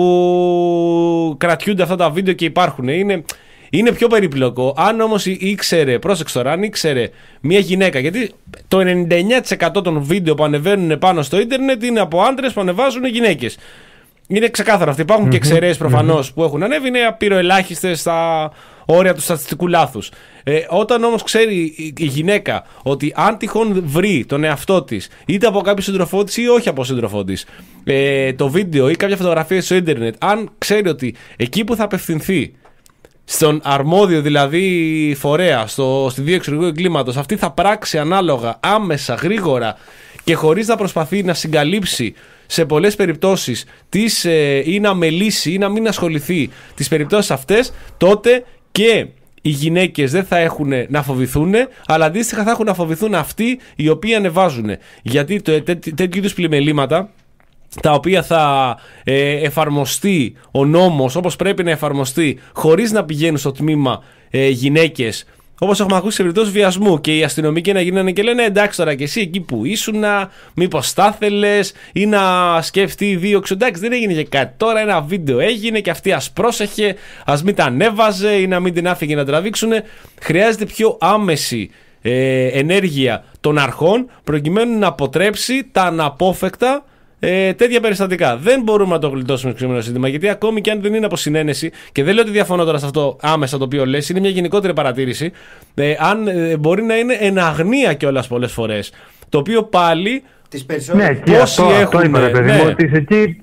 που κρατιούνται αυτά τα βίντεο και υπάρχουν. Είναι, είναι πιο περίπλοκο. Αν όμως ήξερε, πρόσεξε τώρα, αν ήξερε μια γυναίκα, γιατί το ενενήντα εννέα τοις εκατό των βίντεο που ανεβαίνουν πάνω στο ίντερνετ είναι από άντρες που ανεβάζουν γυναίκες. Είναι ξεκάθαρο αυτό. Υπάρχουν mm-hmm. και εξαιρέσεις προφανώς mm-hmm. που έχουν ανέβει, είναι απειροελάχιστες στα όρια του στατιστικού λάθους. Ε, όταν όμως ξέρει η γυναίκα ότι αν τυχόν βρει τον εαυτό της, είτε από κάποιο σύντροφό της ή όχι από σύντροφό της, ε, το βίντεο ή κάποια φωτογραφία στο ίντερνετ, αν ξέρει ότι εκεί που θα απευθυνθεί, στον αρμόδιο δηλαδή φορέα, στο, στη δίωξη εξωτερικού εγκλήματος, αυτή θα πράξει ανάλογα, άμεσα, γρήγορα και χωρίς να προσπαθεί να συγκαλύψει σε πολλές περιπτώσεις τις, ε, ή να μελήσει ή να μην ασχοληθεί τις περιπτώσεις αυτές, τότε και οι γυναίκες δεν θα έχουν να φοβηθούν, αλλά αντίστοιχα θα έχουν να φοβηθούν αυτοί οι οποίοι ανεβάζουν. Γιατί το, τέ, τέτοιου είδους πλημελήματα, τα οποία θα ε, εφαρμοστεί ο νόμος όπως πρέπει να εφαρμοστεί, χωρίς να πηγαίνουν στο τμήμα ε, γυναίκες, όπως έχουμε ακούσει σε περιπτώσεις βιασμού, και οι αστυνομικοί να γίνανε και λένε εντάξει τώρα και εσύ εκεί που ήσουνα, μήπως τα θέλες, ή να σκέφτει η δίωξη, εντάξει δεν έγινε και κάτι, τώρα ένα βίντεο έγινε και αυτή ας πρόσεχε, ας μην τα ανέβαζε ή να μην την άφηγε να τραβήξουν. Χρειάζεται πιο άμεση ε, ενέργεια των αρχών προκειμένου να αποτρέψει τα αναπόφευκτα Ε, τέτοια περιστατικά. Δεν μπορούμε να το γλιτώσουμε στο συγκεκριμένο ζήτημα, γιατί ακόμη και αν δεν είναι από συνένεση, και δεν λέω ότι διαφωνώ τώρα σε αυτό άμεσα το οποίο λες, είναι μια γενικότερη παρατήρηση, ε, αν ε, μπορεί να είναι εν αγνία κιόλας πολλές φορές. Το οποίο πάλι. Τις περισσότερες. Ναι, και αυτό, αυτό είπα, ρε παιδί μου, ότι εκεί,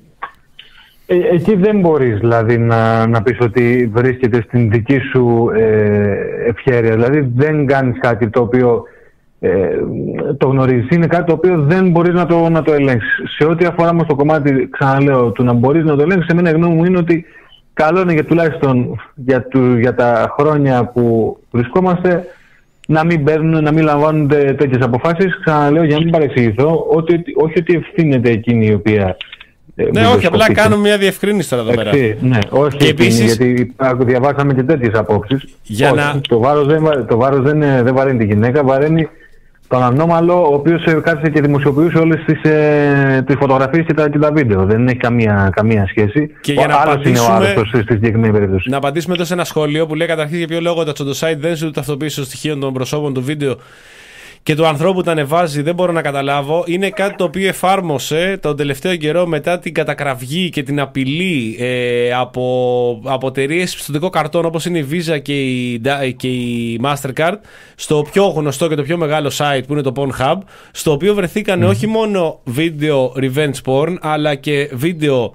ε, εκεί δεν μπορείς δηλαδή να, να πεις ότι βρίσκεται στην δική σου ε, ευχέρεια. Δηλαδή δεν κάνεις κάτι το οποίο. Ε, το γνωρίζεις, είναι κάτι το οποίο δεν μπορείς να το, να το ελέγξεις. Σε ό,τι αφορά όμως το κομμάτι, ξαναλέω, του να μπορείς να το ελέγξεις, σε μένα η γνώμη μου είναι ότι καλό είναι για τουλάχιστον για, του, για τα χρόνια που βρισκόμαστε να μην παίρνουν, να μην λαμβάνονται τέτοιες αποφάσεις. Ξαναλέω, για να μην παρεξηγηθώ, ότι, όχι ότι ευθύνεται εκείνη η οποία. Ναι, όχι, απλά κάνω μια διευκρίνηση τώρα εδώ πέρα. Ναι, όχι, και επίσης, γιατί διαβάσαμε και τέτοιες απόψεις. Για όχι, να... Το βάρος, δεν, το βάρος δεν, δεν βαραίνει τη γυναίκα, βαραίνει τον ανώμαλο, ο οποίος κάθισε και δημοσιοποιούσε όλες τις, ε, τις φωτογραφίες και τα, και τα βίντεο. Δεν έχει καμία, καμία σχέση. Και για ο, να άλλος είναι ο άρρωστος στη συγκεκριμένη περίπτωση. Να απαντήσουμε εδώ σε ένα σχόλιο που λέει καταρχήν για ποιο λόγο το Τσοντοσάιτ δεν ζητούν ταυτοποίηση των στοιχείων των προσώπων του βίντεο και του ανθρώπου που τα ανεβάζει, δεν μπορώ να καταλάβω. Είναι κάτι το οποίο εφάρμοσε τον τελευταίο καιρό μετά την κατακραυγή και την απειλή ε, από, από εταιρείες πιστωτικών καρτών όπως είναι η Visa και η, και η Mastercard, στο πιο γνωστό και το πιο μεγάλο site που είναι το Pornhub, στο οποίο βρεθήκαν mm. όχι μόνο βίντεο revenge porn, αλλά και βίντεο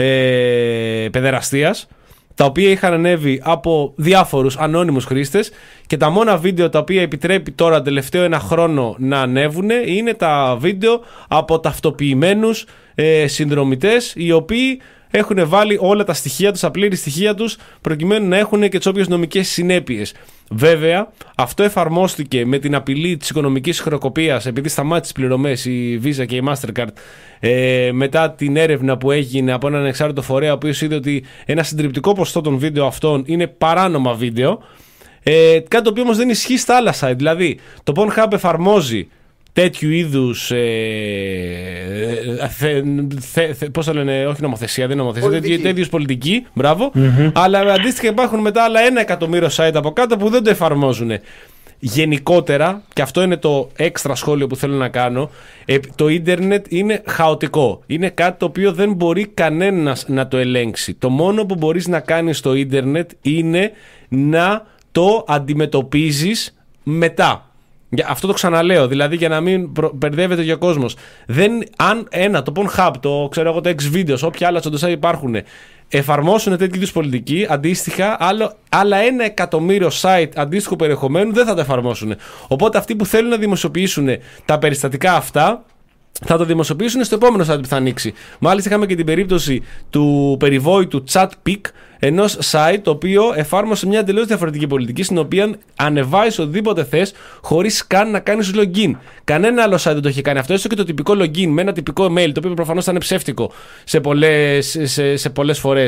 ε, παιδεραστίας, τα οποία είχαν ανέβει από διάφορους ανώνυμους χρήστες, και τα μόνα βίντεο τα οποία επιτρέπει τώρα τελευταίο ένα χρόνο να ανέβουν είναι τα βίντεο από ταυτοποιημένους ε, συνδρομητές, οι οποίοι έχουν βάλει όλα τα στοιχεία τους, απλήρη στοιχεία τους, προκειμένου να έχουν και τις όποιες νομικές συνέπειες. Βέβαια, αυτό εφαρμόστηκε με την απειλή της οικονομικής χρεοκοπίας, επειδή σταμάτησε τις πληρωμές η Visa και η Mastercard ε, μετά την έρευνα που έγινε από έναν ανεξάρτητο φορέα, ο οποίος είδε ότι ένα συντριπτικό ποσοστό των βίντεο αυτών είναι παράνομα βίντεο. Ε, κάτι το οποίο όμως δεν ισχύει στα άλλα site. Δηλαδή, το Pornhub εφαρμόζει τέτοιου είδους ε, θε, θε, θε, πώς το λένε, όχι νομοθεσία, δεν νομοθεσία, τέτοιου είδους πολιτική, μπράβο, mm-hmm. αλλά αντίστοιχα υπάρχουν μετά άλλα ένα εκατομμύριο site από κάτω που δεν το εφαρμόζουν. Γενικότερα, και αυτό είναι το έξτρα σχόλιο που θέλω να κάνω, το ίντερνετ είναι χαοτικό. Είναι κάτι το οποίο δεν μπορεί κανένας να το ελέγξει. Το μόνο που μπορείς να κάνεις στο ίντερνετ είναι να το αντιμετωπίζεις μετά. Αυτό το ξαναλέω, δηλαδή για να μην μπερδεύεται και ο κόσμος. Δεν, αν ένα, το Pornhub, το ξέρω εγώ, το Xvideos, όποια άλλα τσοντοσάιτ υπάρχουν, εφαρμόσουν τέτοιου είδους πολιτική, αντίστοιχα, άλλο, άλλα ένα εκατομμύριο site αντίστοιχου περιεχομένου δεν θα τα εφαρμόσουν. Οπότε αυτοί που θέλουν να δημοσιοποιήσουν τα περιστατικά αυτά, θα το δημοσιοποιήσουν στο επόμενο site που θα ανοίξει. Μάλιστα είχαμε και την περίπτωση του περιβόητου ChatPic, ενός site το οποίο εφάρμοσε μια εντελώς διαφορετική πολιτική, στην οποία ανεβάζεις οτιδήποτε θες χωρίς καν να κάνεις login. Κανένα άλλο site δεν το είχε κάνει αυτό, έστω και το τυπικό login με ένα τυπικό email, το οποίο προφανώς ήταν ψεύτικο σε πολλές, σε, σε πολλές φορές.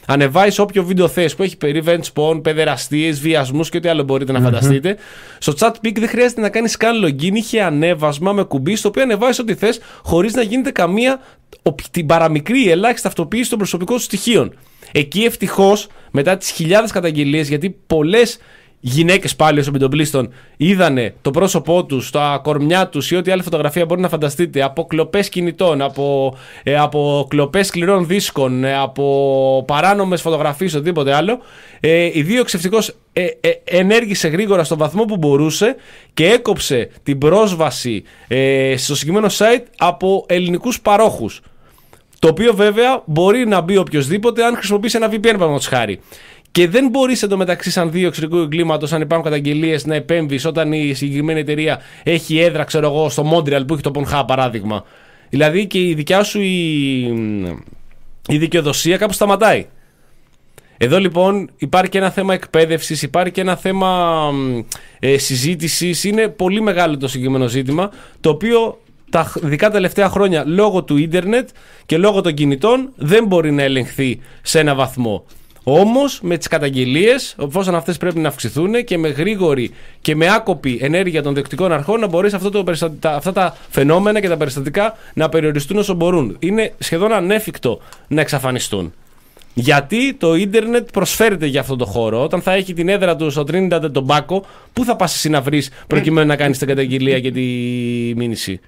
ανεβάζεις όποιο βίντεο θες που έχει revenge porn, παιδεραστίες, βιασμούς και ό,τι άλλο μπορείτε να mm-hmm. φανταστείτε. Στο Chatpic δεν χρειάζεται να κάνεις καν login, είχε ανέβασμα με κουμπί στο οποίο ανεβάζεις ό,τι θες χωρίς να γίνεται καμία την παραμικρή ελάχιστη ταυτοποίηση των προσωπικών σου στοιχείων. Εκεί ευτυχώς μετά τις χιλιάδες καταγγελίες, γιατί πολλές γυναίκες πάλι ως επιτοπλίστων είδανε το πρόσωπό τους, τα κορμιά τους ή ό,τι άλλη φωτογραφία μπορεί να φανταστείτε, από κλοπές κινητών, από, ε, από κλοπές σκληρών δίσκων, ε, από παράνομες φωτογραφίες, οτιδήποτε άλλο, ε, η Δίωξη ευτυχώς ε, ε, ενέργησε γρήγορα στον βαθμό που μπορούσε και έκοψε την πρόσβαση ε, στο συγκεκριμένο site από ελληνικούς παρόχους. Το οποίο βέβαια μπορεί να μπει οποιοδήποτε αν χρησιμοποιήσει ένα βι πι εν, παραδείγματος χάρη. Και δεν μπορείς εντωμεταξύ, σαν δίωξη εξωτερικού εγκλήματος, αν υπάρχουν καταγγελίες, να επέμβεις όταν η συγκεκριμένη εταιρεία έχει έδρα, ξέρω εγώ, στο Μόντρεαλ που έχει το Pornhub, παράδειγμα. Δηλαδή και η δικιά σου η, η δικαιοδοσία κάπου σταματάει. Εδώ λοιπόν υπάρχει και ένα θέμα εκπαίδευσης, υπάρχει και ένα θέμα ε, συζήτησης. Είναι πολύ μεγάλο το συγκεκριμένο ζήτημα, το οποίο τα δικά τελευταία χρόνια λόγω του ίντερνετ και λόγω των κινητών δεν μπορεί να ελεγχθεί σε ένα βαθμό. Όμως με τις καταγγελίες, εφόσον αυτές πρέπει να αυξηθούν και με γρήγορη και με άκοπη ενέργεια των διοκτικών αρχών να μπορείς αυτό το περιστατα... αυτά τα φαινόμενα και τα περιστατικά να περιοριστούν όσο μπορούν. Είναι σχεδόν ανέφικτο να εξαφανιστούν. Γιατί το ίντερνετ προσφέρεται για αυτό το χώρο. Όταν θα έχει την έδρα του στο Trinidad and Tobago, πού θα πας εσύ να βρεις προκειμένου να κάνεις την καταγγελία και τη μήνυση?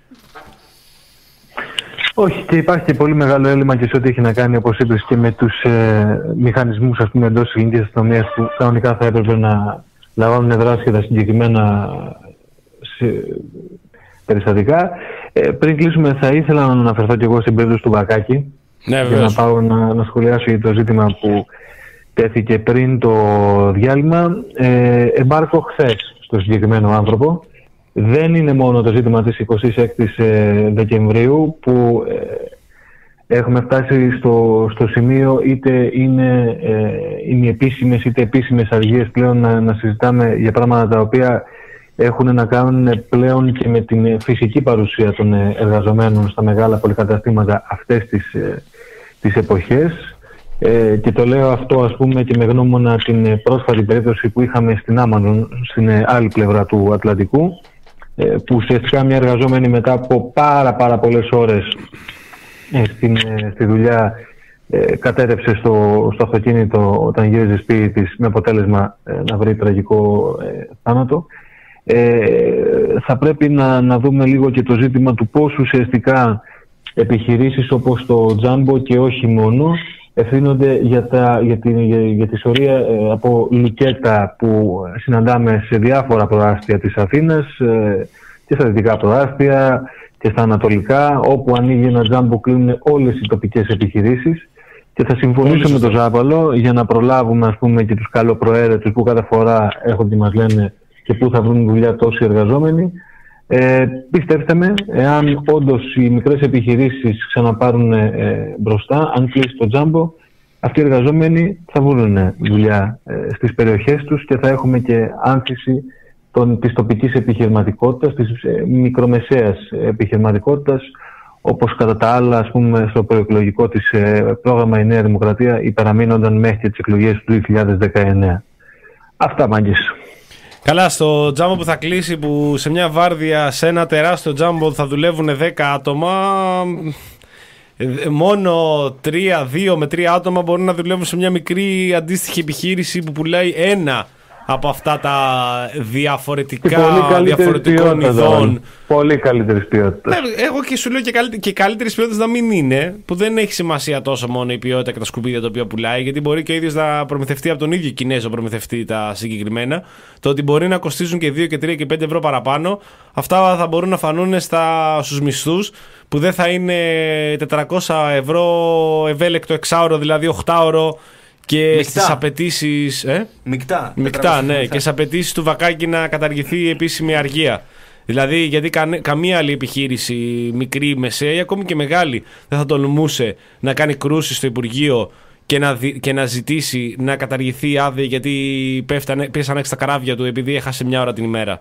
Όχι, και υπάρχει και πολύ μεγάλο έλλειμμα και σε ό,τι έχει να κάνει, όπως είπες, και με τους ε, μηχανισμούς, ας πούμε, εντός της ελληνικής αστυνομίας που κανονικά θα έπρεπε να λαμβάνουν δράση για τα συγκεκριμένα σε, περιστατικά. Ε, πριν κλείσουμε, θα ήθελα να αναφερθώ και εγώ στην περίπτωση του Βακάκη. Ναι, για να πάω να, να σχολιάσω για το ζήτημα που τέθηκε πριν το διάλειμμα. Ε, εμπάρκο χθες στο συγκεκριμένο άνθρωπο. Δεν είναι μόνο το ζήτημα της εικοστής έκτης Δεκεμβρίου που ε, έχουμε φτάσει στο, στο σημείο είτε είναι ε, ημιεπίσημες είτε επίσημες αργίες πλέον να, να συζητάμε για πράγματα τα οποία έχουν να κάνουν πλέον και με την φυσική παρουσία των εργαζομένων στα μεγάλα πολυκαταστήματα αυτές τις, ε, τις εποχές. Ε, και το λέω αυτό, ας πούμε, και με γνώμονα την πρόσφατη περίπτωση που είχαμε στην Amazon, στην άλλη πλευρά του Ατλαντικού, που ουσιαστικά μια εργαζόμενη μετά από πάρα πάρα πολλές ώρες ε, στην, ε, στη δουλειά ε, κατέρευσε στο, στο αυτοκίνητο όταν γύριζε σπίτι της με αποτέλεσμα ε, να βρει τραγικό ε, θάνατο. Ε, θα πρέπει να, να δούμε λίγο και το ζήτημα του πώς ουσιαστικά επιχειρήσεις όπως το Jumbo και όχι μόνο ευθύνονται για, τα, για, τη, για, για τη σωρία ε, από λουκέτα που συναντάμε σε διάφορα προάστια της Αθήνας ε, και στα δυτικά προάστια και στα ανατολικά, όπου ανοίγει ένα Jumbo κλείνουν όλες οι τοπικές επιχειρήσεις και θα συμφωνήσω με τον Ζάπαλο για να προλάβουμε, ας πούμε, και τους καλοπροαίρετους που κάθε φορά έρχονται και μας λένε και πού θα βρουν δουλειά τόσοι εργαζόμενοι. Ε, πιστέψτε με, εάν όντως οι μικρές επιχειρήσεις ξαναπάρουν ε, μπροστά, αν κλείσει το Jumbo, αυτοί οι εργαζόμενοι θα βρουν δουλειά ε, στις περιοχές τους και θα έχουμε και άνθηση των, της τοπικής επιχειρηματικότητας, της ε, μικρομεσαίας επιχειρηματικότητας, όπως κατά τα άλλα, ας πούμε, στο προεκλογικό της ε, πρόγραμμα η Νέα Δημοκρατία υπεραμείνονταν μέχρι και τις εκλογές του δύο χιλιάδες δεκαεννέα. Αυτά, Μάγκης. Καλά, στο Jumbo που θα κλείσει, που σε μια βάρδια σε ένα τεράστιο Jumbo θα δουλεύουν δέκα άτομα, μόνο τρία, δύο με τρία άτομα μπορούν να δουλεύουν σε μια μικρή αντίστοιχη επιχείρηση που πουλάει ένα από αυτά τα διαφορετικά διαφορετικών ειδών. Πολύ καλύτερη ποιότητα. Εγώ και σου λέω και, καλύτερη, και καλύτερη ποιότητα να μην είναι, που δεν έχει σημασία τόσο μόνο η ποιότητα και τα σκουπίδια τα οποία πουλάει, γιατί μπορεί και ο ίδιος να προμηθευτεί από τον ίδιο Κινέζο προμηθευτή τα συγκεκριμένα. Το ότι μπορεί να κοστίζουν και δύο και τρία και πέντε ευρώ παραπάνω, αυτά θα μπορούν να φανούν στα, στους μισθούς, που δεν θα είναι τετρακόσια ευρώ ευέλικτο εξάωρο, δηλαδή οχτάωρο. Και στις απαιτήσεις. Ε? Μεικτά. Μεικτά, ναι. Και στις απαιτήσεις του Βακάκη να καταργηθεί η επίσημη αργία. Δηλαδή, γιατί κα, καμία άλλη επιχείρηση, μικρή, μεσαία ή ακόμη και μεγάλη, δεν θα τολμούσε να κάνει κρούση στο Υπουργείο και να, δι, και να ζητήσει να καταργηθεί η άδεια, γιατί πέσαν έξω τα καράβια του επειδή έχασε μια ώρα την ημέρα.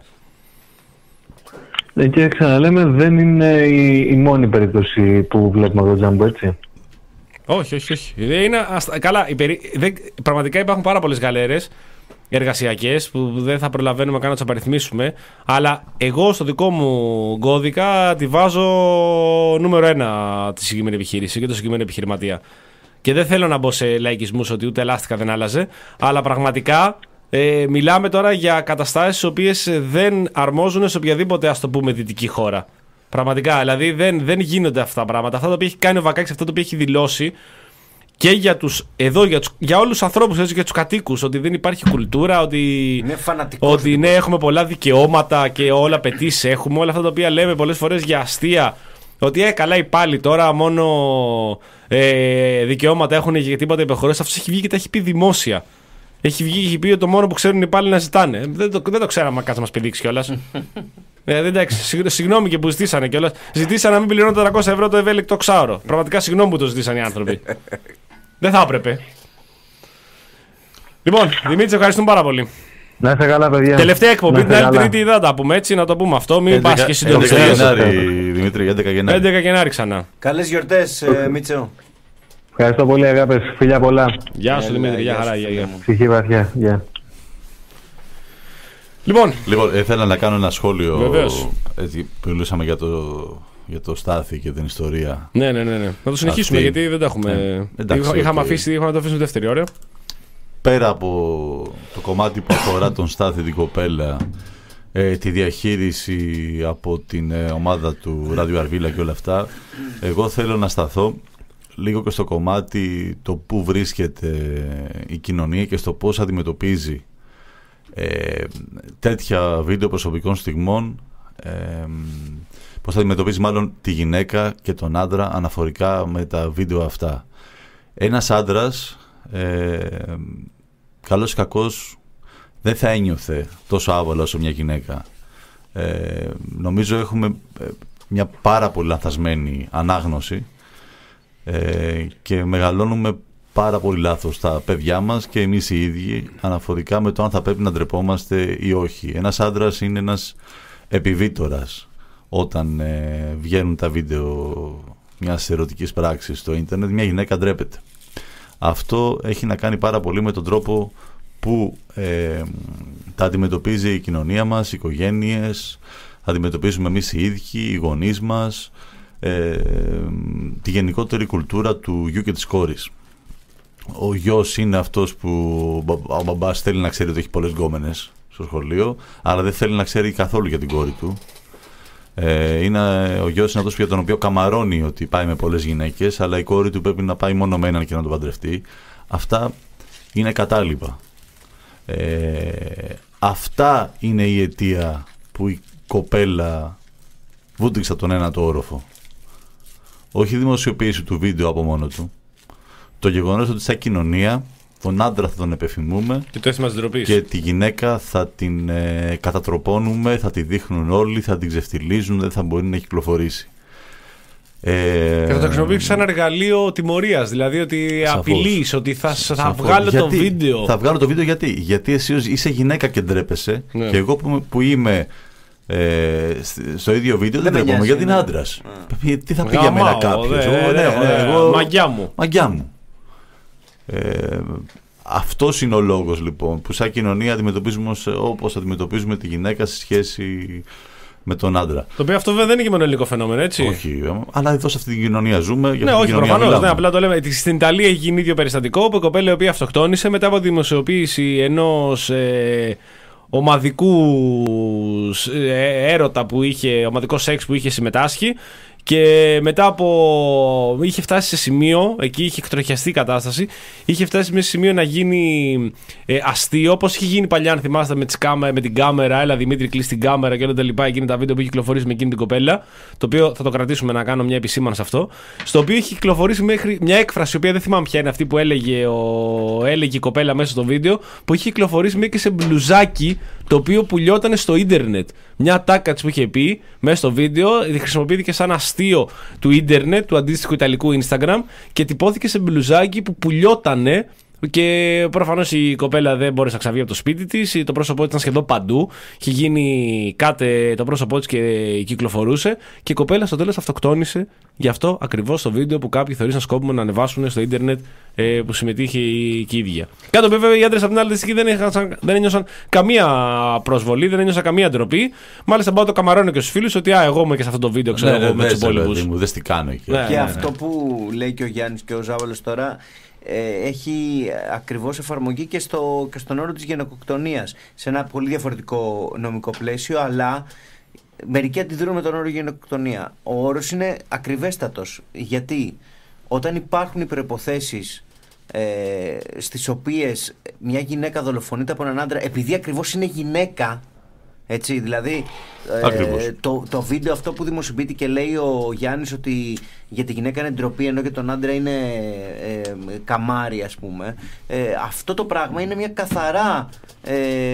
Ε, και ξαναλέμε, δεν είναι η, η μόνη περίπτωση που βλέπουμε εδώ Jumbo, έτσι. Όχι, όχι, όχι. Είναι αστα... Καλά, υπερι... δεν... πραγματικά υπάρχουν πάρα πολλές γαλέρες εργασιακές που δεν θα προλαβαίνουμε καν να τις απαριθμίσουμε. Αλλά εγώ στο δικό μου κώδικα τη βάζω νούμερο ένα τη συγκεκριμένη επιχείρηση και το συγκεκριμένο επιχειρηματία. Και δεν θέλω να μπω σε λαϊκισμούς ότι ούτε ελάστικα δεν άλλαζε, αλλά πραγματικά ε, μιλάμε τώρα για καταστάσεις οι οποίες δεν αρμόζουν σε οποιαδήποτε, ας το πούμε, δυτική χώρα. Πραγματικά, δηλαδή δεν, δεν γίνονται αυτά τα πράγματα. Αυτά τα οποία έχει κάνει ο Βακάκης, αυτά τα οποία έχει δηλώσει και για τους, εδώ, για, τους, για όλους τους ανθρώπους, έτσι, για τους κατοίκους, ότι δεν υπάρχει κουλτούρα, ότι, είναι φανατικός, ότι ναι, έχουμε πολλά δικαιώματα και όλα απαιτήσεις έχουμε, όλα αυτά τα οποία λέμε πολλές φορές για αστεία. Ότι ε, καλά οι πάλι τώρα μόνο ε, δικαιώματα έχουν και τίποτα υπεχωρώσεις. Αυτό έχει βγει και τα έχει πει δημόσια. Έχει βγει και έχει πει ότι το μόνο που ξέρουν οι πάλι να ζητάνε. Δεν το, δεν το ξέραμε, κάτσε να μας πηδήξει κιόλας. ε, εντάξει, συγγνώμη και που ζητήσανε κιόλας. Ζητήσανε να μην πληρώνουν τετρακόσια ευρώ το ευέλικτο ξάωρο. Πραγματικά συγγνώμη που το ζητήσαν οι άνθρωποι. Δεν θα έπρεπε. Λοιπόν, Δημήτρη, ευχαριστούμε πάρα πολύ. Να είστε καλά, παιδιά. Τελευταία εκπομπή, την άλλη Τρίτη δεν τα πούμε έτσι, να το πούμε αυτό. Μην πας και συντονιστές. Δημήτρη, έντεκα Γενάρη. έντεκα Γενάρη ξανά. Καλές γιορτές, ε, Μίτσο. Ευχαριστώ πολύ, αγάπες. Φιλιά πολλά. Γεια σου, Έλα, Δημήτρη, γεια γεια χαρά. σου, γεια, φίλε γεια. μου. Ψυχή βαθιά. Γεια. Λοιπόν, Λοιπόν, ήθελα να κάνω ένα σχόλιο. Βεβαίως. Έτσι, μιλούσαμε για το, για το Στάθη και την ιστορία. ναι, ναι, ναι, ναι. Να το συνεχίσουμε Αυτή. γιατί δεν τα έχουμε. Ναι. Εντάξει, Είχα- Είχαμε οκ. αφήσει, είχαμε να το αφήσουμε δεύτερη ώρα. Πέρα από το κομμάτι που αφορά τον Στάθη την κοπέλα, ε, τη διαχείριση από την ε, ομάδα του Ράδιο Αρβίλα και όλα αυτά, εγώ θέλω να σταθώ λίγο και στο κομμάτι το πού βρίσκεται η κοινωνία και στο πώς αντιμετωπίζει ε, τέτοια βίντεο προσωπικών στιγμών, ε, πώς αντιμετωπίζει μάλλον τη γυναίκα και τον άντρα αναφορικά με τα βίντεο αυτά. Ένας άντρας, ε, καλός ή κακός, δεν θα ένιωθε τόσο άβολα όσο μια γυναίκα. Ε, νομίζω έχουμε ε, μια πάρα πολύ λανθασμένη ανάγνωση ε, και μεγαλώνουμε πάρα πολύ λάθος τα παιδιά μας και εμείς οι ίδιοι αναφορικά με το αν θα πρέπει να ντρεπόμαστε ή όχι. Ένας άντρας είναι ένας επιβίτορας όταν ε, βγαίνουν τα βίντεο μιας ερωτικής πράξης στο ίντερνετ, μια γυναίκα ντρέπεται. Αυτό έχει να κάνει πάρα πολύ με τον τρόπο που ε, τα αντιμετωπίζει η κοινωνία μας, οι οικογένειες, αντιμετωπίζουμε εμείς οι ίδιοι, οι γονείς μας, ε, τη γενικότερη κουλτούρα του γιου και της κόρης. Ο γιος είναι αυτός που ο μπαμπάς θέλει να ξέρει ότι έχει πολλές γκόμενες στο σχολείο, αλλά δεν θέλει να ξέρει καθόλου για την κόρη του. Ε, είναι, ο γιος είναι αυτός για τον οποίο καμαρώνει ότι πάει με πολλές γυναίκες, αλλά η κόρη του πρέπει να πάει μόνο με έναν και να τον παντρευτεί. Αυτά είναι κατάλοιπα. Ε, αυτά είναι η αιτία που η κοπέλα βούτυξε τον ένα το όροφο. Όχι η δημοσιοποίηση του βίντεο από μόνο του. Το γεγονός ότι σαν κοινωνία τον άντρα θα τον επεφημούμε Και το αίσθημα της ντροπής. και τη γυναίκα θα την ε, κατατροπώνουμε, θα τη δείχνουν όλοι, θα την ξεφτιλίζουν, δεν θα μπορεί να κυκλοφορήσει. Ε, Και θα το χρησιμοποιήσει σαν εργαλείο τιμωρίας. Δηλαδή ότι Σαφώς. απειλείς, ότι θα, θα Σαφώς. βγάλω το Γιατί- βίντεο. Θα βγάλω το βίντεο γιατί. Γιατί εσύ ως- είσαι γυναίκα και ντρέπεσαι, Ναι. και εγώ που, που είμαι ε, σ- στο ίδιο βίντεο δεν με ντρέπομαι νοιάζει, γιατί είναι ναι. άντρας. Τι θα πει για μένα Γαμάω, κάποιος. δε- Εγώ, δε- ναι, δε- εγώ- μαγιά μου. Μαγιά μου. Ε, αυτός είναι ο λόγος λοιπόν που σαν κοινωνία αντιμετωπίζουμε ως- όπως αντιμετωπίζουμε τη γυναίκα σε σχέση με τον άντρα. Το οποίο αυτό βέβαια δεν είναι και μόνο ελληνικό φαινόμενο, έτσι. Όχι, ε, αλλά εδώ σε αυτή την κοινωνία ζούμε. Για Ναι, αυτή όχι, την κοινωνία προφανώς. μιλάμε. Ναι, απλά το λέμε. Στην Ιταλία έχει γίνει ίδιο περιστατικό όπου η κοπέλα η οποία αυτοκτόνησε μετά από δημοσιοποίηση ενός ε, ομαδικού ε, έρωτα που είχε, ομαδικό σεξ που είχε συμμετάσχει. Και μετά από. Είχε φτάσει σε σημείο, εκεί είχε εκτροχιαστεί η κατάσταση, είχε φτάσει σε σημείο να γίνει ε, αστείο, όπως είχε γίνει παλιά, αν θυμάστε, με, τις κάμε, με την κάμερα. Έλα Δημήτρη, κλείσει την κάμερα και όλα τα λοιπά. Εκείνη τα βίντεο που είχε κυκλοφορήσει με εκείνη την κοπέλα. Το οποίο θα το κρατήσουμε να κάνω μια επισήμανση σε αυτό. Στο οποίο είχε κυκλοφορήσει μέχρι μια έκφραση, η οποία δεν θυμάμαι ποια είναι αυτή που έλεγε, ο, έλεγε η κοπέλα μέσα στο βίντεο, που είχε κυκλοφορήσει μέχρι και σε μπλουζάκι το οποίο πουλιόταν στο ίντερνετ. Μια ατάκα της που είχε πει μέσα στο βίντεο, χρησιμοποιήθηκε σαν αστείο του ίντερνετ, του αντίστοιχου ιταλικού Instagram, και τυπώθηκε σε μπλουζάκι που πουλιότανε Και προφανώς η κοπέλα δεν μπόρεσε να ξαβγεί από το σπίτι της. Το πρόσωπό της ήταν σχεδόν παντού. Είχε γίνει κάτε το πρόσωπό της και κυκλοφορούσε. Και η κοπέλα στο τέλος αυτοκτόνησε. Γι' αυτό ακριβώς το βίντεο που κάποιοι θεωρήσαν σκόπιμο να ανεβάσουν στο ίντερνετ ε, που συμμετείχε η, και η ίδια. Κάτω βέβαια οι άντρες από την άλλη στιγμή δεν, δεν ένιωσαν καμία προσβολή, δεν ένιωσαν καμία ντροπή. Μάλιστα πάω το καμαρώνω και στους φίλους ότι α, εγώ είμαι και σε αυτό το βίντεο, ξέρω ναι, εγώ ναι, με τους υπόλοιπους. Μου δεν τι κάνω εκεί. Ναι, και ναι, αυτό ναι. που λέει και ο Γιάννης και ο Ζάβαλος τώρα ε, έχει ακριβώς εφαρμογή και, στο, και στον όρο της γενοκτονίας. Σε ένα πολύ διαφορετικό νομικό πλαίσιο, αλλά μερικοί αντιδρούν με τον όρο γενοκτονία. Ο όρος είναι ακριβέστατος. Γιατί όταν υπάρχουν οι προϋποθέσεις ε, στις οποίες μια γυναίκα δολοφονείται από έναν άντρα επειδή ακριβώς είναι γυναίκα, έτσι, δηλαδή ε, το, το βίντεο αυτό που δημοσιοποιείται και λέει ο Γιάννης ότι για τη γυναίκα είναι ντροπή ενώ και τον άντρα είναι ε, καμάρι, ας πούμε, ε, αυτό το πράγμα είναι μια καθαρά ε,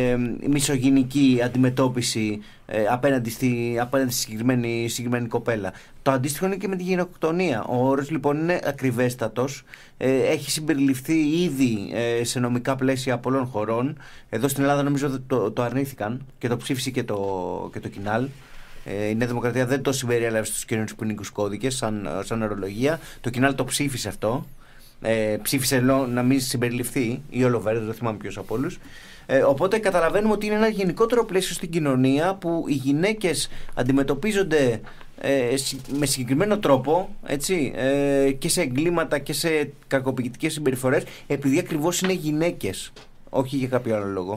μισογυνική αντιμετώπιση ε, απέναντι, στη, απέναντι στη συγκεκριμένη, συγκεκριμένη κοπέλα. Το αντίστοιχο είναι και με τη γενοκτονία. Ο όρος λοιπόν είναι ακριβέστατος, ε, έχει συμπεριληφθεί ήδη ε, σε νομικά πλαίσια πολλών χωρών. Εδώ στην Ελλάδα νομίζω το, το αρνήθηκαν και το ψήφισε και το, και το Κινάλ. Ε, η Νέα Δημοκρατία δεν το συμπεριέλαβε στους κοινωνικούς ποινικούς κώδικες σαν, σαν ορολογία. Το Κινάλ το ψήφισε αυτό. Ε, ψήφισε λό, να μην συμπεριληφθεί, ή ο Λοβέρ, δεν θυμάμαι ποιος από όλους. Ε, οπότε καταλαβαίνουμε ότι είναι ένα γενικότερο πλαίσιο στην κοινωνία που οι γυναίκες αντιμετωπίζονται ε, με συγκεκριμένο τρόπο, έτσι, ε, και σε εγκλήματα και σε κακοποιητικές συμπεριφορές, επειδή ακριβώς είναι γυναίκες, όχι για κάποιο άλλο λόγο.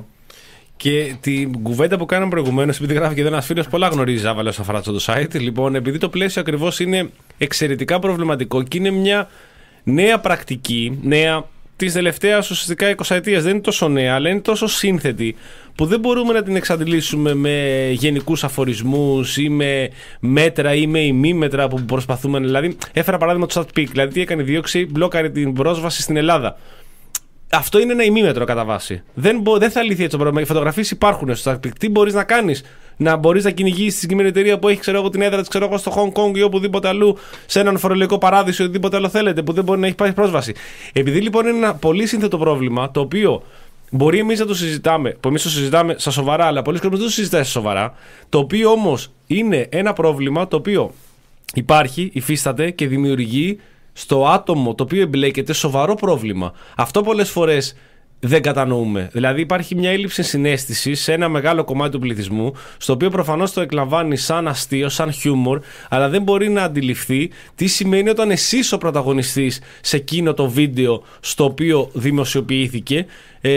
Και την κουβέντα που κάναμε προηγουμένως, επειδή γράφει και εδώ ένας φίλος, πολλά γνωρίζει Ζάβαλα όσον αφορά το site. Λοιπόν, επειδή το πλαίσιο ακριβώς είναι εξαιρετικά προβληματικό και είναι μια νέα πρακτική, νέα της τελευταίας ουσιαστικά εικοσαετίας, δεν είναι τόσο νέα, αλλά είναι τόσο σύνθετη, που δεν μπορούμε να την εξαντλήσουμε με γενικούς αφορισμούς ή με μέτρα ή με ημίμετρα που προσπαθούμε. Δηλαδή, έφερα παράδειγμα του South Peak, δηλαδή τι έκανε η δίωξη, μπλόκαρε την πρόσβαση στην Ελλάδα. Αυτό είναι ένα ημίμετρο κατά βάση. Δεν, μπο, δεν θα λυθεί έτσι το πρόβλημα. Οι φωτογραφίες υπάρχουν στο South Peak. Τι μπορείς να κάνεις? Να μπορείς να κυνηγήσεις τη συγκεκριμένη εταιρεία που έχει, ξέρω εγώ, την έδρα της, ξέρω εγώ, στο Hong Kong ή οπουδήποτε αλλού, σε έναν φορολογικό παράδεισο ή οτιδήποτε άλλο θέλετε, που δεν μπορεί να έχει πάει πρόσβαση. Επειδή λοιπόν είναι ένα πολύ σύνθετο πρόβλημα, το οποίο μπορεί εμείς να το συζητάμε, που εμείς το συζητάμε στα σοβαρά, αλλά πολλοί κόσμοι δεν το συζητάει στα σοβαρά, το οποίο όμως είναι ένα πρόβλημα το οποίο υπάρχει, υφίσταται και δημιουργεί στο άτομο το οποίο εμπλέκεται σοβαρό πρόβλημα. Αυτό πολλές φορές δεν κατανοούμε. Δηλαδή υπάρχει μια έλλειψη συναίσθησης σε ένα μεγάλο κομμάτι του πληθυσμού, στο οποίο προφανώς το εκλαμβάνει σαν αστείο, σαν χιούμορ, αλλά δεν μπορεί να αντιληφθεί τι σημαίνει όταν εσύ ο πρωταγωνιστής σε εκείνο το βίντεο στο οποίο δημοσιοποιήθηκε.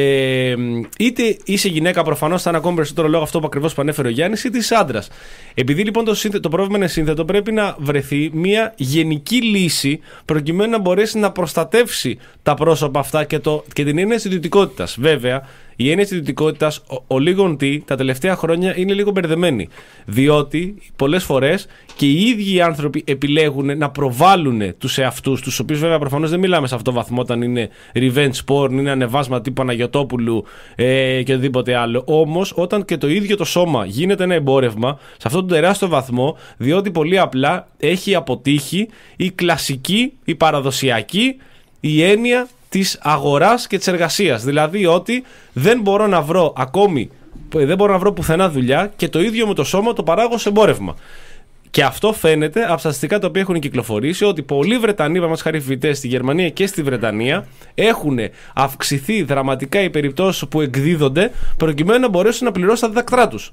Ε, είτε είσαι γυναίκα, προφανώς θα είναι ακόμα περισσότερο λόγο αυτό που ακριβώς πανέφερε ο Γιάννης, είτε είσαι άντρας. Επειδή λοιπόν το, σύνθε, το πρόβλημα είναι σύνθετο, πρέπει να βρεθεί μια γενική λύση προκειμένου να μπορέσει να προστατεύσει τα πρόσωπα αυτά και, το, και την έννοια της ιδιωτικότητας. Βέβαια, η έννοια της ιδιωτικότητας, ο, ο λίγον τι, τα τελευταία χρόνια είναι λίγο μπερδεμένη. Διότι πολλές φορές και οι ίδιοι οι άνθρωποι επιλέγουν να προβάλλουν τους εαυτούς τους, οποίους βέβαια προφανώς δεν μιλάμε σε αυτό το βαθμό όταν είναι revenge porn, είναι ανεβάσμα τύπου Αναγιωτόπουλου ε, και οτιδήποτε άλλο. Όμως, όταν και το ίδιο το σώμα γίνεται ένα εμπόρευμα, σε αυτόν τον τεράστιο βαθμό, διότι πολύ απλά έχει αποτύχει η κλασική, η παραδοσιακή, η έννοια της αγοράς και της εργασίας. Δηλαδή ότι δεν μπορώ να βρω ακόμη, δεν μπορώ να βρω πουθενά δουλειά και το ίδιο με το σώμα το παράγω σε εμπόρευμα. Και αυτό φαίνεται από στατιστικά τα οποία έχουν κυκλοφορήσει, ότι πολλοί Βρετανοί, παραδείγματος χάρη φοιτητές στη Γερμανία και στη Βρετανία, έχουν αυξηθεί δραματικά οι περιπτώσεις που εκδίδονται προκειμένου να μπορέσουν να πληρώσουν τα διδακτρά τους.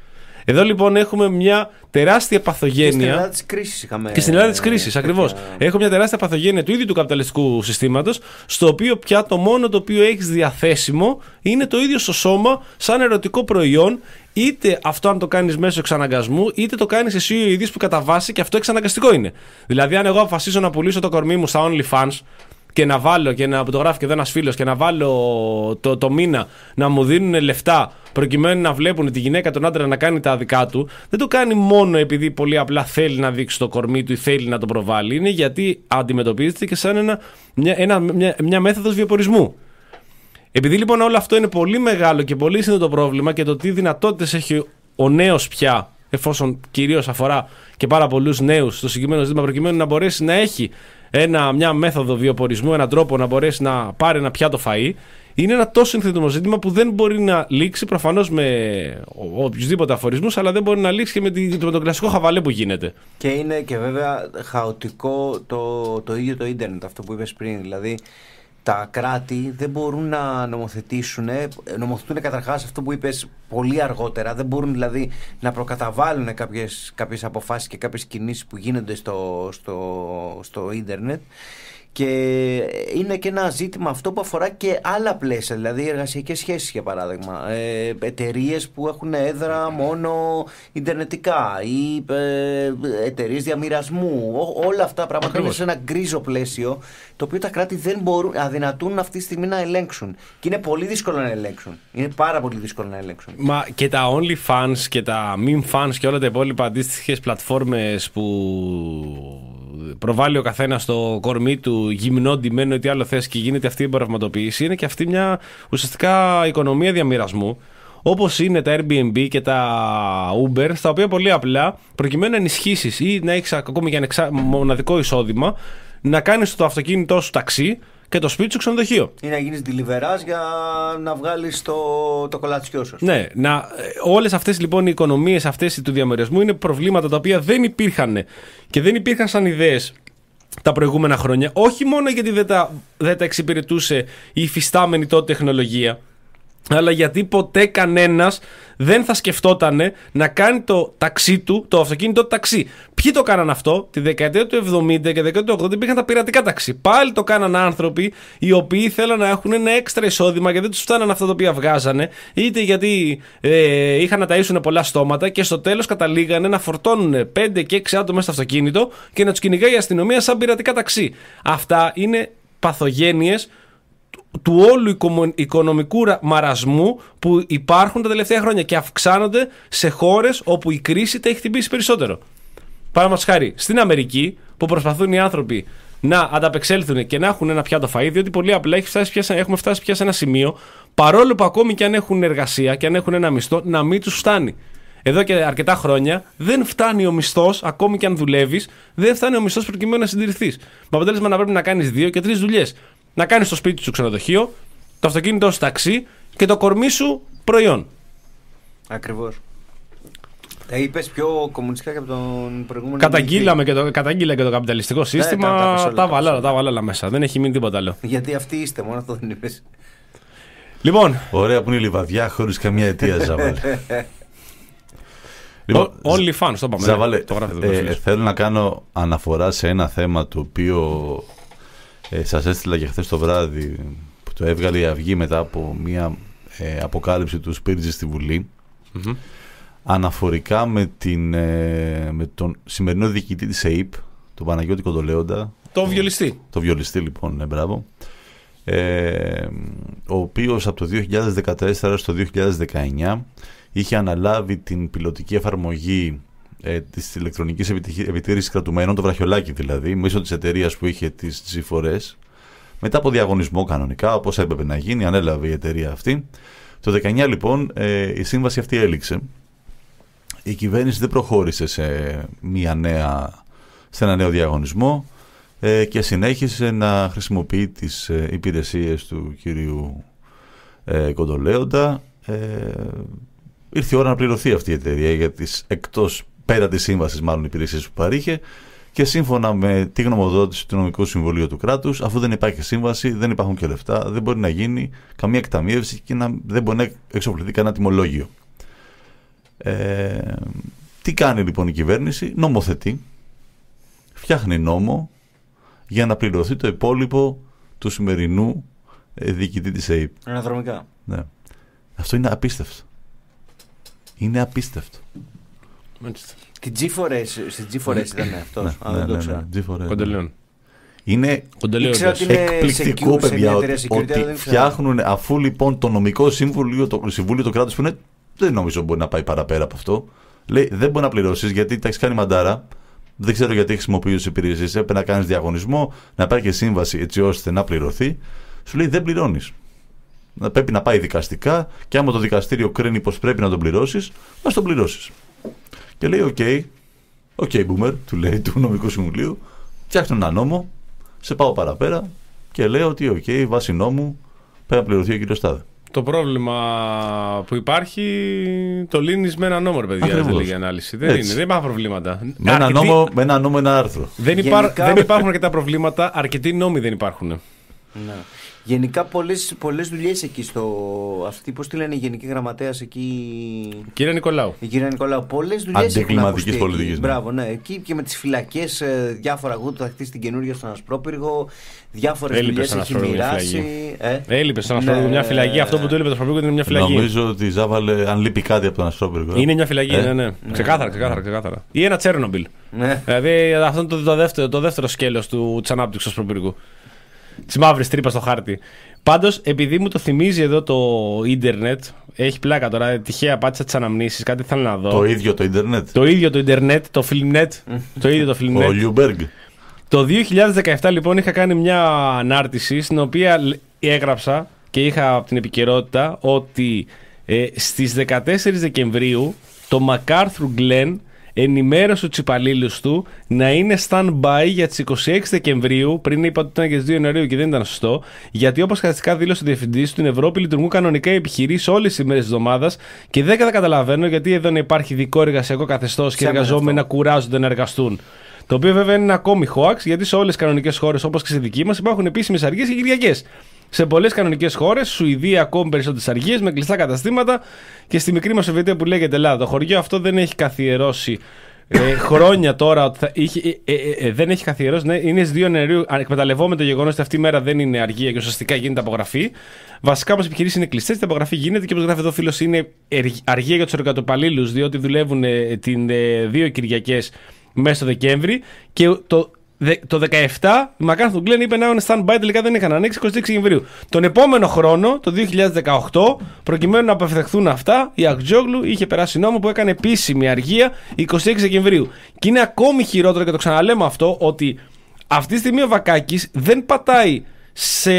Εδώ λοιπόν έχουμε μια τεράστια παθογένεια. Και στην Ελλάδα της κρίσης είχαμε. Και στην Ελλάδα της κρίσης, ακριβώς. Έχουμε μια τεράστια παθογένεια του ίδιου του καπιταλιστικού συστήματος, στο οποίο πια το μόνο το οποίο έχεις διαθέσιμο είναι το ίδιο στο σώμα, σαν ερωτικό προϊόν, είτε αυτό αν το κάνεις μέσω εξαναγκασμού, είτε το κάνεις εσύ ο ίδιος που κατά βάση και αυτό εξαναγκαστικό είναι. Δηλαδή, αν εγώ αποφασίσω να πουλήσω το κορμί μου στα OnlyFans και να βάλω, και να, που το γράφει και εδώ ένας φίλος, και να βάλω το, το μήνα να μου δίνουν λεφτά προκειμένου να βλέπουν τη γυναίκα τον άντρα να κάνει τα δικά του, δεν το κάνει μόνο επειδή πολύ απλά θέλει να δείξει το κορμί του ή θέλει να το προβάλλει. Είναι γιατί αντιμετωπίζεται και σαν ένα, μια, ένα, μια, μια μέθοδος βιοπορισμού. Επειδή λοιπόν όλο αυτό είναι πολύ μεγάλο και πολύ σύνθετο πρόβλημα, και το τι δυνατότητες έχει ο νέος πια, εφόσον κυρίως αφορά και πάρα πολλούς νέους στο συγκεκριμένο ζήτημα, προκειμένου να μπορέσει να έχει ένα, μια μέθοδο βιοπορισμού, έναν τρόπο να μπορέσει να πάρει ένα πιάτο φαΐ, είναι ένα τόσο συνθετικό ζήτημα που δεν μπορεί να λήξει προφανώς με οποιουσδήποτε αφορισμούς, αλλά δεν μπορεί να λήξει και με, τη, με τον κλασικό χαβαλέ που γίνεται. Και είναι και βέβαια χαοτικό το, το ίδιο το ίντερνετ, αυτό που είπες πριν. Δηλαδή, τα κράτη δεν μπορούν να νομοθετήσουν, νομοθετούν καταρχάς αυτό που είπες πολύ αργότερα, δεν μπορούν δηλαδή να προκαταβάλουν κάποιες, κάποιες αποφάσεις και κάποιες κινήσεις που γίνονται στο, στο, στο ίντερνετ. Και είναι και ένα ζήτημα αυτό που αφορά και άλλα πλαίσια, δηλαδή εργασιακές σχέσεις για παράδειγμα, ε, εταιρείες που έχουν έδρα μόνο ιντερνετικά ή ε, εταιρείες διαμοιρασμού, Ό, όλα αυτά πράγματα είναι σε ένα γκρίζο πλαίσιο το οποίο τα κράτη δεν μπορούν, αδυνατούν αυτή τη στιγμή να ελέγξουν και είναι πολύ δύσκολο να ελέγξουν, είναι πάρα πολύ δύσκολο να ελέγξουν. Μα και τα OnlyFans και τα Meme Fans και όλα τα υπόλοιπα αντίστοιχες πλατφόρμες που προβάλλει ο καθένας στο κορμί του γυμνό, ντυμένο ή τι άλλο θες και γίνεται αυτή η εμπορευματοποίηση, είναι και αυτή μια ουσιαστικά οικονομία διαμοιρασμού, όπως είναι τα Airbnb και τα Uber, στα οποία πολύ απλά προκειμένου να ενισχύσεις ή να έχεις ακόμη και ένα μοναδικό εισόδημα, να κάνεις το αυτοκίνητό σου ταξί και το σπίτι σου ξενοδοχείο. Ή να γίνεις deliverás για να βγάλεις το, το κολατσιό σου. Ναι, να, όλες αυτές λοιπόν οι οικονομίες αυτές του διαμοιρασμού είναι προβλήματα τα οποία δεν υπήρχαν και δεν υπήρχαν σαν ιδέες τα προηγούμενα χρόνια. Όχι μόνο γιατί δεν τα, δεν τα εξυπηρετούσε η υφιστάμενη τότε τεχνολογία, αλλά γιατί ποτέ κανένας δεν θα σκεφτόταν να κάνει το ταξί του, το αυτοκίνητο ταξί. Ποιοι το κάναν αυτό? Τη δεκαετία του εβδομήντα και δεκαετία του ογδόντα υπήρχαν τα πειρατικά ταξί. Πάλι το κάναν άνθρωποι οι οποίοι θέλαν να έχουν ένα έξτρα εισόδημα γιατί δεν τους φτάναν αυτά τα οποία βγάζανε, είτε γιατί ε, είχαν να ταΐσουν πολλά στόματα και στο τέλος καταλήγανε να φορτώνουν πέντε και έξι άτομα στο αυτοκίνητο και να τους κυνηγάει η αστυνομία σαν πειρατικά ταξί. Αυτά είναι παθογένειες του όλου οικονομικού μαρασμού που υπάρχουν τα τελευταία χρόνια και αυξάνονται σε χώρες όπου η κρίση τα έχει χτυπήσει περισσότερο. Παραδείγματος χάρη, στην Αμερική που προσπαθούν οι άνθρωποι να ανταπεξέλθουν και να έχουν ένα πιάτο φαΐ, διότι πολύ απλά έχει φτάσει πια, έχουμε φτάσει πια σε ένα σημείο, παρόλο που ακόμη και αν έχουν εργασία και αν έχουν ένα μισθό, να μην τους φτάνει. Εδώ και αρκετά χρόνια δεν φτάνει ο μισθός, ακόμη και αν δουλεύεις, δεν φτάνει ο μισθός προκειμένου να συντηρηθείς. Με αποτέλεσμα να πρέπει να κάνεις δύο και τρεις δουλειές. Να κάνεις το σπίτι σου ξενοδοχείο, το αυτοκίνητο σου ταξί και το κορμί σου προϊόν. Ακριβώς. Τα είπες πιο κομμουνιστικά και από τον προηγούμενο. Καταγγείλαμε και το, καταγγείλα και το καπιταλιστικό σύστημα. Ναι, τα, τα, τα, βάλα, τα βάλα μέσα. Δεν έχει μείνει τίποτα άλλο. Γιατί αυτοί είστε, μόνο αυτό δεν είπες. Λοιπόν. Ωραία που είναι η λιβαδιά χωρίς καμία αιτία, Ζαβάλε. Λοιπόν, OnlyFans, το είπαμε. Ζαβάλε, το γράφετε, ε, θέλω να κάνω αναφορά σε ένα θέμα το οποίο ε, σας έστειλα και χθες το βράδυ, που το έβγαλε η Αυγή μετά από μια ε, αποκάλυψη του Σπίρτζη στη Βουλή. Mm-hmm. Αναφορικά με, την, ε, με τον σημερινό διοικητή της ΕΥΠ, τον Παναγιώτη Κοντολέοντα. Το βιολιστή. Το βιολιστή, λοιπόν, ναι, μπράβο. Ε, ο οποίος από το δύο χιλιάδες δεκατέσσερα στο δύο χιλιάδες δεκαεννιά είχε αναλάβει την πιλωτική εφαρμογή ε, της ηλεκτρονικής επιτήρησης κρατουμένων, το βραχιολάκι δηλαδή, μέσω της εταιρείας που είχε τις τζι φορ ες. Μετά από διαγωνισμό κανονικά, όπως έπρεπε να γίνει, ανέλαβε η εταιρεία αυτή. Το δεκαεννιά λοιπόν ε, η σύμβαση αυτή έληξε. Η κυβέρνηση δεν προχώρησε σε, μια νέα, σε ένα νέο διαγωνισμό ε, και συνέχισε να χρησιμοποιεί τις ε, υπηρεσίες του κυρίου ε, Κοντολέοντα. Ε, ήρθε η ώρα να πληρωθεί αυτή η εταιρεία για τις εκτός, πέρα της σύμβασης μάλλον, υπηρεσίες που παρήχε, και σύμφωνα με τη γνωμοδότηση του Νομικού Συμβουλίου του κράτους, αφού δεν υπάρχει σύμβαση, δεν υπάρχουν και λεφτά, δεν μπορεί να γίνει καμία εκταμείευση και να, δεν μπορεί να εξοφληθεί κανένα τιμολόγιο. Ε, τι κάνει λοιπόν η κυβέρνηση? Νομοθετεί, φτιάχνει νόμο για να πληρωθεί το υπόλοιπο του σημερινού ε, διοικητή της ΕΥΠ. Αναδρομικά. Ναι. Αυτό είναι απίστευτο. Είναι απίστευτο. Την τζι φορ ες, στην τζι φορ ες ήταν αυτός. Ναι, αν ναι, δεν το ξέρω. Ναι, Κοντελέον. Είναι εκπληκτικό, παιδιά, ότι, ότι φτιάχνουν, αφού λοιπόν το νομικό συμβούλιο, το συμβούλιο του κράτους που είναι, δεν νομίζω μπορεί να πάει παραπέρα από αυτό. Λέει, δεν μπορεί να πληρώσεις γιατί τα έχεις κάνει μαντάρα. Δεν ξέρω γιατί χρησιμοποιείς τις υπηρεσίες. Έπρεπε να κάνεις διαγωνισμό, να υπάρχει και σύμβαση έτσι ώστε να πληρωθεί. Σου λέει, δεν πληρώνεις. Πρέπει να πάει δικαστικά και άμα το δικαστήριο κρίνει πως πρέπει να τον πληρώσεις, ας τον πληρώσεις. Και λέει, οκ, okay, οκ, okay, boomer, του λέει του νομικού συμβουλίου, φτιάχνω ένα νόμο σε πάω παραπέρα και λέω ότι, οκ, okay, βάσει νόμου πρέπει να πληρωθεί ο κύριος Τάδε. Το πρόβλημα που υπάρχει το λύνεις με ένα νόμο, ρε παιδιά, δεν λέγει ανάλυση. Δεν, είναι, δεν υπάρχουν προβλήματα. Με ένα, Αρκετή... νόμο, με ένα νόμο, ένα άρθρο. Δεν, υπάρ... Γενικά... δεν υπάρχουν αρκετά προβλήματα, αρκετοί νόμοι δεν υπάρχουν. Ναι. Γενικά πολλές, πολλές δουλειές εκεί στο... Αυτή πώς τη λένε η Γενική Γραμματέας εκεί... Κύριε Νικολάου. Η κυρία Νικολάου. Πολλές δουλειές έχουν ακουστεί πολιτικής. Ναι. Μπράβο, ναι. Εκεί και με τις φυλακές διάφορα, εγώ θα χτίσει την καινούργια στον Ασπρόπυργο. Διάφορες δουλειές έχει μοιράσει. Ε? Έλειπε στον Ασπρόπυργο ναι. μια φυλακή. Αυτό που του έλειπε στον Ασπρόπυργο είναι μια φυλακή. Νομίζω ότι ζάβαλε αν λείπει κάτι από τον Ασπρόπυργο. Είναι μια φυλακή, ε? ναι, ναι. ναι. Ξεκάθαρα, ξεκάθαρα, ξεκάθαρα. Ή ένα Τσέρνομπιλ. Ναι. Δηλαδή αυτό είναι το, το, δεύτερο, το δεύτερο σκέλος της ανάπτυξης του Ασπρόπυργου. Τη μαύρη τρύπα στο χάρτη. Πάντως, επειδή μου το θυμίζει εδώ το ίντερνετ, έχει πλάκα τώρα, τυχαία πάτησα τις αναμνήσεις, κάτι θέλω να δω. Το ίδιο το ίντερνετ. Το ίδιο το ίντερνετ, το Filmnet. το ίδιο το Filmnet. Ο Λιουμπέργκ. Το δύο χιλιάδες δεκαεπτά λοιπόν είχα κάνει μια ανάρτηση στην οποία έγραψα και είχα από την επικαιρότητα ότι ε, στις δεκατέσσερις Δεκεμβρίου το MacArthur Glen ενημέρωσε τους υπαλλήλους του να είναι stand-by για τις είκοσι έξι Δεκεμβρίου, πριν είπα ότι ήταν για τις δύο Ιανουαρίου και δεν ήταν σωστό, γιατί όπως χαρακτηριστικά δήλωσε ο διευθυντής, στην Ευρώπη λειτουργούν κανονικά οι επιχειρήσεις όλες τις ημέρες της εβδομάδας και δεν καταλαβαίνω γιατί εδώ να υπάρχει ειδικό εργασιακό καθεστώς και οι εργαζόμενοι να κουράζονται να εργαστούν. Το οποίο βέβαια είναι ένα ακόμη hoax, γιατί σε όλες τις κανονικές χώρες όπως και στη δική μας υπάρχουν επίσημες αργίες και Κυριακές. Σε πολλές κανονικές χώρες, Σουηδία ακόμη περισσότερες αργίες με κλειστά καταστήματα και στη μικρή μας Σοβιετία που λέγεται Ελλάδα. Το χωριό αυτό δεν έχει καθιερώσει ε, χρόνια τώρα, ότι θα είχε, ε, ε, ε, δεν έχει καθιερώσει, ναι, είναι στις δύο Ιανουαρίου. Εκμεταλλευόμενο το γεγονός ότι αυτή η μέρα δεν είναι αργία και ουσιαστικά γίνεται απογραφή. Βασικά όμως οι επιχειρήσεις είναι κλειστές, η απογραφή γίνεται και όπως γράφει εδώ ο φίλος, είναι αργία για τους εργατοπαλλήλους, διότι δουλεύουν ε, την ε, δύο Κυριακές μέσα στο Δεκέμβρη και το. Το δεκαεπτά η MacArthur Glen είπε να είναι stand-by, τελικά δεν είχαν ανοίξει είκοσι έξι Δεκεμβρίου. Τον επόμενο χρόνο, το δύο χιλιάδες δεκαοκτώ, προκειμένου να απευθεχθούν αυτά, η Αχτζόγλου είχε περάσει νόμο που έκανε επίσημη αργία είκοσι έξι Δεκεμβρίου. Και είναι ακόμη χειρότερο, και το ξαναλέμε αυτό, ότι αυτή τη στιγμή ο Βακάκης δεν πατάει σε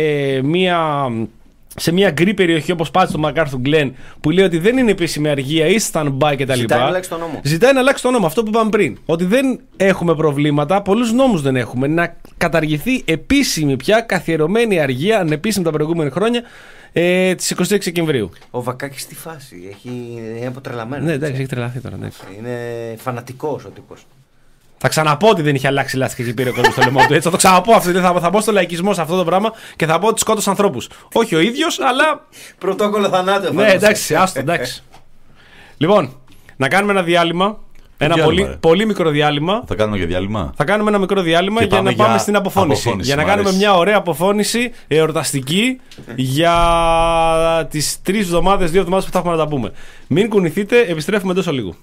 μια. σε μια γκρι περιοχή όπως πάτησε στο MacArthur Glen που λέει ότι δεν είναι επίσημη αργία ή stand-by κτλ. Ζητάει να αλλάξει το νόμο. Ζητάει να αλλάξει το νόμο. Αυτό που είπαμε πριν. Ότι δεν έχουμε προβλήματα, πολλούς νόμους δεν έχουμε. Να καταργηθεί επίσημη πια καθιερωμένη αργία, ανεπίσημη τα προηγούμενα χρόνια, ε, τις είκοσι έξι Δεκεμβρίου. Ο Βακάκης στη φάση. Έχει... Είναι αποτρελαμένος. Ναι, εντάξει, έχει τρελαθεί τώρα. Εντάξει. Είναι φανατικός ο τύπος. Θα ξαναπώ ότι δεν είχε αλλάξει λάστιχα και πήρε ο κόσμος στο λαιμό του. Έτσι, θα το ξαναπώ αυτό. Θα, θα μπω στο λαϊκισμό σε αυτό το πράγμα και θα πω ότι σκότωσε ανθρώπους. Όχι ο ίδιος, αλλά. Πρωτόκολλο θανάτου. Ναι, εντάξει, άστο, εντάξει. Λοιπόν, να κάνουμε ένα διάλειμμα. Ένα διάλειμμα, πολύ, πολύ μικρό διάλειμμα. Θα κάνουμε και διάλειμμα. Θα κάνουμε ένα μικρό διάλειμμα και για να για πάμε στην αποφώνηση. αποφώνηση για να κάνουμε μια ωραία αποφώνηση εορταστική για τις τρεις εβδομάδες, δύο εβδομάδες που θα έχουμε να τα πούμε. Μην κουνηθείτε, επιστρέφουμε τόσο λίγο.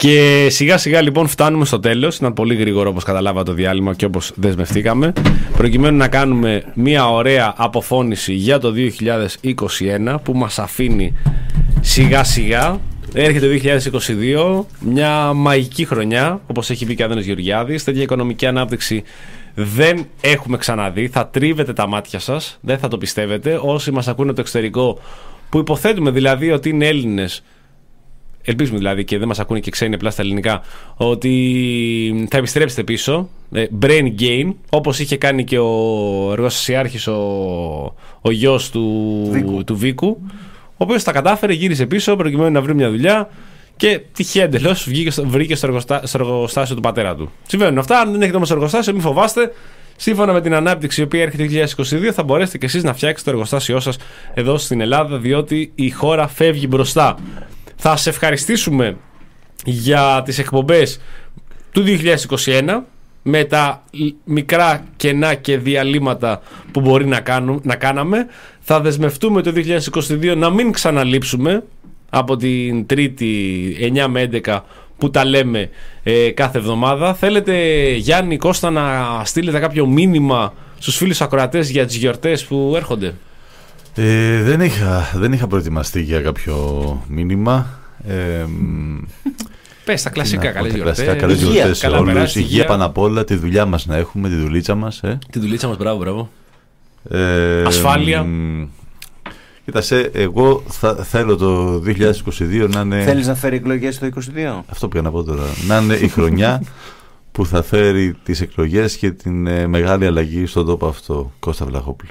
Και σιγά σιγά λοιπόν φτάνουμε στο τέλος. Ήταν πολύ γρήγορο όπως καταλάβατε το διάλειμμα και όπως δεσμευτήκαμε. Προκειμένου να κάνουμε μια ωραία αποφώνηση για το δύο χιλιάδες είκοσι ένα που μας αφήνει σιγά σιγά. Έρχεται το δύο χιλιάδες είκοσι δύο, μια μαγική χρονιά, όπως έχει πει και ο Άδωνης Γεωργιάδης. Τέτοια οικονομική ανάπτυξη δεν έχουμε ξαναδεί. Θα τρίβετε τα μάτια σας, δεν θα το πιστεύετε. Όσοι μας ακούνε από το εξωτερικό, που υποθέτουμε δηλαδή ότι είναι Έλληνες, ελπίζουμε δηλαδή και δεν μας ακούνε και ξένοι απλά στα ελληνικά, ότι θα επιστρέψετε πίσω. Brain gain, όπως είχε κάνει και ο εργοστασιάρχης, ο, ο γιος του Βίκου. του Βίκου, ο οποίος τα κατάφερε, γύρισε πίσω προκειμένου να βρει μια δουλειά και τυχαία εντελώς βρήκε στο, εργοστά, στο εργοστάσιο του πατέρα του. Συμβαίνουν αυτά. Αν δεν έχετε όμως εργοστάσιο, μην φοβάστε. Σύμφωνα με την ανάπτυξη η οποία έρχεται το δύο χιλιάδες είκοσι δύο, θα μπορέσετε και εσείς να φτιάξετε το εργοστάσιό σας εδώ στην Ελλάδα, διότι η χώρα φεύγει μπροστά. Θα σας ευχαριστήσουμε για τις εκπομπές του δύο χιλιάδες είκοσι ένα, με τα μικρά κενά και διαλύματα που μπορεί να, κάνουμε, να κάναμε. Θα δεσμευτούμε το δύο χιλιάδες είκοσι δύο να μην ξαναλείψουμε από την Τρίτη εννιά με έντεκα που τα λέμε ε, κάθε εβδομάδα. Θέλετε, Γιάννη, Κώστα, να στείλετε κάποιο μήνυμα στους φίλους ακροατές για τις γιορτές που έρχονται? Ε, δεν, είχα, δεν είχα προετοιμαστεί για κάποιο μήνυμα. Ε, Πες τα κλασικά, καλές γιορτές. Καλές γιορτές σε όλους. Υγεία, υγεία πάνω απ' όλα, τη δουλειά μας να έχουμε, τη δουλίτσα μας. Ε. Τη δουλίτσα μας, μπράβο, μπράβο. Ε, Ασφάλεια. Μ, κοίτασε, εγώ θα, θέλω το δύο χιλιάδες είκοσι δύο να είναι... Θέλεις να φέρει εκλογές το είκοσι δύο? Αυτό που να πω τώρα. Να είναι η χρονιά που θα φέρει τις εκλογές και την ε, μεγάλη αλλαγή στον τόπο αυτό. Κώστα Βλαχόπουλο.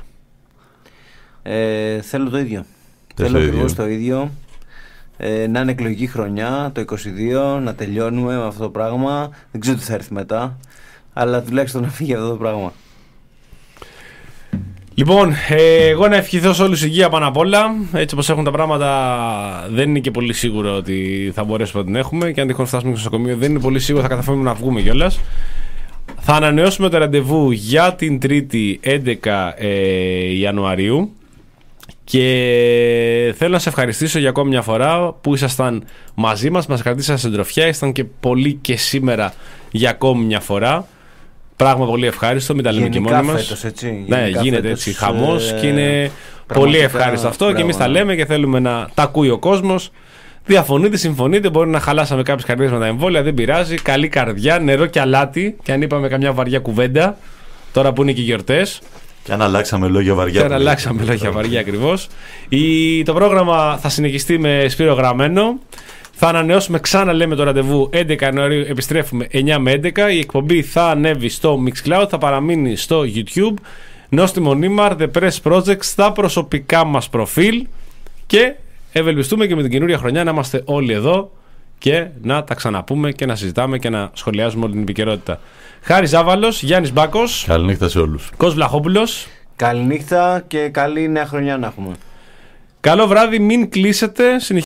Ε, θέλω το ίδιο. Θες θέλω το ακριβώς ίδιο. το ίδιο. Ε, να είναι εκλογική χρονιά το είκοσι δύο, να τελειώνουμε με αυτό το πράγμα. Δεν ξέρω τι θα έρθει μετά, αλλά τουλάχιστον να φύγει αυτό το πράγμα. Λοιπόν, ε, εγώ να ευχηθώ σε όλους υγεία πάνω απ' όλα. Έτσι όπως έχουν τα πράγματα, δεν είναι και πολύ σίγουρο ότι θα μπορέσουμε να την έχουμε. Και αν τυχόν φτάσουμε στο νοσοκομείο, δεν είναι πολύ σίγουρο θα καταφέρουμε να βγούμε κιόλας. Θα ανανεώσουμε το ραντεβού για την Τρίτη έντεκα ε, Ιανουαρίου. Και θέλω να σε ευχαριστήσω για ακόμη μια φορά που ήσασταν μαζί μας, μας κρατήσατε συντροφιά, ήσταν και πολύ και σήμερα για ακόμη μια φορά. Πράγμα πολύ ευχάριστο, μην τα λέμε και μόνοι μας. Φέτος, έτσι. Ναι, Γενικά γίνεται φέτος, έτσι χαμός ε, και είναι πολύ ευχάριστο αυτό. Μπράβο, και εμείς τα ναι. λέμε και θέλουμε να τα ακούει ο κόσμος. Διαφωνείτε, συμφωνείτε, μπορεί να χαλάσαμε κάποιες καρδιές με τα εμβόλια, δεν πειράζει. Καλή καρδιά, νερό και αλάτι. Και αν είπαμε καμιά βαριά κουβέντα, τώρα που είναι και οι γιορτές. Και αν αλλάξαμε λόγια βαριά. Και αν αλλάξαμε λόγια βαριά ακριβώς. Η... Το πρόγραμμα θα συνεχιστεί με Σπύρο Γραμμένο. Θα ανανεώσουμε, ξανά λέμε, το ραντεβού έντεκα Ιανουαρίου, επιστρέφουμε εννιά με έντεκα. Η εκπομπή θα ανέβει στο Mixcloud, θα παραμείνει στο YouTube. Νόστιμο Νίμαρ, The Press Project, στα προσωπικά μας προφίλ. Και ευελπιστούμε και με την καινούρια χρονιά να είμαστε όλοι εδώ και να τα ξαναπούμε και να συζητάμε και να σχολιάζουμε όλη την επικαιρότητα. Χάρης Ζάβαλος, Γιάννης Μπάκος. Καληνύχτα σε όλους. Κος Βλαχόπουλος. Καληνύχτα και καλή νέα χρονιά να έχουμε. Καλό βράδυ, μην κλείσετε.